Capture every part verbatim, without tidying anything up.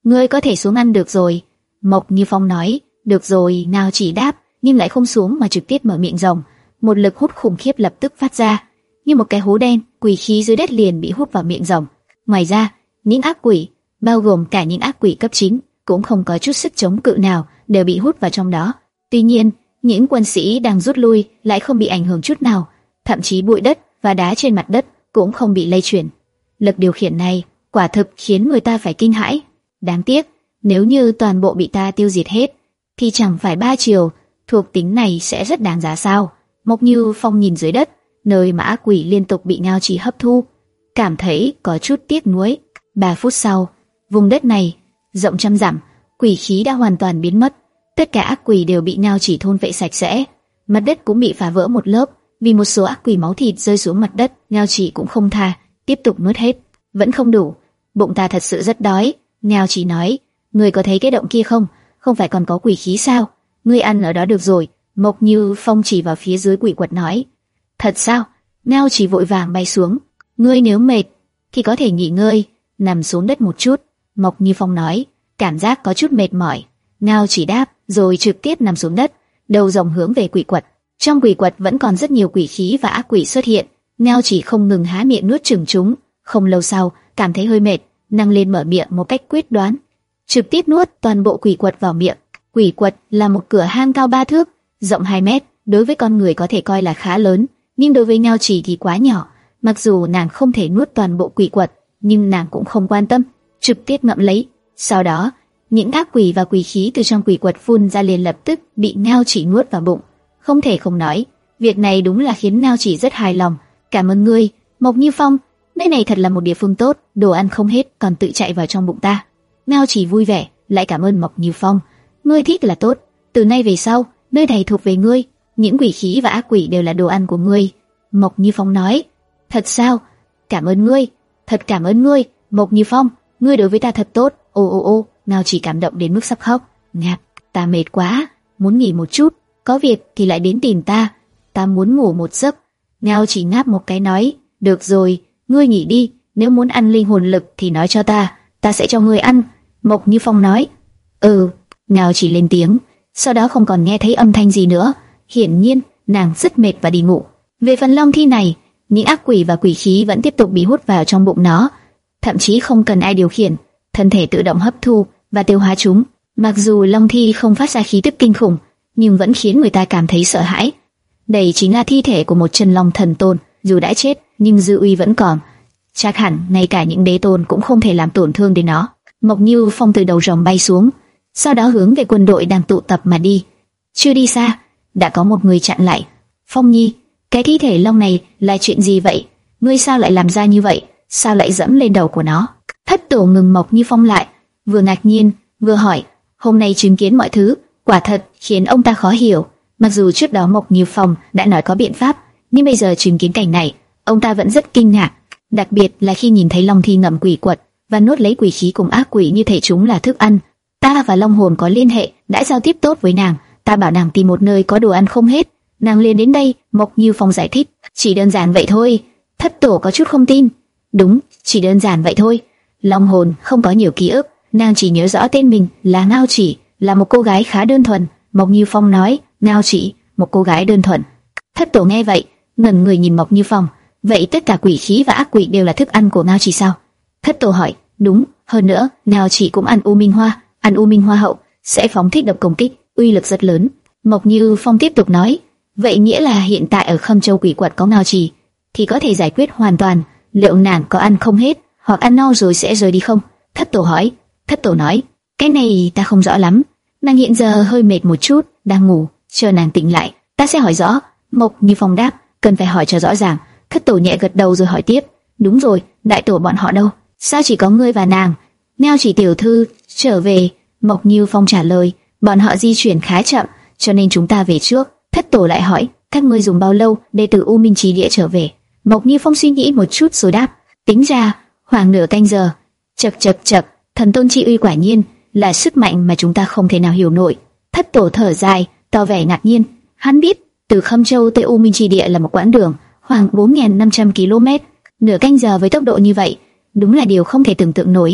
Ngươi có thể xuống ăn được rồi. Mộc Như Phong nói. Được rồi. Ngao Chỉ đáp, nhưng lại không xuống mà trực tiếp mở miệng rồng. Một lực hút khủng khiếp lập tức phát ra, như một cái hố đen, quỷ khí dưới đất liền bị hút vào miệng rồng. Ngoài ra, những ác quỷ, bao gồm cả những ác quỷ cấp chín, cũng không có chút sức chống cự nào, đều bị hút vào trong đó. Tuy nhiên, những quân sĩ đang rút lui lại không bị ảnh hưởng chút nào, thậm chí bụi đất và đá trên mặt đất cũng không bị lây chuyển. Lực điều khiển này quả thực khiến người ta phải kinh hãi. Đáng tiếc, nếu như toàn bộ bị ta tiêu diệt hết, thì chẳng phải ba chiều thuộc tính này sẽ rất đáng giá sao? Mộc Như Phong nhìn dưới đất, nơi mà ác quỷ liên tục bị Ngao Chỉ hấp thu, cảm thấy có chút tiếc nuối. Ba phút sau, vùng đất này rộng trăm dặm, quỷ khí đã hoàn toàn biến mất. Tất cả ác quỷ đều bị Ngao Chỉ thôn phệ sạch sẽ. Mặt đất cũng bị phá vỡ một lớp, vì một số ác quỷ máu thịt rơi xuống mặt đất, Ngao Chỉ cũng không tha, tiếp tục nuốt hết. Vẫn không đủ, bụng ta thật sự rất đói. Ngao Chỉ nói, ngươi có thấy cái động kia không? Không phải còn có quỷ khí sao? Ngươi ăn ở đó được rồi. Mộc Như Phong chỉ vào phía dưới quỷ quật nói. Thật sao? Ngao Chỉ vội vàng bay xuống. Ngươi nếu mệt thì có thể nghỉ ngơi, nằm xuống đất một chút. Mộc Như Phong nói, cảm giác có chút mệt mỏi. Ngao Chỉ đáp, rồi trực tiếp nằm xuống đất, đầu rồng hướng về quỷ quật. Trong quỷ quật vẫn còn rất nhiều quỷ khí và ác quỷ xuất hiện. Ngao Chỉ không ngừng há miệng nuốt chửng chúng. Không lâu sau, cảm thấy hơi mệt, nâng lên mở miệng một cách quyết đoán, trực tiếp nuốt toàn bộ quỷ quật vào miệng. Quỷ quật là một cửa hang cao ba thước, rộng hai mét, đối với con người có thể coi là khá lớn, nhưng đối với Ngao Chỉ thì quá nhỏ. Mặc dù nàng không thể nuốt toàn bộ quỷ quật, nhưng nàng cũng không quan tâm, trực tiếp ngậm lấy. Sau đó, những ác quỷ và quỷ khí từ trong quỷ quật phun ra liền lập tức bị Ngao Chỉ nuốt vào bụng. Không thể không nói, việc này đúng là khiến Ngao Chỉ rất hài lòng. Cảm ơn ngươi, Mộc Như Phong, nơi này thật là một địa phương tốt, đồ ăn không hết còn tự chạy vào trong bụng ta. Ngao Chỉ vui vẻ, lại cảm ơn Mộc Như Phong. Ngươi thích là tốt, từ nay về sau, nơi này thuộc về ngươi, những quỷ khí và ác quỷ đều là đồ ăn của ngươi. Mộc Như Phong nói. Thật sao? Cảm ơn ngươi, thật cảm ơn ngươi, Mộc Như Phong, ngươi đối với ta thật tốt. Ô ô ô, Ngao Chỉ cảm động đến mức sắp khóc. Ngạc, ta mệt quá, muốn nghỉ một chút, có việc thì lại đến tìm ta, ta muốn ngủ một giấc. Ngao Chỉ ngáp một cái nói, được rồi, ngươi nghỉ đi, nếu muốn ăn linh hồn lực thì nói cho ta, ta sẽ cho ngươi ăn. Mộc Như Phong nói. Ừ. Ngao Chỉ lên tiếng, sau đó không còn nghe thấy âm thanh gì nữa. Hiển nhiên, nàng rất mệt và đi ngủ. Về phần long thi này, những ác quỷ và quỷ khí vẫn tiếp tục bị hút vào trong bụng nó, thậm chí không cần ai điều khiển, thân thể tự động hấp thu và tiêu hóa chúng. Mặc dù long thi không phát ra khí tức kinh khủng, nhưng vẫn khiến người ta cảm thấy sợ hãi. Đây chính là thi thể của một chân long thần tôn, dù đã chết nhưng dư uy vẫn còn. Chắc hẳn ngay cả những đế tôn cũng không thể làm tổn thương đến nó. Mộc Như Phong từ đầu rồng bay xuống, sau đó hướng về quân đội đang tụ tập mà đi. Chưa đi xa, đã có một người chặn lại. Phong Nhi, cái thi thể long này là chuyện gì vậy? Ngươi sao lại làm ra như vậy? Sao lại dẫm lên đầu của nó? Thất tổ ngừng Mộc Như Phong lại, vừa ngạc nhiên vừa hỏi. Hôm nay chứng kiến mọi thứ, quả thật khiến ông ta khó hiểu. Mặc dù trước đó Mộc Như Phong đã nói có biện pháp, nhưng bây giờ chứng kiến cảnh này, ông ta vẫn rất kinh ngạc. Đặc biệt là khi nhìn thấy long thi ngậm quỷ quật và nuốt lấy quỷ khí cùng ác quỷ như thể chúng là thức ăn. Ta và long hồn có liên hệ, đã giao tiếp tốt với nàng. Ta bảo nàng tìm một nơi có đồ ăn không hết, nàng liền đến đây. Mộc Như Phong giải thích. Chỉ đơn giản vậy thôi. Thất tổ có chút không tin. Đúng, chỉ đơn giản vậy thôi. Long hồn không có nhiều ký ức, nàng chỉ nhớ rõ tên mình là Ngao Chỉ, là một cô gái khá đơn thuần. Mộc Như Phong nói. Ngao Chỉ, một cô gái đơn thuần. Thất tổ nghe vậy, ngẩn người nhìn Mộc Như Phong. Vậy tất cả quỷ khí và ác quỷ đều là thức ăn của Ngao Chỉ sao? Thất tổ hỏi. Đúng, hơn nữa, Ngao Chỉ cũng ăn u minh hoa, ăn u minh hoa hậu sẽ phóng thích độc công kích, uy lực rất lớn. Mộc Như Phong tiếp tục nói. Vậy nghĩa là hiện tại ở Khâm Châu quỷ quật có Ngao Chỉ thì có thể giải quyết hoàn toàn. Liệu nàng có ăn không hết, hoặc ăn no rồi sẽ rời đi không? Thất tổ hỏi. Thất tổ nói. Cái này ta không rõ lắm. Nàng hiện giờ hơi mệt một chút, đang ngủ, chờ nàng tỉnh lại, ta sẽ hỏi rõ. Mộc Như Phong đáp. Cần phải hỏi cho rõ ràng. Thất tổ nhẹ gật đầu rồi hỏi tiếp. Đúng rồi, đại tổ bọn họ đâu? Sao chỉ có ngươi và nàng? Ngao Chỉ tiểu thư trở về. Mộc Như Phong trả lời. Bọn họ di chuyển khá chậm, cho nên chúng ta về trước. Thất tổ lại hỏi. Các ngươi dùng bao lâu để từ U Minh Trì Địa trở về? Mộc Như Phong suy nghĩ một chút rồi đáp. Tính ra khoảng nửa canh giờ. Chậc chậc chậc, thần tôn chi uy quả nhiên là sức mạnh mà chúng ta không thể nào hiểu nổi. Thất tổ thở dài, tỏ vẻ ngạc nhiên. Hắn biết từ Khâm Châu tới U Minh Trì Địa là một quãng đường khoảng bốn nghìn năm trăm ki lô mét. Nửa canh giờ với tốc độ như vậy, đúng là điều không thể tưởng tượng nổi.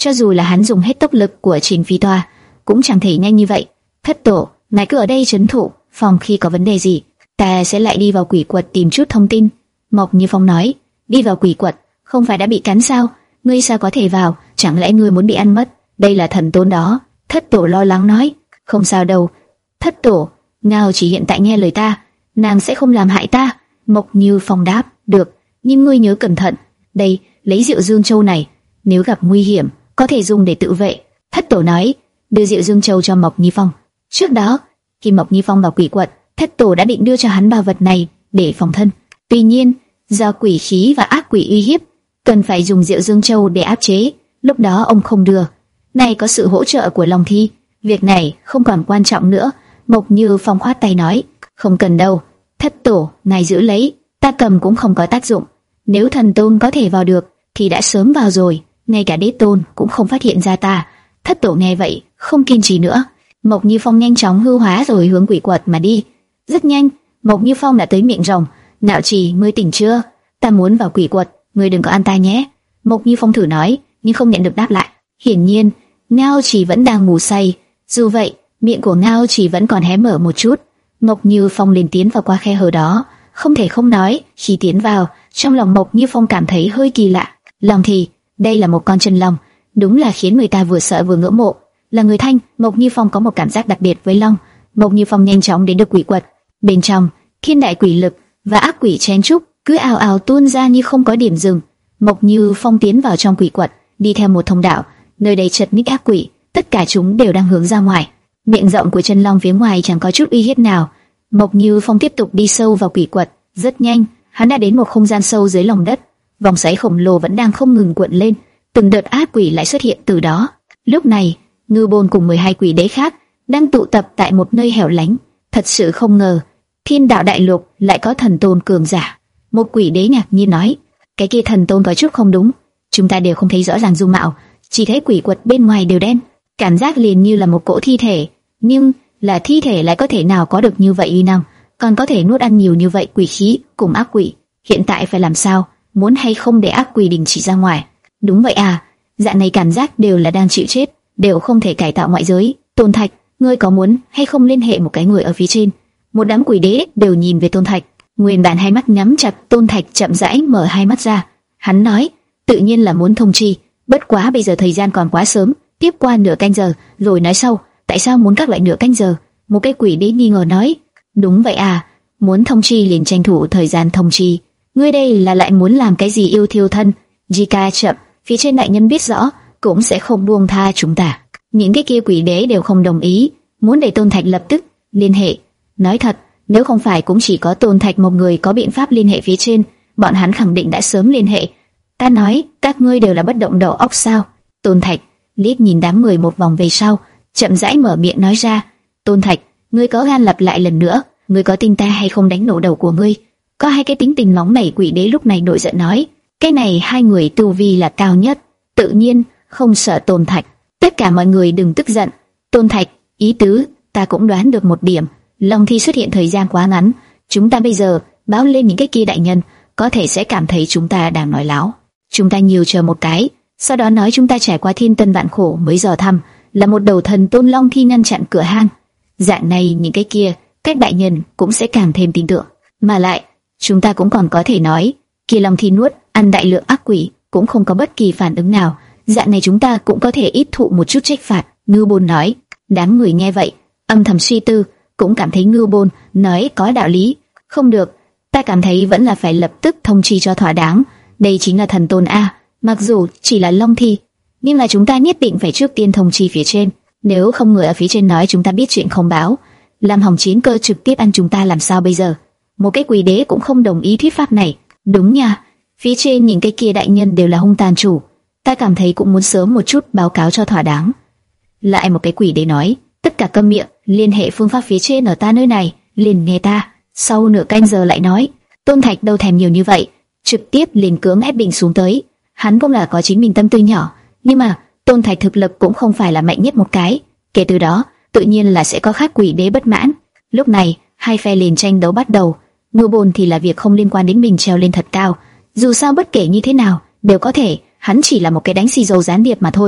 cho dù là hắn dùng hết tốc lực của Trình Phi Toa, cũng chẳng thể nhanh như vậy. Thất tổ, ngài cứ ở đây trấn thủ, phòng khi có vấn đề gì, ta sẽ lại đi vào quỷ quật tìm chút thông tin. Mộc Như Phong nói, đi vào quỷ quật, không phải đã bị cắn sao? Ngươi sao có thể vào? Chẳng lẽ ngươi muốn bị ăn mất? Đây là thần tôn đó. Thất tổ lo lắng nói, không sao đâu. Thất tổ, Ngao chỉ hiện tại nghe lời ta, nàng sẽ không làm hại ta. Mộc Như Phong đáp, được, nhưng ngươi nhớ cẩn thận. Đây, lấy Diệu Dương Châu này, nếu gặp nguy hiểm, có thể dùng để tự vệ. Thất tổ nói, đưa Diệu Dương Châu cho Mộc Như Phong. Trước đó, khi Mộc Như Phong vào quỷ quật, thất tổ đã định đưa cho hắn ba vật này để phòng thân. Tuy nhiên, do quỷ khí và ác quỷ uy hiếp, cần phải dùng Diệu Dương Châu để áp chế. Lúc đó ông không đưa. Nay có sự hỗ trợ của Long Thi, việc này không còn quan trọng nữa. Mộc Như Phong khoát tay nói, không cần đâu. Thất tổ, ngài giữ lấy, ta cầm cũng không có tác dụng. Nếu thần tôn có thể vào được, thì đã sớm vào rồi. Ngay cả đế tôn cũng không phát hiện ra ta. Thất tổ nghe vậy, không kiên trì nữa. Mộc Như Phong nhanh chóng hư hóa rồi hướng quỷ quật mà đi. Rất nhanh, Mộc Như Phong đã tới miệng rồng. Nạo Trì, ngươi tỉnh chưa? Ta muốn vào quỷ quật, ngươi đừng có ăn ta nhé. Mộc Như Phong thử nói, nhưng không nhận được đáp lại. Hiển nhiên, Ngao Trì vẫn đang ngủ say. Dù vậy, miệng của Ngao Trì vẫn còn hé mở một chút. Mộc Như Phong liền tiến vào qua khe hở đó. Không thể không nói, khi tiến vào, trong lòng Mộc Như Phong cảm thấy hơi kỳ lạ. Lòng thì, đây là một con chân long, đúng là khiến người ta vừa sợ vừa ngưỡng mộ. Là người Thanh, Mộc Như Phong có một cảm giác đặc biệt với long. Mộc Như Phong nhanh chóng đến được quỷ quật. Bên trong, thiên đại quỷ lực và ác quỷ chen trúc cứ ào ào tuôn ra như không có điểm dừng. Mộc Như Phong tiến vào trong quỷ quật, đi theo một thông đạo, nơi đây chật ních ác quỷ, tất cả chúng đều đang hướng ra ngoài. Miệng rộng của chân long phía ngoài chẳng có chút uy hiếp nào. Mộc Như Phong tiếp tục đi sâu vào quỷ quật. Rất nhanh, hắn đã đến một không gian sâu dưới lòng đất. Vòng xoáy khổng lồ vẫn đang không ngừng cuộn lên, từng đợt ác quỷ lại xuất hiện từ đó. Lúc này, Ngư Bôn cùng mười hai quỷ đế khác đang tụ tập tại một nơi hẻo lánh. Thật sự không ngờ, Thiên Đạo Đại Lục lại có thần tôn cường giả. Một quỷ đế ngạc nhiên nói, cái kia thần tôn có chút không đúng. Chúng ta đều không thấy rõ ràng dung mạo, chỉ thấy quỷ quật bên ngoài đều đen, cảm giác liền như là một cỗ thi thể. Nhưng là thi thể lại có thể nào có được như vậy uy năng, còn có thể nuốt ăn nhiều như vậy quỷ khí cùng ác quỷ. Hiện tại phải làm sao? Muốn hay không để ác quỷ đình chỉ ra ngoài? Đúng vậy à, dạng này cảm giác đều là đang chịu chết, đều không thể cải tạo ngoại giới. Tôn Thạch, ngươi có muốn hay không liên hệ một cái người ở phía trên? Một đám quỷ đế đều nhìn về Tôn Thạch. Nguyên bản hai mắt nhắm chặt, Tôn Thạch chậm rãi mở hai mắt ra. Hắn nói, tự nhiên là muốn thông chi, bất quá bây giờ thời gian còn quá sớm, tiếp qua nửa canh giờ rồi nói sau. Tại sao muốn các lại nửa canh giờ? Một cái quỷ đế nghi ngờ nói, đúng vậy à, muốn thông chi liền tranh thủ thời gian thông chi. Ngươi đây là lại muốn làm cái gì yêu thiêu thân? Jika chậm, phía trên đại nhân biết rõ, cũng sẽ không buông tha chúng ta. Những cái kia quỷ đế đều không đồng ý, muốn để Tôn Thạch lập tức liên hệ. Nói thật, nếu không phải cũng chỉ có Tôn Thạch một người có biện pháp liên hệ phía trên, bọn hắn khẳng định đã sớm liên hệ. Ta nói, các ngươi đều là bất động đầu óc sao? Tôn Thạch liếc nhìn đám người một vòng về sau, chậm rãi mở miệng nói ra, Tôn Thạch, ngươi có gan lặp lại lần nữa, ngươi có tin ta hay không đánh nổ đầu của ngươi? Có hai cái tính tình nóng nảy quỷ đế lúc này nổi giận nói, cái này hai người tu vi là cao nhất, tự nhiên không sợ Tôn Thạch. Tất cả mọi người đừng tức giận. Tôn Thạch, ý tứ ta cũng đoán được một điểm, Long Thi xuất hiện thời gian quá ngắn, chúng ta bây giờ báo lên những cái kia đại nhân, có thể sẽ cảm thấy chúng ta đang nói láo. Chúng ta nhiều chờ một cái, sau đó nói chúng ta trải qua thiên tân vạn khổ mới dò thăm, là một đầu thần tôn Long Thi ngăn chặn cửa hang. Dạng này những cái kia, các đại nhân cũng sẽ càng thêm tin tưởng. Mà lại, chúng ta cũng còn có thể nói, kia Long Thi nuốt ăn đại lượng ác quỷ, cũng không có bất kỳ phản ứng nào. Dạng này chúng ta cũng có thể ít thụ một chút trách phạt. Ngưu Bôn nói. Đám người nghe vậy, âm thầm suy tư, cũng cảm thấy Ngưu Bôn nói có đạo lý. Không được, ta cảm thấy vẫn là phải lập tức thông chi cho thỏa đáng. Đây chính là thần tôn a, mặc dù chỉ là Long Thi, nhưng là chúng ta nhất định phải trước tiên thông chi phía trên. Nếu không người ở phía trên nói chúng ta biết chuyện không báo, làm hỏng chiến cơ trực tiếp ăn chúng ta làm sao bây giờ? Một cái quỷ đế cũng không đồng ý thuyết pháp này. Đúng nha, phía trên những cái kia đại nhân đều là hung tàn chủ, ta cảm thấy cũng muốn sớm một chút báo cáo cho thỏa đáng. Lại một cái quỷ đế nói, tất cả câm miệng, liên hệ phương pháp phía trên ở ta nơi này, liền nghe ta. Sau nửa canh giờ lại nói, Tôn Thạch đâu thèm nhiều như vậy, trực tiếp liền cưỡng ép bình xuống tới. Hắn cũng là có chính mình tâm tư nhỏ, nhưng mà Tôn Thạch thực lực cũng không phải là mạnh nhất một cái. Kể từ đó, tự nhiên là sẽ có khác quỷ đế bất mãn. Lúc này, hai phe liền tranh đấu bắt đầu. Ngưu Bôn thì là việc không liên quan đến mình treo lên thật cao. Dù sao bất kể như thế nào, đều có thể, hắn chỉ là một cái đánh xì dầu gián điệp mà thôi.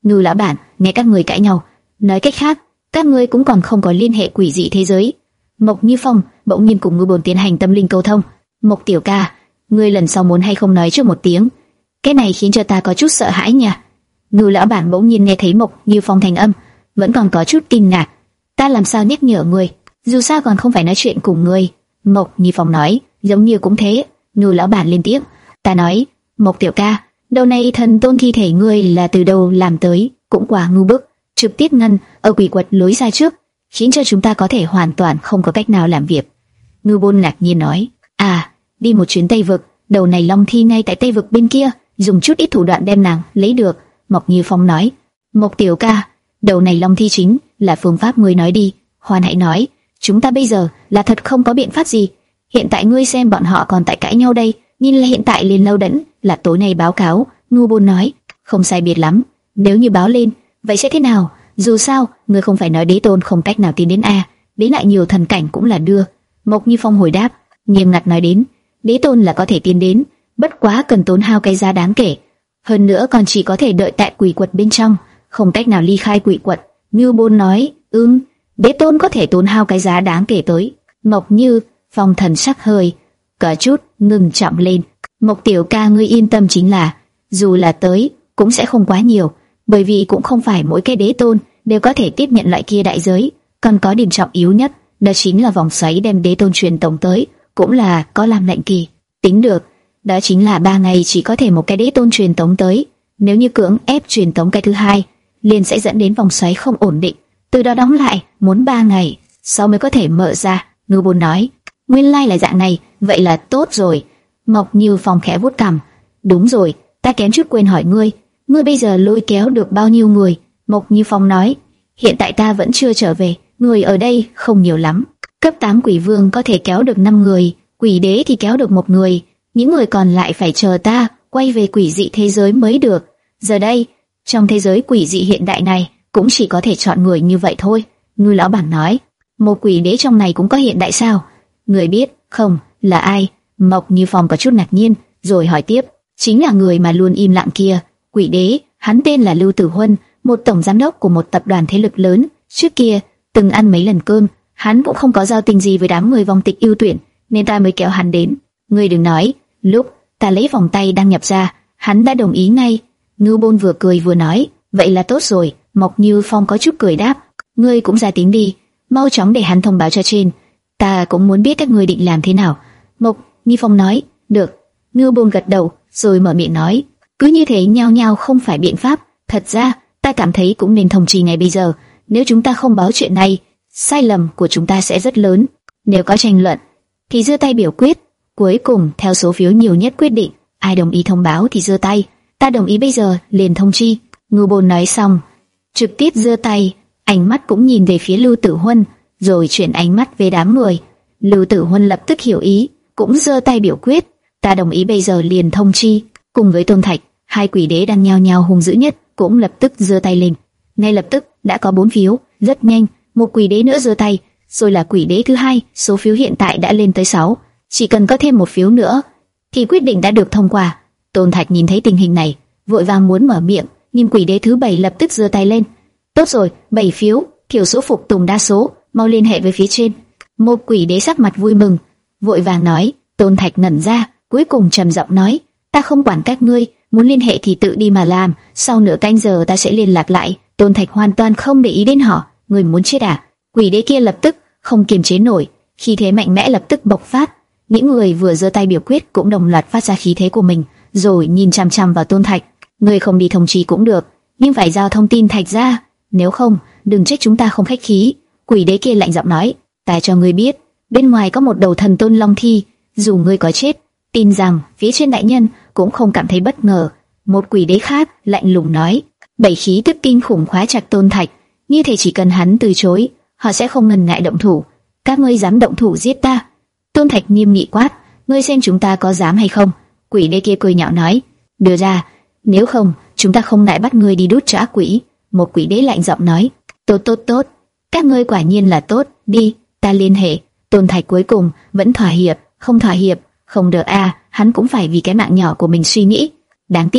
Ngưu lão bản, nghe các người cãi nhau, nói cách khác, các ngươi cũng còn không có liên hệ quỷ dị thế giới. Mộc Như Phong bỗng nhiên cùng Ngưu Bồn tiến hành tâm linh câu thông. Mộc tiểu ca, ngươi lần sau muốn hay không nói trước một tiếng, cái này khiến cho ta có chút sợ hãi nha. Ngưu lão bản bỗng nhiên nghe thấy Mộc Như Phong thành âm, vẫn còn có chút kinh ngạc. Ta làm sao nhắc nhở ngươi, dù sao còn không phải nói chuyện cùng ngươi. Mộc Như Phong nói, giống như cũng thế. Ngưu lão bản lên tiếng, ta nói, Mộc tiểu ca, đầu này thần tôn thi thể ngươi là từ đâu làm tới, cũng quá ngu bức, trực tiếp ngăn ở quỷ quật lối ra trước, khiến cho chúng ta có thể hoàn toàn không có cách nào làm việc. Ngưu Bôn ngạc nhiên nói, à, đi một chuyến Tây Vực, đầu này long thi ngay tại Tây Vực bên kia, dùng chút ít thủ đoạn đem nàng lấy được. Mộc Như Phong nói, Mộc tiểu ca, đầu này long thi chính là phương pháp ngươi nói đi. Hoan hãy nói, chúng ta bây giờ là thật không có biện pháp gì. Hiện tại ngươi xem bọn họ còn tại cãi nhau đây, nhìn là hiện tại liền lâu đẫn, là tối nay báo cáo. Ngưu Bôn nói, không sai biệt lắm, nếu như báo lên, vậy sẽ thế nào? Dù sao, ngươi không phải nói đế tôn không cách nào tiến đến a, đến lại nhiều thần cảnh cũng là đưa. Mộc Như Phong hồi đáp, nghiêm ngặt nói đến, đế tôn là có thể tiến đến, bất quá cần tốn hao cái giá đáng kể, hơn nữa còn chỉ có thể đợi tại quỷ quật bên trong, không cách nào ly khai quỷ quật. Ngưu Bôn nói, ừm, đế tôn có thể tốn hao cái giá đáng kể tới. Mộc Như Phong thần sắc hơi có chút ngừng trọng lên. Mộc tiểu ca ngươi yên tâm, chính là dù là tới cũng sẽ không quá nhiều, bởi vì cũng không phải mỗi cái đế tôn đều có thể tiếp nhận loại kia đại giới. Còn có điểm trọng yếu nhất, đó chính là vòng xoáy đem đế tôn truyền tống tới, cũng là có làm lệnh kỳ. Tính được, đó chính là ba ngày chỉ có thể một cái đế tôn truyền tống tới. Nếu như cưỡng ép truyền tống cái thứ hai, liền sẽ dẫn đến vòng xoáy không ổn định, từ đó đóng lại, muốn ba ngày sau mới có thể mở ra. Ngưu Bôn nói, nguyên lai là dạng này, vậy là tốt rồi. Mộc Như Phong khẽ vuốt cằm, đúng rồi, ta kém chút quên hỏi ngươi, ngươi bây giờ lôi kéo được bao nhiêu người? Mộc Như Phong nói, hiện tại ta vẫn chưa trở về, người ở đây không nhiều lắm. Cấp tám quỷ vương có thể kéo được năm người, quỷ đế thì kéo được một người, những người còn lại phải chờ ta quay về quỷ dị thế giới mới được. Giờ đây, trong thế giới quỷ dị hiện đại này, cũng chỉ có thể chọn người như vậy thôi. Ngưu lão bản nói, một quỷ đế trong này cũng có hiện đại sao? Người biết không, là ai? Mộc Như Phong có chút ngạc nhiên, rồi hỏi tiếp, chính là người mà luôn im lặng kia. Quỷ đế, hắn tên là Lưu Tử Huân, một tổng giám đốc của một tập đoàn thế lực lớn, trước kia từng ăn mấy lần cơm. Hắn cũng không có giao tình gì với đám người vong tịch ưu tuyển, nên ta mới kéo hắn đến. Ngươi đừng nói, lúc ta lấy vòng tay đăng nhập ra, hắn đã đồng ý ngay. Ngưu Bôn vừa cười vừa nói, vậy là tốt rồi. Mộc Như Phong có chút cười đáp, ngươi cũng ra tính đi, mau chóng để hắn thông báo cho trên, ta cũng muốn biết các ngươi định làm thế nào. Mộc Như Phong nói, được. Ngưu Bôn gật đầu, rồi mở miệng nói, cứ như thế nhao nhao không phải biện pháp. Thật ra, ta cảm thấy cũng nên thông trì ngay bây giờ. Nếu chúng ta không báo chuyện này, sai lầm của chúng ta sẽ rất lớn. Nếu có tranh luận, thì giơ tay biểu quyết. Cuối cùng, theo số phiếu nhiều nhất quyết định, ai đồng ý thông báo thì giơ tay. Ta đồng ý bây giờ, liền thông chi. Ngưu Bôn nói xong, trực tiếp giơ tay, ánh mắt cũng nhìn về phía Lưu Tử Huân, rồi chuyển ánh mắt về đám người. Lưu Tử Huân lập tức hiểu ý, cũng giơ tay biểu quyết. Ta đồng ý bây giờ liền thông chi. Cùng với Tôn Thạch, hai quỷ đế đang nhao nhao hung dữ nhất, cũng lập tức giơ tay lên. Ngay lập tức đã có bốn phiếu, rất nhanh, một quỷ đế nữa giơ tay, rồi là quỷ đế thứ hai. Số phiếu hiện tại đã lên tới sáu, chỉ cần có thêm một phiếu nữa thì quyết định đã được thông qua. Tôn Thạch nhìn thấy tình hình này, vội vàng muốn mở miệng, nhưng quỷ đế thứ bảy lập tức giơ tay lên. Tốt rồi, bảy phiếu, thiểu số phục tùng đa số, mau liên hệ với phía trên. Một quỷ đế sắc mặt vui mừng, vội vàng nói. Tôn Thạch ngẩn ra, cuối cùng trầm giọng nói, ta không quản các ngươi, muốn liên hệ thì tự đi mà làm, sau nửa canh giờ ta sẽ liên lạc lại. Tôn Thạch hoàn toàn không để ý đến họ. Người muốn chết à? Quỷ đế kia lập tức không kiềm chế nổi, khí thế mạnh mẽ lập tức bộc phát. Những người vừa giơ tay biểu quyết cũng đồng loạt phát ra khí thế của mình, rồi nhìn chằm chằm vào Tôn Thạch. Người không đi thông chi cũng được, nhưng phải giao thông tin Thạch ra, nếu không, đừng trách chúng ta không khách khí. Quỷ đế kia lạnh giọng nói, ta cho ngươi biết, bên ngoài có một đầu thần tôn long thi, dù ngươi có chết, tin rằng phía trên đại nhân cũng không cảm thấy bất ngờ. Một quỷ đế khác lạnh lùng nói, bảy khí tức kinh khủng khóa chặt Tôn Thạch, như thể chỉ cần hắn từ chối, họ sẽ không ngần ngại động thủ. Các ngươi dám động thủ giết ta? Tôn Thạch nghiêm nghị quát, ngươi xem chúng ta có dám hay không? Quỷ đế kia cười nhạo nói, đưa ra, nếu không chúng ta không ngại bắt ngươi đi đốt cho ác quỷ. Một quỷ đế lạnh giọng nói, tốt tốt tốt, các ngươi quả nhiên là tốt, đi, ta liên hệ. Tôn Thạch cuối cùng vẫn thỏa hiệp, không thỏa hiệp, không được a, à, hắn cũng phải vì cái mạng nhỏ của mình suy nghĩ. Đáng tiếc,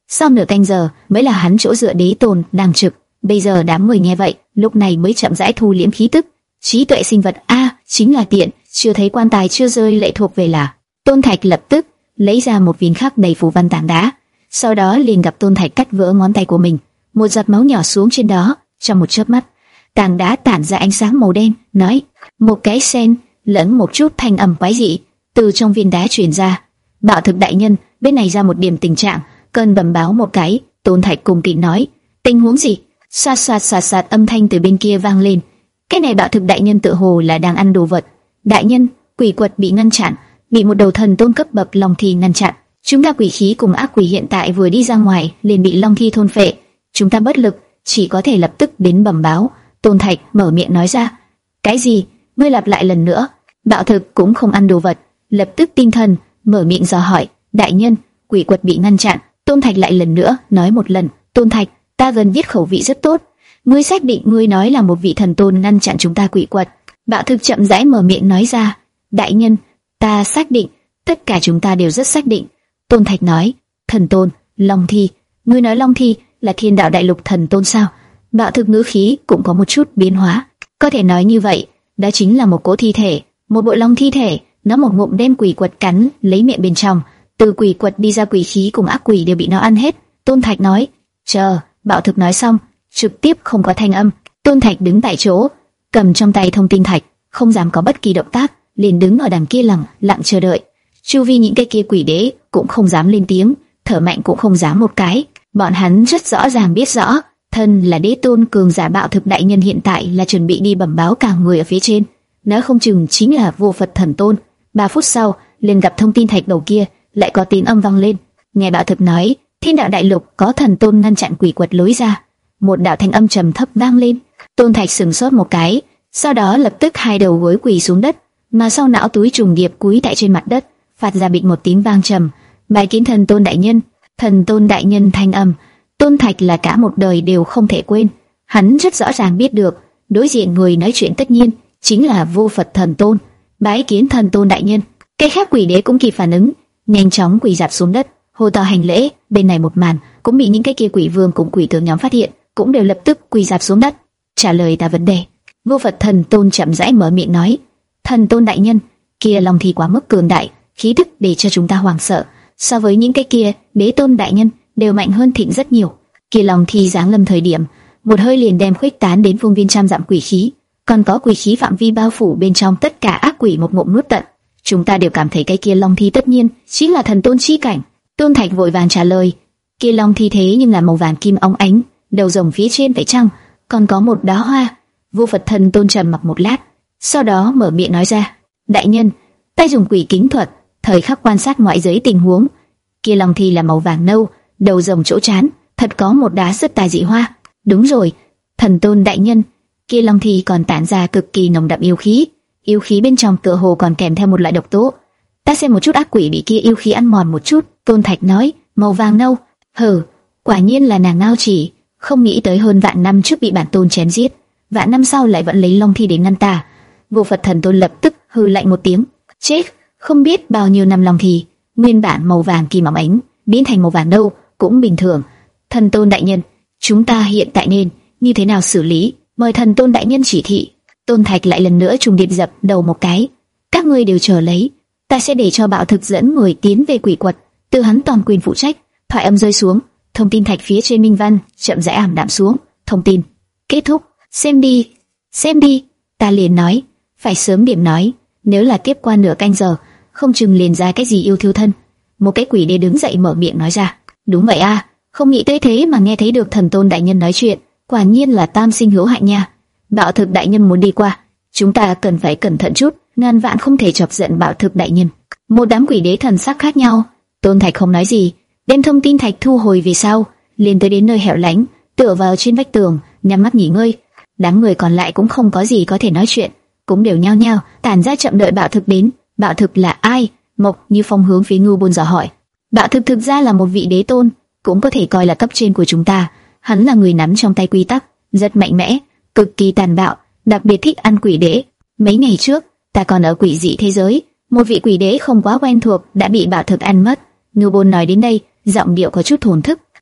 Sau nửa canh giờ mới là hắn chỗ dựa đế tôn đang trực. Bây giờ đám người nghe vậy, lúc này mới chậm rãi thu liễm khí tức. Trí tuệ sinh vật a, à, chính là tiện, chưa thấy quan tài chưa rơi lệ thuộc về là. Tôn Thạch lập tức lấy ra một viên khắc đầy phù văn tảng đá, sau đó liền gặp Tôn Thạch cắt vỡ ngón tay của mình, một giọt máu nhỏ xuống trên đó. Trong một chớp mắt, tảng đá tản ra ánh sáng màu đen, nói một cái sen lẫn một chút thanh âm quái dị từ trong viên đá truyền ra. Bạo thực đại nhân, bên này ra một điểm tình trạng, cần bẩm báo một cái. Tôn Thạch cung kính nói, tình huống gì? Xoạt xoạt xoạt xoạt âm thanh từ bên kia vang lên. Cái này bạo thực đại nhân tự hồ là đang ăn đồ vật. Đại nhân, quỷ quật bị ngăn chặn, bị một đầu thần tôn cấp bậc long thi ngăn chặn. Chúng ta quỷ khí cùng ác quỷ hiện tại vừa đi ra ngoài liền bị long thi thôn phệ. Chúng ta bất lực, chỉ có thể lập tức đến bẩm báo. Tôn Thạch mở miệng nói ra. Cái gì? Ngươi lặp lại lần nữa. Bạo thực cũng không ăn đồ vật, lập tức tinh thần mở miệng dò hỏi. Đại nhân, quỷ quật bị ngăn chặn. Tôn Thạch lại lần nữa nói một lần. Tôn Thạch, ta gần viết khẩu vị rất tốt. Ngươi xác định ngươi nói là một vị thần tôn ngăn chặn chúng ta quỷ quật? Bạo thực chậm rãi mở miệng nói ra. Đại nhân, ta xác định, tất cả chúng ta đều rất xác định. Tôn Thạch nói. Thần tôn, long thi. Ngươi nói long thi là thiên đạo đại lục thần tôn sao? Bạo thực ngữ khí cũng có một chút biến hóa. Có thể nói như vậy, đó chính là một cỗ thi thể, một bộ long thi thể. Nó một ngụm đem quỷ quật cắn lấy miệng bên trong, từ quỷ quật đi ra quỷ khí cùng ác quỷ đều bị nó ăn hết. Tôn Thạch nói. Chờ. Bạo thực nói xong, trực tiếp không có thanh âm. Tôn Thạch đứng tại chỗ, cầm trong tay thông tin thạch, không dám có bất kỳ động tác, liền đứng ở đằng kia lặng lặng chờ đợi. Chu vi những cái kia quỷ đế cũng không dám lên tiếng, thở mạnh cũng không dám một cái. Bọn hắn rất rõ ràng biết rõ, thân là đế tôn cường giả bạo thực đại nhân hiện tại là chuẩn bị đi bẩm báo cả người ở phía trên, nếu không chừng chính là vô Phật thần tôn. Ba phút sau, liền gặp thông tin thạch đầu kia lại có tiếng âm vang lên. Nghe bạo thực nói, thiên đạo đại lục có thần tôn ngăn chặn quỷ quật lối ra. Một đạo thanh âm trầm thấp vang lên. Tôn Thạch sừng sốt một cái, sau đó lập tức hai đầu gối quỳ xuống đất, mà sau não túi trùng điệp cúi tại trên mặt đất, phát ra bịch một tiếng vang trầm. Bái kiến thần tôn đại nhân. Thần tôn đại nhân thanh âm, Tôn Thạch là cả một đời đều không thể quên. Hắn rất rõ ràng biết được, đối diện người nói chuyện tất nhiên chính là vô Phật thần tôn. Bái kiến thần tôn đại nhân. Cái khác quỷ đế cũng kịp phản ứng, nhanh chóng quỳ rạp xuống đất, hô to hành lễ. Bên này một màn cũng bị những cái kia quỷ vương cùng quỷ tướng nhóm phát hiện, cũng đều lập tức quỳ rạp xuống đất. Trả lời ta vấn đề. Vô Phật thần tôn chậm rãi mở miệng nói. Thần tôn đại nhân, kia long thi quá mức cường đại, khí tức để cho chúng ta hoảng sợ. So với những cái kia đế tôn đại nhân đều mạnh hơn thịnh rất nhiều. Kia long thi giáng lâm thời điểm, một hơi liền đem khuếch tán đến phương viên trăm dặm quỷ khí, còn có quỷ khí phạm vi bao phủ bên trong tất cả ác quỷ một ngụm nuốt tận. Chúng ta đều cảm thấy cái kia long thi tất nhiên chính là thần tôn chi cảnh. Tôn Thạch vội vàng trả lời. Kia long thi thế nhưng là màu vàng kim óng ánh, đầu rồng phía trên phải chăng còn có một đóa hoa. Vô Phật thần tôn trầm mặc một lát, sau đó mở miệng nói ra. Đại nhân, ta dùng quỷ kính thuật thời khắc quan sát ngoại giới tình huống. Kia long thi là màu vàng nâu, đầu rồng chỗ trán thật có một đóa rất tài dị hoa. Đúng rồi, thần tôn đại nhân, kia long thi còn tản ra cực kỳ nồng đậm yêu khí, yêu khí bên trong tựa hồ còn kèm theo một loại độc tố. Ta xem một chút ác quỷ bị kia yêu khí ăn mòn một chút. Tôn Thạch nói. Màu vàng nâu. Hừ, quả nhiên là nàng ngao chỉ, không nghĩ tới hơn vạn năm trước bị bản tôn chém giết, vạn năm sau lại vẫn lấy long thi để ngăn ta. Vô Phật thần tôn lập tức hừ lạnh một tiếng. Chết, không biết bao nhiêu năm long thi, nguyên bản màu vàng kim óng ánh biến thành màu vàng nâu cũng bình thường. Thần tôn đại nhân, chúng ta hiện tại nên như thế nào xử lý? Mời thần tôn đại nhân chỉ thị. Tôn Thạch lại lần nữa trùng điệp dập đầu một cái. Các ngươi đều chờ lấy, ta sẽ để cho bạo thực dẫn người tiến về quỷ quật, từ hắn toàn quyền phụ trách. Thoại âm rơi xuống, thông tin thạch phía trên minh văn chậm rãi ảm đạm xuống. Thông tin kết thúc. Xem đi, xem đi. Ta liền nói, phải sớm điểm nói, nếu là tiếp qua nửa canh giờ, không chừng liền ra cái gì yêu thiêu thân. Một cái quỷ đế đứng dậy mở miệng nói ra. Đúng vậy a, không nghĩ tới thế mà nghe thấy được thần tôn đại nhân nói chuyện, quả nhiên là tam sinh hữu hạnh nha. Bạo thực đại nhân muốn đi qua, chúng ta cần phải cẩn thận chút, ngàn vạn không thể chọc giận bạo thực đại nhân. Một đám quỷ đế thần sắc khác nhau. Tôn Thạch không nói gì, đem thông tin thạch thu hồi về sau, liền tới đến nơi hẻo lánh, tựa vào trên vách tường, nhắm mắt nghỉ ngơi. Đám người còn lại cũng không có gì có thể nói chuyện, cũng đều nhao nhao tản ra chậm đợi bạo thực đến. Bạo thực là ai? Mộc Như Phong hướng phía Ngưu Bôn dò hỏi. Bạo thực thực ra là một vị đế tôn, cũng có thể coi là cấp trên của chúng ta. Hắn là người nắm trong tay quy tắc, rất mạnh mẽ, cực kỳ tàn bạo, đặc biệt thích ăn quỷ đế. Mấy ngày trước, ta còn ở quỷ dị thế giới, một vị quỷ đế không quá quen thuộc đã bị bạo thực ăn mất. Ngưu Bôn nói đến đây, giọng điệu có chút thổn thức.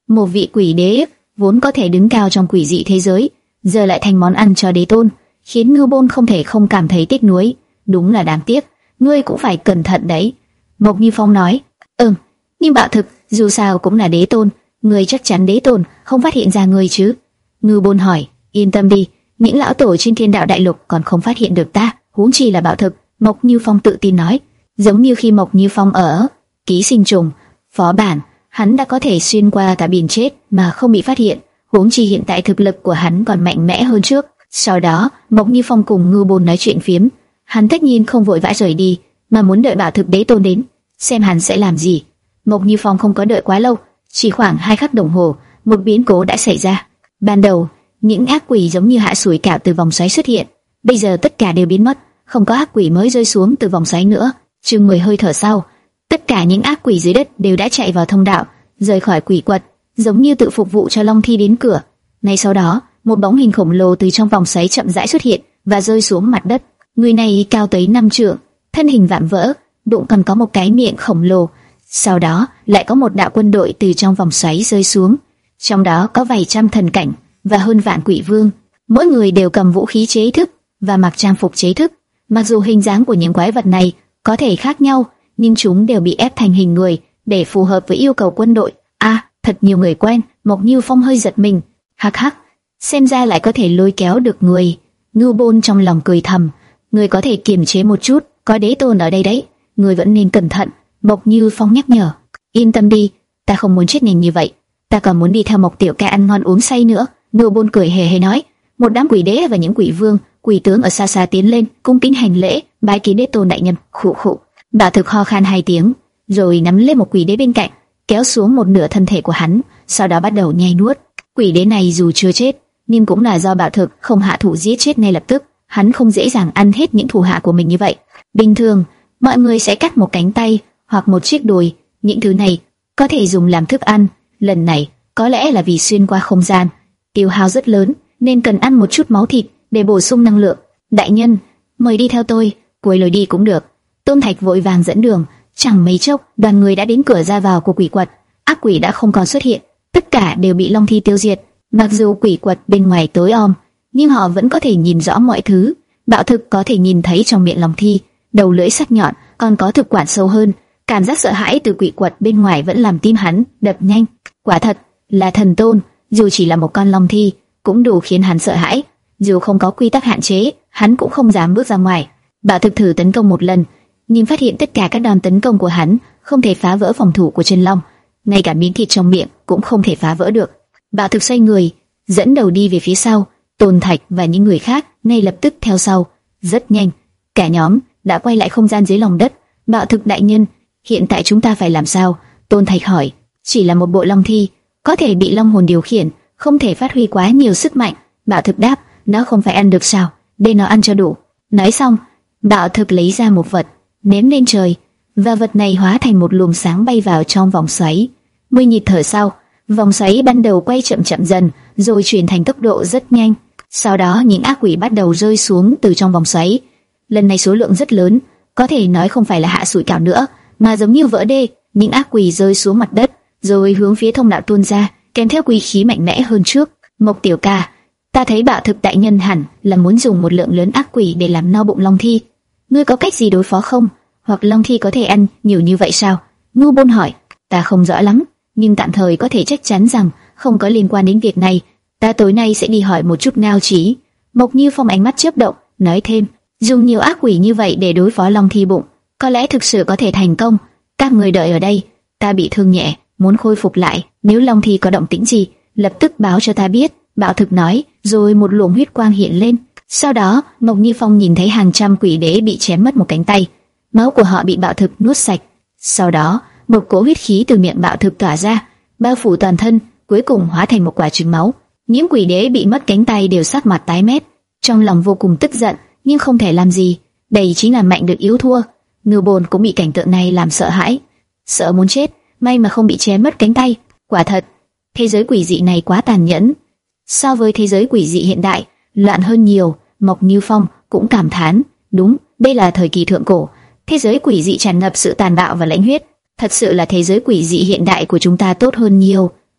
Một vị quỷ đế vốn có thể đứng cao trong quỷ dị thế giới, giờ lại thành món ăn cho đế tôn, khiến Ngưu Bôn không thể không cảm thấy tiếc nuối. Đúng là đáng tiếc, ngươi cũng phải cẩn thận đấy. Mộc Như Phong nói. Ừm, nhưng bạo thực dù sao cũng là đế tôn, ngươi chắc chắn đế tôn không phát hiện ra ngươi chứ? Ngưu Bôn hỏi. Yên tâm đi, những lão tổ trên Thiên Đạo Đại Lục còn không phát hiện được ta, huống chi là bạo thực. Mộc Như Phong tự tin nói. Giống như khi Mộc Như Phong ở Ký Sinh Trùng phó bản, hắn đã có thể xuyên qua tà biển chết mà không bị phát hiện, huống chi hiện tại thực lực của hắn còn mạnh mẽ hơn trước. Sau đó, Mộc Như Phong cùng Ngưu Bôn nói chuyện phiếm, hắn tất nhiên không vội vã rời đi, mà muốn đợi bạo thực đế tôn đến, xem hắn sẽ làm gì. Mộc Như Phong không có đợi quá lâu, chỉ khoảng hai khắc đồng hồ, một biến cố đã xảy ra. Ban đầu, những ác quỷ giống như hạ sủi cảo từ vòng xoáy xuất hiện, bây giờ tất cả đều biến mất, không có ác quỷ mới rơi xuống từ vòng xoáy nữa. Chừng mười hơi thở sau, tất cả những ác quỷ dưới đất đều đã chạy vào thông đạo, rời khỏi quỷ quật, giống như tự phục vụ cho Long Thi đến cửa. Ngay sau đó, một bóng hình khổng lồ từ trong vòng xoáy chậm rãi xuất hiện và rơi xuống mặt đất. Người này cao tới năm trượng, thân hình vạm vỡ, bụng còn có một cái miệng khổng lồ. Sau đó lại có một đạo quân đội từ trong vòng xoáy rơi xuống, trong đó có vài trăm thần cảnh và hơn vạn quỷ vương, mỗi người đều cầm vũ khí chế thức và mặc trang phục chế thức. Mặc dù hình dáng của những quái vật này có thể khác nhau, nhưng chúng đều bị ép thành hình người để phù hợp với yêu cầu quân đội. A, à, thật nhiều người quen. Mộc Như Phong hơi giật mình. Hắc hắc, xem ra lại có thể lôi kéo được người. Ngưu Bôn trong lòng cười thầm, người có thể kiềm chế một chút, có đế tôn ở đây đấy, người vẫn nên cẩn thận. Mộc Như Phong nhắc nhở. Yên tâm đi, ta không muốn chết nhanh như vậy, ta còn muốn đi theo Mộc tiểu ca ăn ngon uống say nữa. Ngưu Bôn cười hề hề nói. Một đám quỷ đế và những quỷ vương, quỷ tướng ở xa xa tiến lên, cung kính hành lễ, bái kiến đế tôn đại nhân. Khụ khụ. Bạo thực ho khan hai tiếng, rồi nắm lấy một quỷ đế bên cạnh, kéo xuống một nửa thân thể của hắn, sau đó bắt đầu nhai nuốt. Quỷ đế này dù chưa chết, nhưng cũng là do bạo thực không hạ thủ giết chết ngay lập tức, hắn không dễ dàng ăn hết những thủ hạ của mình như vậy. Bình thường, mọi người sẽ cắt một cánh tay hoặc một chiếc đùi, những thứ này có thể dùng làm thức ăn. Lần này, có lẽ là vì xuyên qua không gian, tiêu hao rất lớn, nên cần ăn một chút máu thịt để bổ sung năng lượng. Đại nhân, mời đi theo tôi, cuối lối đi cũng được. Tôn Thạch vội vàng dẫn đường. Chẳng mấy chốc, đoàn người đã đến cửa ra vào của quỷ quật. Ác quỷ đã không còn xuất hiện, tất cả đều bị Long Thi tiêu diệt. Mặc dù quỷ quật bên ngoài tối om, nhưng họ vẫn có thể nhìn rõ mọi thứ. Bạo thực có thể nhìn thấy trong miệng Long Thi, đầu lưỡi sắc nhọn, còn có thực quản sâu hơn. Cảm giác sợ hãi từ quỷ quật bên ngoài vẫn làm tim hắn đập nhanh. Quả thật là thần tôn, dù chỉ là một con Long Thi cũng đủ khiến hắn sợ hãi. Dù không có quy tắc hạn chế, hắn cũng không dám bước ra ngoài. Bạo thực thử tấn công một lần, nhưng phát hiện tất cả các đòn tấn công của hắn không thể phá vỡ phòng thủ của chân long, ngay cả miếng thịt trong miệng cũng không thể phá vỡ được. Bạo thực xoay người, dẫn đầu đi về phía sau, Tôn Thạch và những người khác ngay lập tức theo sau. Rất nhanh, cả nhóm đã quay lại không gian dưới lòng đất. Bạo thực đại nhân, hiện tại chúng ta phải làm sao? Tôn Thạch hỏi. Chỉ là một bộ long thi, có thể bị long hồn điều khiển, không thể phát huy quá nhiều sức mạnh. Bạo thực đáp, nó không phải ăn được sao? Để nó ăn cho đủ. Nói xong, Bạo thực lấy ra một vật, ném lên trời, và vật này hóa thành một luồng sáng bay vào trong vòng xoáy. Mười nhịp thở sau, vòng xoáy ban đầu quay chậm chậm dần, rồi chuyển thành tốc độ rất nhanh. Sau đó những ác quỷ bắt đầu rơi xuống từ trong vòng xoáy. Lần này số lượng rất lớn, có thể nói không phải là hạ sủi cảo nữa, mà giống như vỡ đê. Những ác quỷ rơi xuống mặt đất, rồi hướng phía thông đạo tuôn ra, kèm theo quỷ khí mạnh mẽ hơn trước. Mộc tiểu ca, ta thấy Bạo thực đại nhân hẳn là muốn dùng một lượng lớn ác quỷ để làm no bụng Long Thi. Ngươi có cách gì đối phó không? Hoặc Long Thi có thể ăn nhiều như vậy sao? Ngưu Bôn hỏi. Ta không rõ lắm, nhưng tạm thời có thể chắc chắn rằng không có liên quan đến việc này. Ta tối nay sẽ đi hỏi một chút Ngao Chí. Mộc Như Phong ánh mắt chớp động, nói thêm, dùng nhiều ác quỷ như vậy để đối phó Long Thi bụng, có lẽ thực sự có thể thành công. Các người đợi ở đây, ta bị thương nhẹ, muốn khôi phục lại. Nếu Long Thi có động tĩnh gì, lập tức báo cho ta biết. Bạo thực nói, rồi một luồng huyết quang hiện lên. Sau đó, Mộc Như Phong nhìn thấy hàng trăm quỷ đế bị chém mất một cánh tay, máu của họ bị bạo thực nuốt sạch. Sau đó, một cỗ huyết khí từ miệng bạo thực tỏa ra, bao phủ toàn thân, cuối cùng hóa thành một quả trứng máu. Những quỷ đế bị mất cánh tay đều sắc mặt tái mét, trong lòng vô cùng tức giận, nhưng không thể làm gì. Đây chính là mạnh được yếu thua. Ngưu Bôn cũng bị cảnh tượng này làm sợ hãi, sợ muốn chết. May mà không bị chém mất cánh tay. Quả thật, thế giới quỷ dị này quá tàn nhẫn. So với thế giới quỷ dị hiện đại, loạn hơn nhiều. Mộc Như Phong cũng cảm thán, đúng, đây là thời kỳ thượng cổ, thế giới quỷ dị tràn ngập sự tàn bạo và lãnh huyết. Thật sự là thế giới quỷ dị hiện đại của chúng ta tốt hơn nhiều.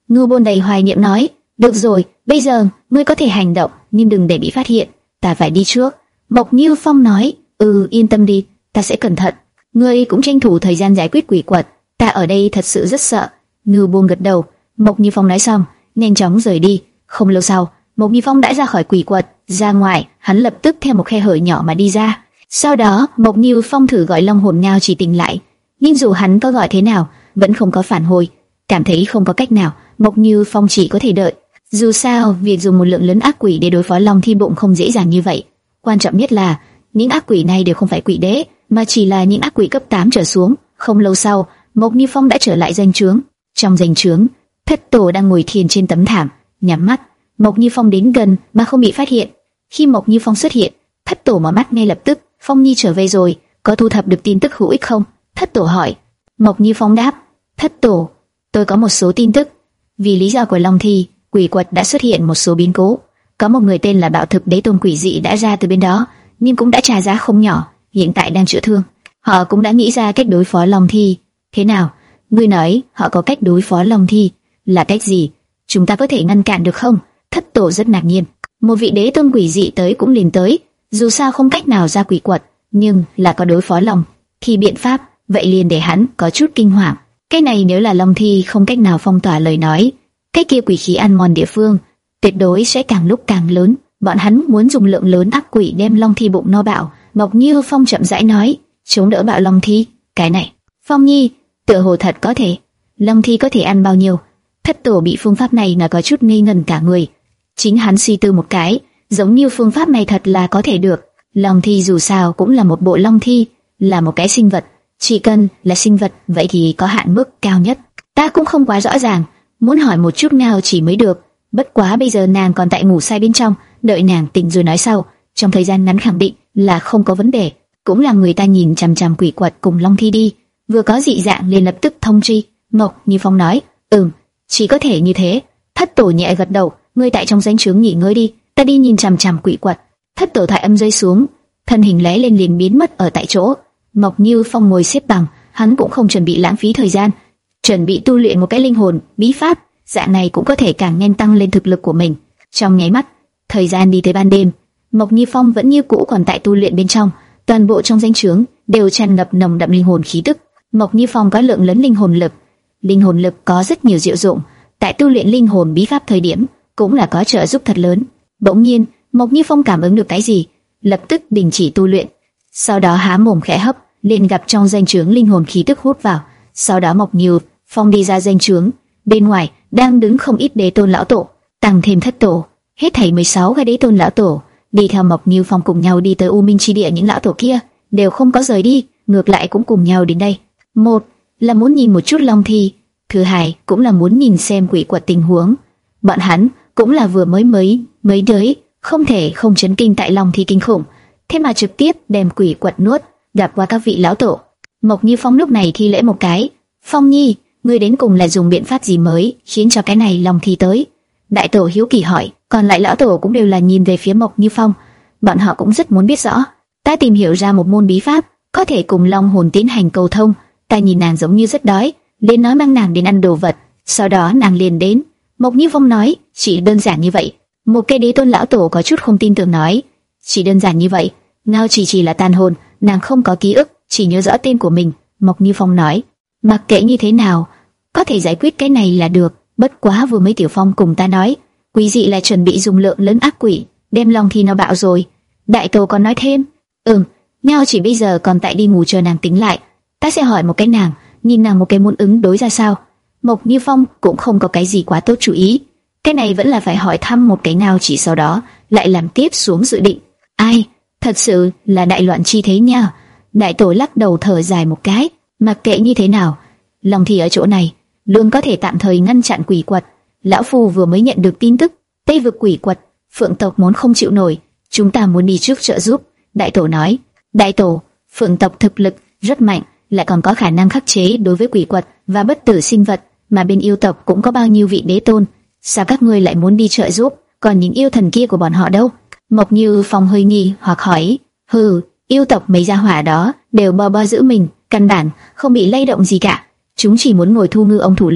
Ngưu Bôn đầy hoài niệm nói, được rồi, bây giờ ngươi có thể hành động, nhưng đừng để bị phát hiện. Ta phải đi trước. Mộc Như Phong nói, ừ, yên tâm đi, ta sẽ cẩn thận. Ngươi cũng tranh thủ thời gian giải quyết quỷ quật. Ta ở đây thật sự rất sợ. Ngưu Bôn gật đầu. Mộc Như Phong nói xong, nhanh chóng rời đi. Không lâu sau, Mộc Như Phong đã ra khỏi quỷ quật. Ra ngoài, hắn lập tức theo một khe hở nhỏ mà đi ra. Sau đó, Mộc Như Phong thử gọi Long Hồn Ngao Chỉ tỉnh lại, nhưng dù hắn có gọi thế nào, vẫn không có phản hồi. Cảm thấy không có cách nào, Mộc Như Phong chỉ có thể đợi. Dù sao, việc dùng một lượng lớn ác quỷ để đối phó Long Thi Bụng không dễ dàng như vậy. Quan trọng nhất là, những ác quỷ này đều không phải quỷ đế, mà chỉ là những ác quỷ cấp tám trở xuống. Không lâu sau, Mộc Như Phong đã trở lại doanh trướng. Trong doanh trướng, Thất Tổ đang ngồi thiền trên tấm thảm, nhắm mắt. Mộc Như Phong đến gần mà không bị phát hiện. Khi Mộc Như Phong xuất hiện, Thất Tổ mở mắt ngay lập tức. Phong Nhi trở về rồi, có thu thập được tin tức hữu ích không? Thất Tổ hỏi. Mộc Như Phong đáp, Thất Tổ, tôi có một số tin tức. Vì lý do của Long Thi, quỷ quật đã xuất hiện một số biến cố. Có một người tên là Bạo Thực Đế Tôn quỷ dị đã ra từ bên đó, nhưng cũng đã trả giá không nhỏ, hiện tại đang chữa thương. Họ cũng đã nghĩ ra cách đối phó Long Thi. Thế nào? Ngươi nói họ có cách đối phó Long Thi, là cách gì? Chúng ta có thể ngăn cản được không? Thất Tổ rất ngạc nhiên. Một vị đế tôn quỷ dị tới cũng liền tới, dù sao không cách nào ra quỷ quật, nhưng là có đối phó Long Thi biện pháp, vậy liền để hắn có chút kinh hoàng. Cái này nếu là Long Thi không cách nào phong tỏa lời nói, cái kia quỷ khí ăn mòn địa phương tuyệt đối sẽ càng lúc càng lớn. Bọn hắn muốn dùng lượng lớn ác quỷ đem Long Thi bụng no bạo. Mộc Như Phong chậm rãi nói, chống đỡ bạo Long Thi. Cái này, Phong Nhi, tựa hồ thật có thể. Long Thi có thể ăn bao nhiêu? Thất Tổ bị phương pháp này là có chút ngây ngẩn cả người. Chính hắn suy tư một cái, giống như phương pháp này thật là có thể được. Long Thi dù sao cũng là một bộ Long Thi, là một cái sinh vật. Chỉ cần là sinh vật, vậy thì có hạn mức cao nhất. Ta cũng không quá rõ ràng, muốn hỏi một chút nào chỉ mới được. Bất quá bây giờ nàng còn tại ngủ say bên trong, đợi nàng tỉnh rồi nói sau. Trong thời gian ngắn khẳng định là không có vấn đề. Cũng là người ta nhìn chằm chằm quỷ quật cùng Long Thi đi, vừa có dị dạng liền lập tức thông tri. Mộc Như Phong nói, ừm, chỉ có thể như thế. Thất Tổ nhẹ gật đầu, ngươi tại trong doanh trướng nghỉ ngơi đi, ta đi nhìn chằm chằm quỷ quật. Thất Tổ thoại âm rơi xuống, thân hình lóe lên liền biến mất ở tại chỗ. Mộc Như Phong ngồi xếp bằng, hắn cũng không chuẩn bị lãng phí thời gian, chuẩn bị tu luyện một cái linh hồn bí pháp, dạng này cũng có thể càng nhanh tăng lên thực lực của mình. Trong nháy mắt, thời gian đi tới ban đêm, Mộc Như Phong vẫn như cũ còn tại tu luyện bên trong, toàn bộ trong danh trướng đều tràn ngập nồng đậm linh hồn khí tức. Mộc Như Phong có lượng lớn linh hồn lực, linh hồn lực có rất nhiều diệu dụng, tại tu luyện linh hồn bí pháp thời điểm cũng là có trợ giúp thật lớn. Bỗng nhiên, Mộc Như Phong cảm ứng được cái gì, lập tức đình chỉ tu luyện. Sau đó há mồm khẽ hấp, liền gặp trong danh trướng linh hồn khí tức hút vào. Sau đó Mộc Như Phong đi ra danh trướng, bên ngoài đang đứng không ít đế tôn lão tổ, tăng thêm Thất Tổ, hết thảy mười sáu cái đế tôn lão tổ đi theo Mộc Như Phong cùng nhau đi tới U Minh chi địa. Những lão tổ kia đều không có rời đi, ngược lại cũng cùng nhau đến đây. Một là muốn nhìn một chút Long Thi, thứ hai cũng là muốn nhìn xem quỷ quật tình huống. Bọn hắn cũng là vừa mới mới mới tới, không thể không chấn kinh tại Long Thi kinh khủng, thế mà trực tiếp đem quỷ quật nuốt. Gặp qua các vị lão tổ, Mộc Như Phong lúc này thi lễ một cái. Phong Nhi, ngươi đến cùng là dùng biện pháp gì mới khiến cho cái này Long Thi tới? Đại tổ hiếu kỳ hỏi. Còn lại lão tổ cũng đều là nhìn về phía Mộc Như Phong, bọn họ cũng rất muốn biết rõ. Ta tìm hiểu ra một môn bí pháp có thể cùng long hồn tiến hành cầu thông. Ta nhìn nàng giống như rất đói, liền nói mang nàng đến ăn đồ vật, sau đó nàng liền đến. Mộc Như Phong nói, chỉ đơn giản như vậy. Một cái đế tôn lão tổ có chút không tin tưởng nói, chỉ đơn giản như vậy? Ngao chỉ chỉ là tàn hồn, nàng không có ký ức, chỉ nhớ rõ tên của mình. Mộc Như Phong nói, mặc kệ như thế nào, có thể giải quyết cái này là được. Bất quá vừa mới Tiểu Phong cùng ta nói, quỷ dị là chuẩn bị dùng lượng lớn ác quỷ đem Long Thi nó bạo rồi. Đại tổ còn nói thêm, ừm, Ngao chỉ bây giờ còn tại đi ngủ chờ nàng tính lại, ta sẽ hỏi một cái nàng, nhìn nàng một cái muốn ứng đối ra sao. Mộc Như Phong cũng không có cái gì quá tốt chú ý, cái này vẫn là phải hỏi thăm một cái Ngao chỉ, sau đó lại làm tiếp xuống dự định. Ai, thật sự là đại loạn chi thế nha. Đại tổ lắc đầu thở dài một cái, mặc kệ như thế nào, Long Thi ở chỗ này luôn có thể tạm thời ngăn chặn quỷ quật. Lão Phu vừa mới nhận được tin tức, Tây vực quỷ quật, Phượng tộc muốn không chịu nổi, chúng ta muốn đi trước trợ giúp. Đại tổ nói, đại tổ, Phượng tộc thực lực rất mạnh, lại còn có khả năng khắc chế đối với quỷ quật và bất tử sinh vật, mà bên yêu tộc cũng có bao nhiêu vị đế tôn, sao các ngươi lại muốn đi trợ giúp? Còn những yêu thần kia của bọn họ đâu? Mộc Như Phong hơi nghi hoặc hỏi. Hừ, yêu tộc mấy gia hỏa đó đều bo bo giữ mình, căn bản không bị lay động gì cả, chúng chỉ muốn ngồi thu ngư ông thủ lợi,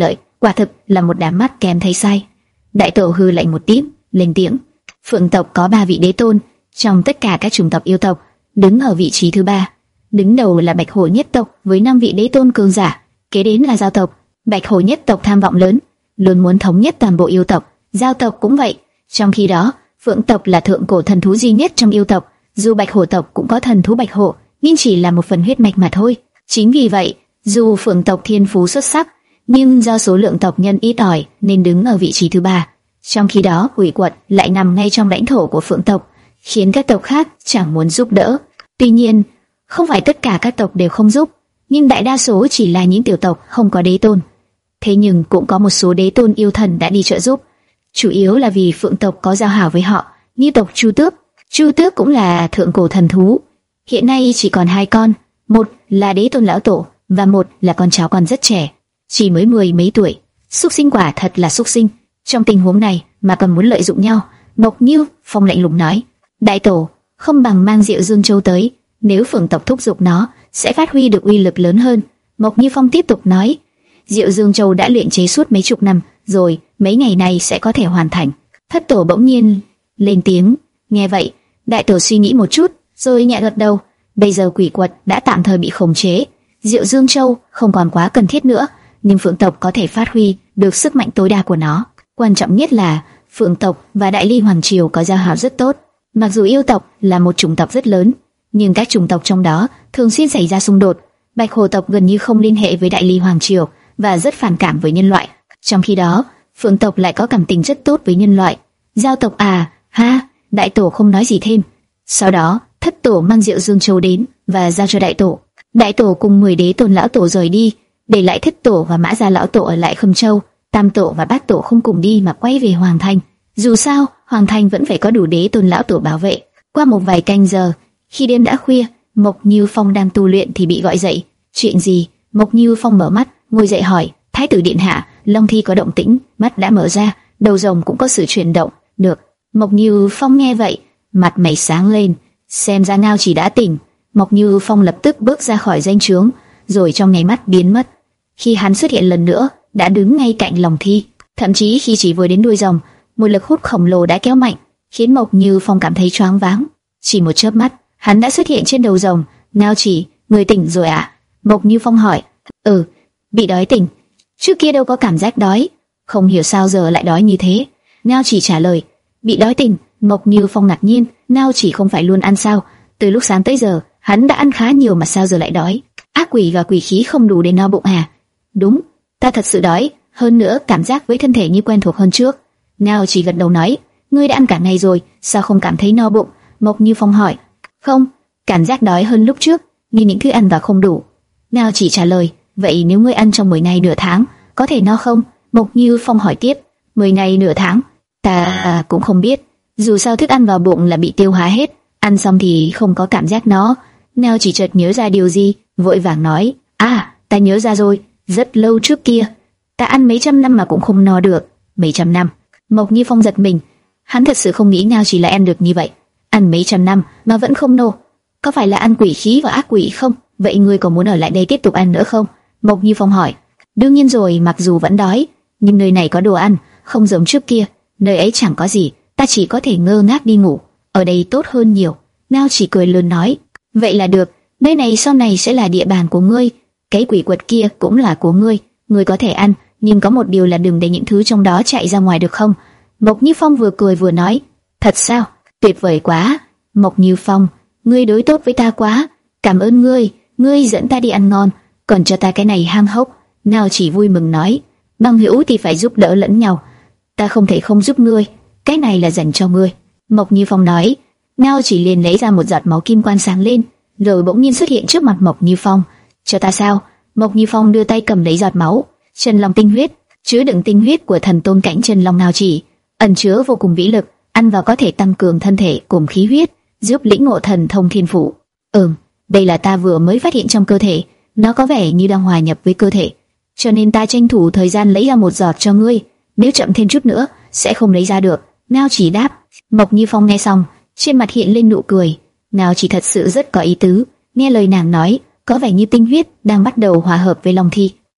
quả thực là một đám mắt kèm thấy sai. Đại tổ hư lạnh một tiếng, lên tiếng. Phượng tộc có ba vị đế tôn, trong tất cả các chủng tộc yêu tộc, đứng ở vị trí thứ ba. Đứng đầu là Bạch Hổ nhất tộc với năm vị đế tôn cường giả, kế đến là Giao tộc. Bạch Hổ nhất tộc tham vọng lớn, luôn muốn thống nhất toàn bộ yêu tộc. Giao tộc cũng vậy. Trong khi đó, Phượng tộc là thượng cổ thần thú duy nhất trong yêu tộc. Dù Bạch Hổ tộc cũng có thần thú Bạch Hổ, nhưng chỉ là một phần huyết mạch mà thôi. Chính vì vậy, dù Phượng tộc thiên phú xuất sắc, nhưng do số lượng tộc nhân ít ỏi nên đứng ở vị trí thứ ba. Trong khi đó, Quỷ Quật lại nằm ngay trong lãnh thổ của Phượng tộc, khiến các tộc khác chẳng muốn giúp đỡ. Tuy nhiên, không phải tất cả các tộc đều không giúp, nhưng đại đa số chỉ là những tiểu tộc không có đế tôn. Thế nhưng cũng có một số đế tôn yêu thần đã đi trợ giúp, chủ yếu là vì Phượng tộc có giao hảo với họ, như tộc Chu Tước. Chu Tước cũng là thượng cổ thần thú, hiện nay chỉ còn hai con, một là đế tôn lão tổ và một là con cháu còn rất trẻ, chỉ mới mười mấy tuổi. Súc sinh quả thật là súc sinh. Trong tình huống này mà còn muốn lợi dụng nhau. Mộc Như Phong lạnh lùng nói, đại tổ, không bằng mang Diệu Dương Châu tới, nếu Phượng tộc thúc giục nó, sẽ phát huy được uy lực lớn hơn. Mộc Như Phong tiếp tục nói, Diệu Dương Châu đã luyện chế suốt mấy chục năm rồi, mấy ngày này sẽ có thể hoàn thành. Thất tổ bỗng nhiên lên tiếng. Nghe vậy, đại tổ suy nghĩ một chút, rồi nhẹ gật đầu. Bây giờ Quỷ Quật đã tạm thời bị khống chế, Diệu Dương Châu không còn quá cần thiết nữa, nhưng Phượng tộc có thể phát huy được sức mạnh tối đa của nó. Quan trọng nhất là Phượng tộc và Đại Ly Hoàng Triều có giao hảo rất tốt. Mặc dù yêu tộc là một chủng tộc rất lớn, nhưng các chủng tộc trong đó thường xuyên xảy ra xung đột. Bạch Hổ tộc gần như không liên hệ với Đại Ly Hoàng Triều và rất phản cảm với nhân loại. Trong khi đó, Phượng tộc lại có cảm tình rất tốt với nhân loại. Giao tộc à, ha, đại tổ không nói gì thêm. Sau đó, thất tổ mang Diệu Dương Châu đến và giao cho đại tổ. Đại tổ cùng mười đế tôn lão tổ rời đi, để lại thất tổ và Mã Gia lão tổ ở lại Khâm Châu. Tam tổ và bát tổ không cùng đi mà quay về Hoàng Thành. Dù sao, Hoàng Thành vẫn phải có đủ đế tôn lão tổ bảo vệ. Qua một vài canh giờ, khi đêm đã khuya, Mộc Như Phong đang tu luyện thì bị gọi dậy. Chuyện gì? Mộc Như Phong mở mắt, ngồi dậy hỏi. Thái tử điện hạ, Long Thi có động tĩnh, mắt đã mở ra, đầu rồng cũng có sự chuyển động. Được. Mộc Như Phong nghe vậy, mặt mày sáng lên, xem ra Ngao Chỉ đã tỉnh. Mộc Như Phong lập tức bước ra khỏi danh trướng, rồi trong nháy mắt biến mất. Khi hắn xuất hiện lần nữa, đã đứng ngay cạnh Long Thi. Thậm chí khi chỉ vừa đến đuôi rồng, một lực hút khổng lồ đã kéo mạnh, khiến Mộc Như Phong cảm thấy choáng váng. Chỉ một chớp mắt, hắn đã xuất hiện trên đầu rồng. Ngao Chỉ, người tỉnh rồi ạ? À? Mộc Như Phong hỏi. Ừ, bị đói tỉnh. Trước kia đâu có cảm giác đói, không hiểu sao giờ lại đói như thế. Ngao Chỉ trả lời. Bị đói tỉnh? Mộc Như Phong ngạc nhiên. Ngao Chỉ không phải luôn ăn sao? Từ lúc sáng tới giờ, hắn đã ăn khá nhiều mà sao giờ lại đói? Ác quỷ và quỷ khí không đủ để no bụng à? Đúng, ta thật sự đói. Hơn nữa cảm giác với thân thể như quen thuộc hơn trước. Ngao Chỉ gật đầu nói. Ngươi đã ăn cả ngày rồi, sao không cảm thấy no bụng? Mộc Như Phong hỏi. Không, cảm giác đói hơn lúc trước, nhưng những thứ ăn vào không đủ. Ngao Chỉ trả lời. Vậy nếu ngươi ăn trong mười ngày nửa tháng, có thể no không? Mộc Như Phong hỏi tiếp. Mười ngày nửa tháng? Ta à, cũng không biết. Dù sao thức ăn vào bụng là bị tiêu hóa hết, ăn xong thì không có cảm giác nó. Ngao Chỉ chợt nhớ ra điều gì, vội vàng nói. À, ta nhớ ra rồi. Rất lâu trước kia, ta ăn mấy trăm năm mà cũng không no được. Mấy trăm năm? Mộc Như Phong giật mình. Hắn thật sự không nghĩ Ngao Chỉ lại ăn được như vậy. Ăn mấy trăm năm mà vẫn không no, có phải là ăn quỷ khí và ác quỷ không? Vậy ngươi có muốn ở lại đây tiếp tục ăn nữa không? Mộc Như Phong hỏi. Đương nhiên rồi, mặc dù vẫn đói, nhưng nơi này có đồ ăn, không giống trước kia. Nơi ấy chẳng có gì, ta chỉ có thể ngơ ngác đi ngủ. Ở đây tốt hơn nhiều. Ngao Chỉ cười lớn nói. Vậy là được, nơi này sau này sẽ là địa bàn của ngươi. Cái Quỷ Quật kia cũng là của ngươi. Ngươi có thể ăn, nhưng có một điều là đừng để những thứ trong đó chạy ra ngoài được không? Mộc Như Phong vừa cười vừa nói. Thật sao? Tuyệt vời quá. Mộc Như Phong, ngươi đối tốt với ta quá. Cảm ơn ngươi, ngươi dẫn ta đi ăn ngon, còn cho ta cái này hang hốc. Ngao Chỉ vui mừng nói. Bằng hữu thì phải giúp đỡ lẫn nhau, ta không thể không giúp ngươi, cái này là dành cho ngươi. Mộc Như Phong nói. Ngao Chỉ liền lấy ra một giọt máu kim quang sáng lên, rồi bỗng nhiên xuất hiện trước mặt Mộc Như Phong. Cho ta sao? Mộc Như Phong đưa tay cầm lấy giọt máu. Chân long tinh huyết, chứa đựng tinh huyết của thần tôn cảnh chân long Ngao Chỉ, ẩn chứa vô cùng vĩ lực, ăn vào có thể tăng cường thân thể cùng khí huyết, giúp lĩnh ngộ thần thông thiên phủ. Ừm, đây là ta vừa mới phát hiện trong cơ thể, nó có vẻ như đang hòa nhập với cơ thể, cho nên ta tranh thủ thời gian lấy ra một giọt cho ngươi. Nếu chậm thêm chút nữa, sẽ không lấy ra được. Ngao Chỉ đáp. Mộc Như Phong nghe xong, trên mặt hiện lên nụ cười. Ngao Chỉ thật sự rất có ý tứ. Nghe lời nàng nói, có vẻ như tinh huyết đang bắt đầu hòa hợp với Long Thi.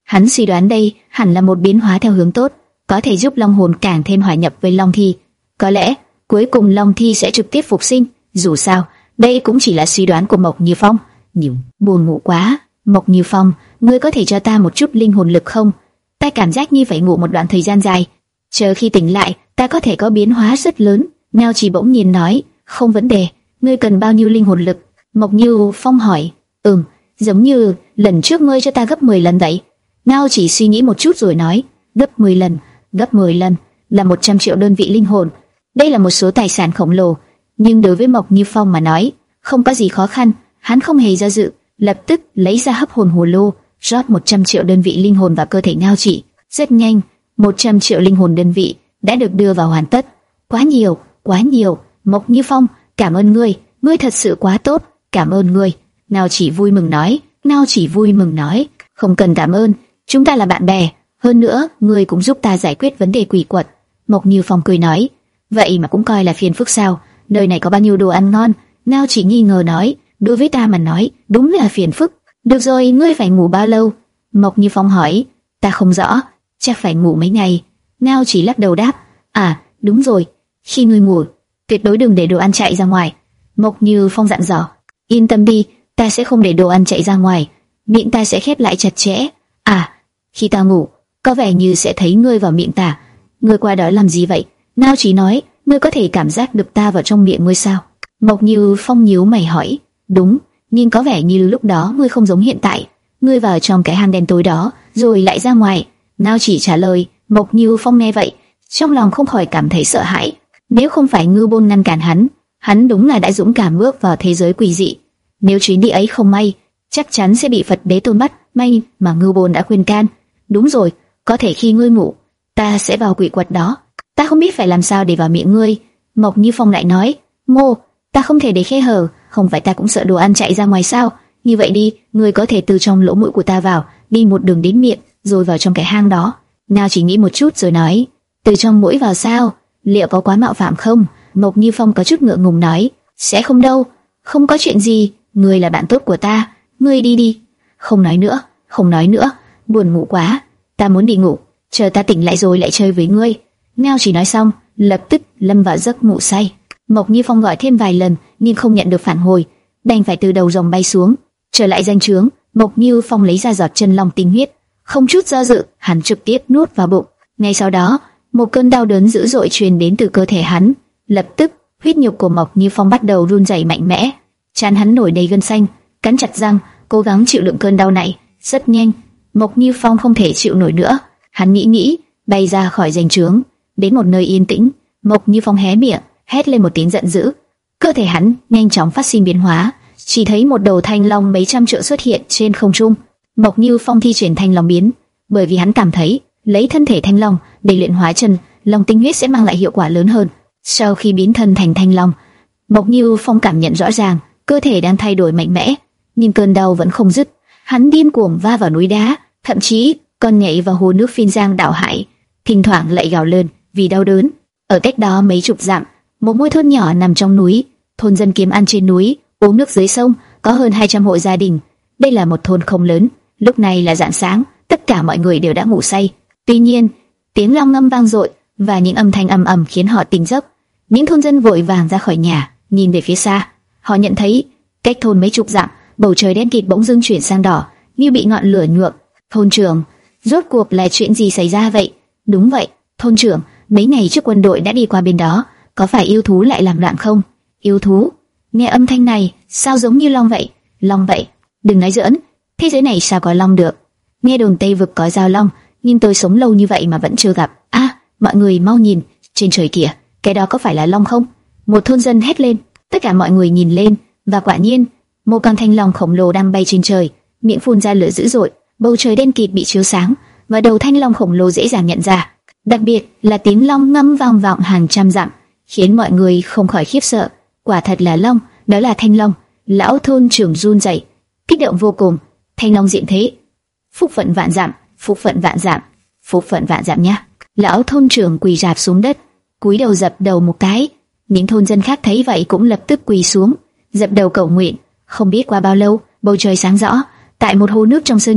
Hắn suy đoán đây hẳn là một biến hóa theo hướng tốt, có thể giúp long hồn càng thêm hòa nhập với long thi. Có lẽ cuối cùng long thi sẽ trực tiếp phục sinh. Dù sao, đây cũng chỉ là suy đoán của Mộc Như Phong. Nhưng buồn ngủ quá. Mộc Như Phong, ngươi có thể cho ta một chút linh hồn lực không? Ta cảm giác như phải ngủ một đoạn thời gian dài. Chờ khi tỉnh lại, ta có thể có biến hóa rất lớn. Ngao Chỉ bỗng nhiên nói, không vấn đề. Ngươi cần bao nhiêu linh hồn lực? Mộc Như Phong hỏi. Ừm, giống như lần trước ngươi cho ta gấp mười lần vậy. Ngao Chỉ suy nghĩ một chút rồi nói, gấp mười lần, gấp mười lần là một trăm triệu đơn vị linh hồn. Đây là một số tài sản khổng lồ, nhưng đối với Mộc Như Phong mà nói, không có gì khó khăn. Hắn không hề do dự, lập tức lấy ra hấp hồn hồ lô, rót một trăm triệu đơn vị linh hồn vào cơ thể Ngao Chỉ. Rất nhanh, một trăm triệu linh hồn đơn vị đã được đưa vào hoàn tất. Quá nhiều, quá nhiều. Mộc Như Phong, cảm ơn ngươi, ngươi thật sự quá tốt, cảm ơn ngươi. Ngao Chỉ vui mừng nói, Ngao Chỉ vui mừng nói, không cần cảm ơn, chúng ta là bạn bè. Hơn nữa, ngươi cũng giúp ta giải quyết vấn đề quỷ quật. Mộc Như Phong cười nói, vậy mà cũng coi là phiền phức sao? Nơi này có bao nhiêu đồ ăn ngon? Ngao Chỉ nghi ngờ nói, đối với ta mà nói, đúng là phiền phức. Được rồi, ngươi phải ngủ bao lâu? Mộc Như Phong hỏi, ta không rõ, chắc phải ngủ mấy ngày. Ngao Chỉ lắc đầu đáp, à, đúng rồi, khi ngươi ngủ, tuyệt đối đừng để đồ ăn chạy ra ngoài. Mộc Như Phong dặn dò, yên tâm đi, ta sẽ không để đồ ăn chạy ra ngoài, miệng ta sẽ khép lại chặt chẽ. À, khi ta ngủ, có vẻ như sẽ thấy ngươi vào miệng ta. Ngươi qua đó làm gì vậy? Ngao Chỉ nói, ngươi có thể cảm giác được ta vào trong miệng ngươi sao? Mộc Như Phong nhíu mày hỏi, đúng, nhưng có vẻ như lúc đó ngươi không giống hiện tại. Ngươi vào trong cái hang đen tối đó, rồi lại ra ngoài. Ngao Chỉ trả lời. Mộc Như Phong nghe vậy, trong lòng không khỏi cảm thấy sợ hãi. Nếu không phải Ngư Bôn ngăn cản hắn, hắn đúng là đã dũng cảm bước vào thế giới quỷ dị. Nếu chuyến đi ấy không may, chắc chắn sẽ bị Phật Đế Tôn bắt. May mà Ngư Bôn đã khuyên can. Đúng rồi, có thể khi ngươi ngủ, ta sẽ vào quỷ quật đó. Ta không biết phải làm sao để vào miệng ngươi. Mộc Như Phong lại nói, Ngô, ta không thể để khe hở, không phải ta cũng sợ đồ ăn chạy ra ngoài sao? Như vậy đi, ngươi có thể từ trong lỗ mũi của ta vào, đi một đường đến miệng, rồi vào trong cái hang đó. Ngao Chỉ nghĩ một chút rồi nói, từ trong mũi vào sao? Liệu có quá mạo phạm không? Mộc Như Phong có chút ngượng ngùng nói, sẽ không đâu, không có chuyện gì, ngươi là bạn tốt của ta, ngươi đi đi. Không nói nữa, không nói nữa, buồn ngủ quá, ta muốn đi ngủ, chờ ta tỉnh lại rồi lại chơi với ngươi. Ngao Chỉ nói xong, lập tức lâm vào giấc ngủ say. Mộc Như Phong gọi thêm vài lần nhưng không nhận được phản hồi, đành phải từ đầu rồng bay xuống, trở lại danh trướng. Mộc Như Phong lấy ra giọt chân long tinh huyết, không chút do dự, hắn trực tiếp nuốt vào bụng. Ngay sau đó, một cơn đau đớn dữ dội truyền đến từ cơ thể hắn. Lập tức, huyết nhục của Mộc Như Phong bắt đầu run rẩy mạnh mẽ, trán hắn nổi đầy gân xanh, cắn chặt răng, cố gắng chịu đựng cơn đau này. Rất nhanh, Mộc Như Phong không thể chịu nổi nữa, hắn nghĩ nghĩ, bay ra khỏi danh trướng, đến một nơi yên tĩnh. Mộc Như Phong hé miệng, hét lên một tiếng giận dữ. Cơ thể hắn nhanh chóng phát sinh biến hóa, chỉ thấy một đầu thanh long mấy trăm trượng xuất hiện trên không trung. Mộc Như Phong thi triển thanh long biến, bởi vì hắn cảm thấy lấy thân thể thanh long để luyện hóa chân long tinh huyết sẽ mang lại hiệu quả lớn hơn. Sau khi biến thân thành thanh long, Mộc Như Phong cảm nhận rõ ràng cơ thể đang thay đổi mạnh mẽ, nhưng cơn đau vẫn không dứt. Hắn điên cuồng va vào núi đá, thậm chí còn nhảy vào hồ nước Phiên Giang đảo hải, thỉnh thoảng lại gào lên vì đau đớn. Ở cách đó mấy chục dặm, một ngôi thôn nhỏ nằm trong núi, thôn dân kiếm ăn trên núi, uống nước dưới sông, có hơn hai trăm hộ gia đình. Đây là một thôn không lớn. Lúc này là rạng sáng, tất cả mọi người đều đã ngủ say. Tuy nhiên, tiếng long ngâm vang dội và những âm thanh ầm ầm khiến họ tỉnh giấc. Những thôn dân vội vàng ra khỏi nhà, nhìn về phía xa. Họ nhận thấy cách thôn mấy chục dặm, bầu trời đen kịt bỗng dưng chuyển sang đỏ, như bị ngọn lửa nhuộm. Thôn trưởng, rốt cuộc là chuyện gì xảy ra vậy? Đúng vậy, thôn trưởng, mấy ngày trước quân đội đã đi qua bên đó, có phải yêu thú lại làm loạn không? Yêu thú? Nghe âm thanh này, sao giống như long vậy? Long vậy? Đừng nói giỡn, thế giới này sao có long được? Nghe đồn Tây vực có giao long, nhưng tôi sống lâu như vậy mà vẫn chưa gặp. À, mọi người mau nhìn, trên trời kìa, cái đó có phải là long không? Một thôn dân hét lên. Tất cả mọi người nhìn lên, và quả nhiên, một con thanh long khổng lồ đang bay trên trời, miệng phun ra lửa dữ dội, bầu trời đen kịt bị chiếu sáng, và đầu thanh long khổng lồ dễ dàng nhận ra. Đặc biệt là tiếng long ngâm vang vọng hàng trăm dặm, khiến mọi người không khỏi khiếp sợ. Quả thật là long, đó là thanh long. Lão thôn trưởng run rẩy, kích động vô cùng. Thanh long diện thế, phúc phận vạn dặm, phúc phận vạn dặm, phúc phận vạn dặm nhá. Lão thôn trưởng quỳ rạp xuống đất, cúi đầu dập đầu một cái. Những thôn dân khác thấy vậy cũng lập tức quỳ xuống, dập đầu cầu nguyện. Không biết qua bao lâu, bầu trời sáng rõ. Tại một hồ nước trong sơn trạch,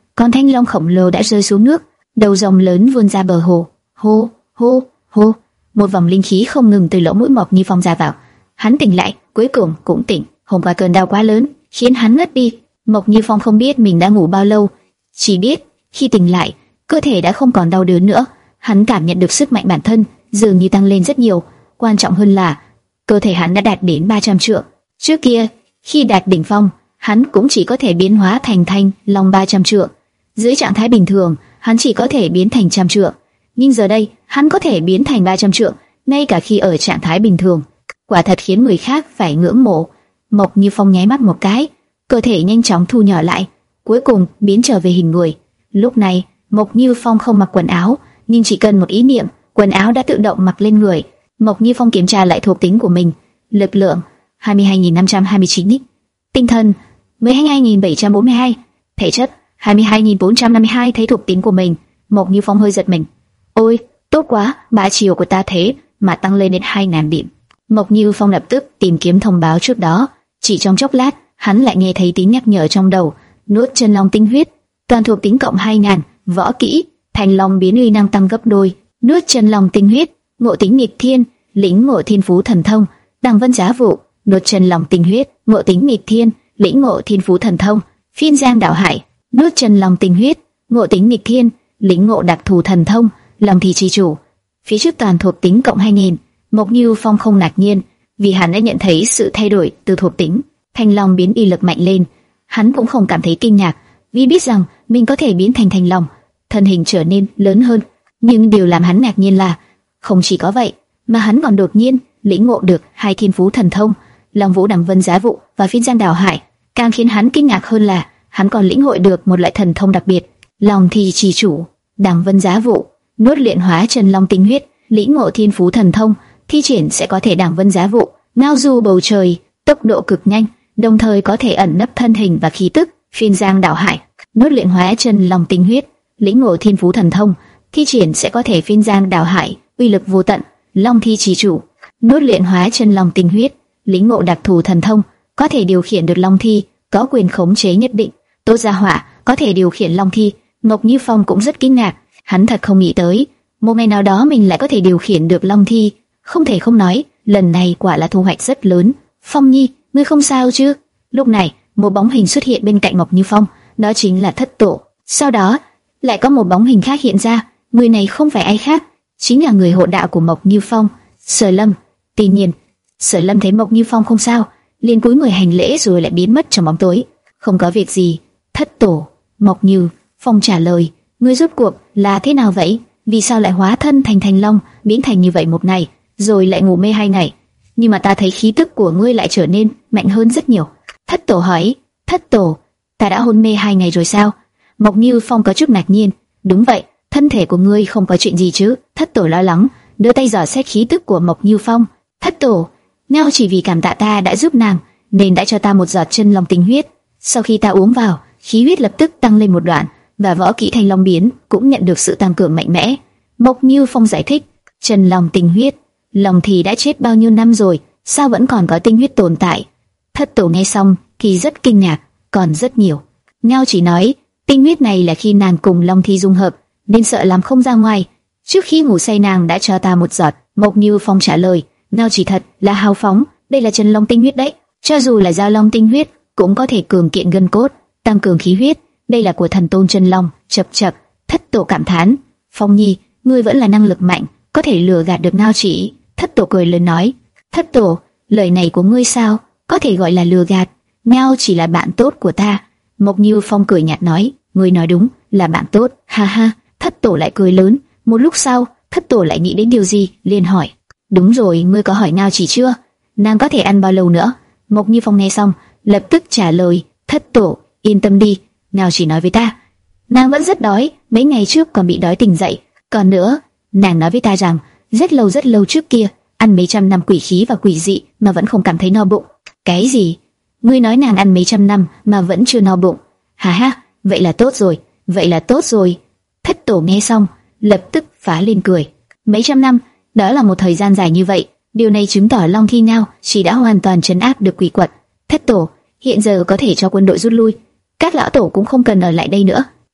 con thanh long khổng lồ đã rơi xuống nước, đầu rồng lớn vươn ra bờ hồ. Hô, hô, hô, một vòng linh khí không ngừng từ lỗ mũi Mộc Như Phong ra vào. Hắn tỉnh lại, cuối cùng cũng tỉnh. Hôm qua cơn đau quá lớn khiến hắn ngất đi. Mộc Như Phong không biết mình đã ngủ bao lâu, chỉ biết khi tỉnh lại, cơ thể đã không còn đau đớn nữa. Hắn cảm nhận được sức mạnh bản thân dường như tăng lên rất nhiều. Quan trọng hơn là cơ thể hắn đã đạt đến ba trăm trượng. Trước kia, khi đạt đỉnh phong, hắn cũng chỉ có thể biến hóa thành thanh long ba trăm trượng. Dưới trạng thái bình thường, hắn chỉ có thể biến thành trăm trượng. Nhưng giờ đây, hắn có thể biến thành ba trăm trượng, ngay cả khi ở trạng thái bình thường. Quả thật khiến người khác phải ngưỡng mộ. Mộc Như Phong nháy mắt một cái, cơ thể nhanh chóng thu nhỏ lại, cuối cùng biến trở về hình người. Lúc này, Mộc Như Phong không mặc quần áo, nhưng chỉ cần một ý niệm, quần áo đã tự động mặc lên người. Mộc Như Phong kiểm tra lại thuộc tính của mình. Lực lượng hai mươi hai nghìn năm trăm hai mươi chín, tinh thần mười hai nghìn bảy trăm bốn mươi hai, thể chất hai mươi hai nghìn bốn trăm năm mươi hai. Thấy thuộc tính của mình, Mộc Như Phong hơi giật mình. Ôi, tốt quá, bá chiều của ta thế mà tăng lên đến hai nghìn điểm. Mộc Như Phong lập tức tìm kiếm thông báo trước đó. Chỉ trong chốc lát, hắn lại nghe thấy tiếng nhắc nhở trong đầu. Nuốt chân long tinh huyết, toàn thuộc tính cộng hai nghìn. Võ kỹ, thành long biến uy năng tăng gấp đôi. Nuốt chân long tinh huyết, ngộ tính nghịch thiên, lĩnh ngộ thiên phú thần thông. Đằng vân giá vụ, nuốt chân long tinh huyết, ngộ tính nghịch thiên, lĩnh ngộ thiên phú thần thông. Phiên giang đảo hải, nuốt chân long tinh huyết, ngộ tính nghịch thiên, lĩnh ngộ đặc thù thần thông. Long thi chi chủ, phía trước toàn thuộc tính cộng hai nghìn. Mộc Như Phong không ngạc nhiên, vì hắn đã nhận thấy sự thay đổi từ thuộc tính. Thanh long biến uy lực mạnh lên, hắn cũng không cảm thấy kinh ngạc, vì biết rằng mình có thể biến thành thanh long, thân hình trở nên lớn hơn. Nhưng điều làm hắn ngạc nhiên là, không chỉ có vậy, mà hắn còn đột nhiên lĩnh ngộ được hai thiên phú thần thông, Long Vũ Đằng Vân Giá Vụ và Phiên Giang Đảo Hải. Càng khiến hắn kinh ngạc hơn là, hắn còn lĩnh hội được một loại thần thông đặc biệt, Long Thi Chi Chủ, Đằng Vân Giá Vụ, nuốt luyện hóa chân long tinh huyết, lĩnh ngộ thiên phú thần thông, thi triển sẽ có thể Đằng Vân Giá Vụ, ngao du bầu trời, tốc độ cực nhanh, đồng thời có thể ẩn nấp thân hình và khí tức. Phiên Giang Đảo Hải, nuốt luyện hóa chân long tinh huyết, lĩnh ngộ thiên phú thần thông, thi triển sẽ có thể Phiên Giang Đảo Hải, uy lực vô tận. Long Thi Chỉ Chủ, nuốt luyện hóa chân long tinh huyết, lĩnh ngộ đặc thù thần thông, có thể điều khiển được long thi, có quyền khống chế nhất định. Tốt gia hỏa, có thể điều khiển long thi. Mộc Như Phong cũng rất kinh ngạc, hắn thật không nghĩ tới, một ngày nào đó mình lại có thể điều khiển được long thi. Không thể không nói, lần này quả là thu hoạch rất lớn. Phong Nhi, ngươi không sao chứ? Lúc này, một bóng hình xuất hiện bên cạnh Mộc Như Phong, đó chính là Thất Tổ. Sau đó, lại có một bóng hình khác hiện ra, người này không phải ai khác, chính là người hộ đạo của Mộc Như Phong, Sở Lâm. Tuy nhiên, Sở Lâm thấy Mộc Như Phong không sao, liền cúi người hành lễ rồi lại biến mất trong bóng tối. Không có việc gì. Thất Tổ. Mộc Như Phong trả lời, ngươi rốt cuộc là thế nào vậy? Vì sao lại hóa thân thành thanh long, biến thành như vậy một ngày, rồi lại ngủ mê hai ngày? Nhưng mà ta thấy khí tức của ngươi lại trở nên mạnh hơn rất nhiều. Thất Tổ hỏi. Thất Tổ, ta đã hôn mê hai ngày rồi sao? Mộc Như Phong có chút ngạc nhiên. Đúng vậy, thân thể của ngươi không có chuyện gì chứ? Thất Tổ lo lắng, đưa tay dò xét khí tức của Mộc Như Phong. Thất Tổ, Ngao chỉ vì cảm tạ ta đã giúp nàng, nên đã cho ta một giọt chân long tinh huyết. Sau khi ta uống vào, khí huyết lập tức tăng lên một đoạn, và võ kỹ thanh long biến cũng nhận được sự tăng cường mạnh mẽ. Mộc Như Phong giải thích, chân long tinh huyết, long thì đã chết bao nhiêu năm rồi, sao vẫn còn có tinh huyết tồn tại? Thất Tổ nghe xong thì rất kinh ngạc, còn rất nhiều. Ngao chỉ nói, tinh huyết này là khi nàng cùng long thi dung hợp, nên sợ làm không ra ngoài. Trước khi ngủ say nàng đã cho ta một giọt. Mộc Như Phong trả lời, Ngao chỉ thật là hào phóng, đây là chân long tinh huyết đấy. Cho dù là giao long tinh huyết, cũng có thể cường kiện gân cốt, tăng cường khí huyết. Đây là của thần tôn chân long. Chập chập. Thất Tổ cảm thán, Phong Nhi, ngươi vẫn là năng lực mạnh, có thể lừa gạt được Ngao chỉ. Thất Tổ cười lớn nói, Thất Tổ, lời này của ngươi sao có thể gọi là lừa gạt? Ngao chỉ là bạn tốt của ta. Mộc Như Phong cười nhạt nói, ngươi nói đúng, là bạn tốt. Ha ha. Thất Tổ lại cười lớn. Một lúc sau, Thất Tổ lại nghĩ đến điều gì, liền hỏi, đúng rồi, ngươi có hỏi Ngao chỉ chưa? Nàng có thể ăn bao lâu nữa? Mộc Như Phong nghe xong, lập tức trả lời, Thất Tổ, yên tâm đi, Ngao chỉ nói với ta, nàng vẫn rất đói, mấy ngày trước còn bị đói tỉnh dậy. Còn nữa, nàng nói với ta rằng, rất lâu rất lâu trước kia, ăn mấy trăm năm quỷ khí và quỷ dị mà vẫn không cảm thấy no bụng. Cái gì? Ngươi nói nàng ăn mấy trăm năm mà vẫn chưa no bụng? Hà ha, vậy là tốt rồi, vậy là tốt rồi. Thất Tổ nghe xong, lập tức phá lên cười. Mấy trăm năm, đó là một thời gian dài như vậy, điều này chứng tỏ Long Thi Ngao chỉ đã hoàn toàn trấn áp được quỷ quật. Thất Tổ, hiện giờ có thể cho quân đội rút lui, các lão tổ cũng không cần ở lại đây nữa.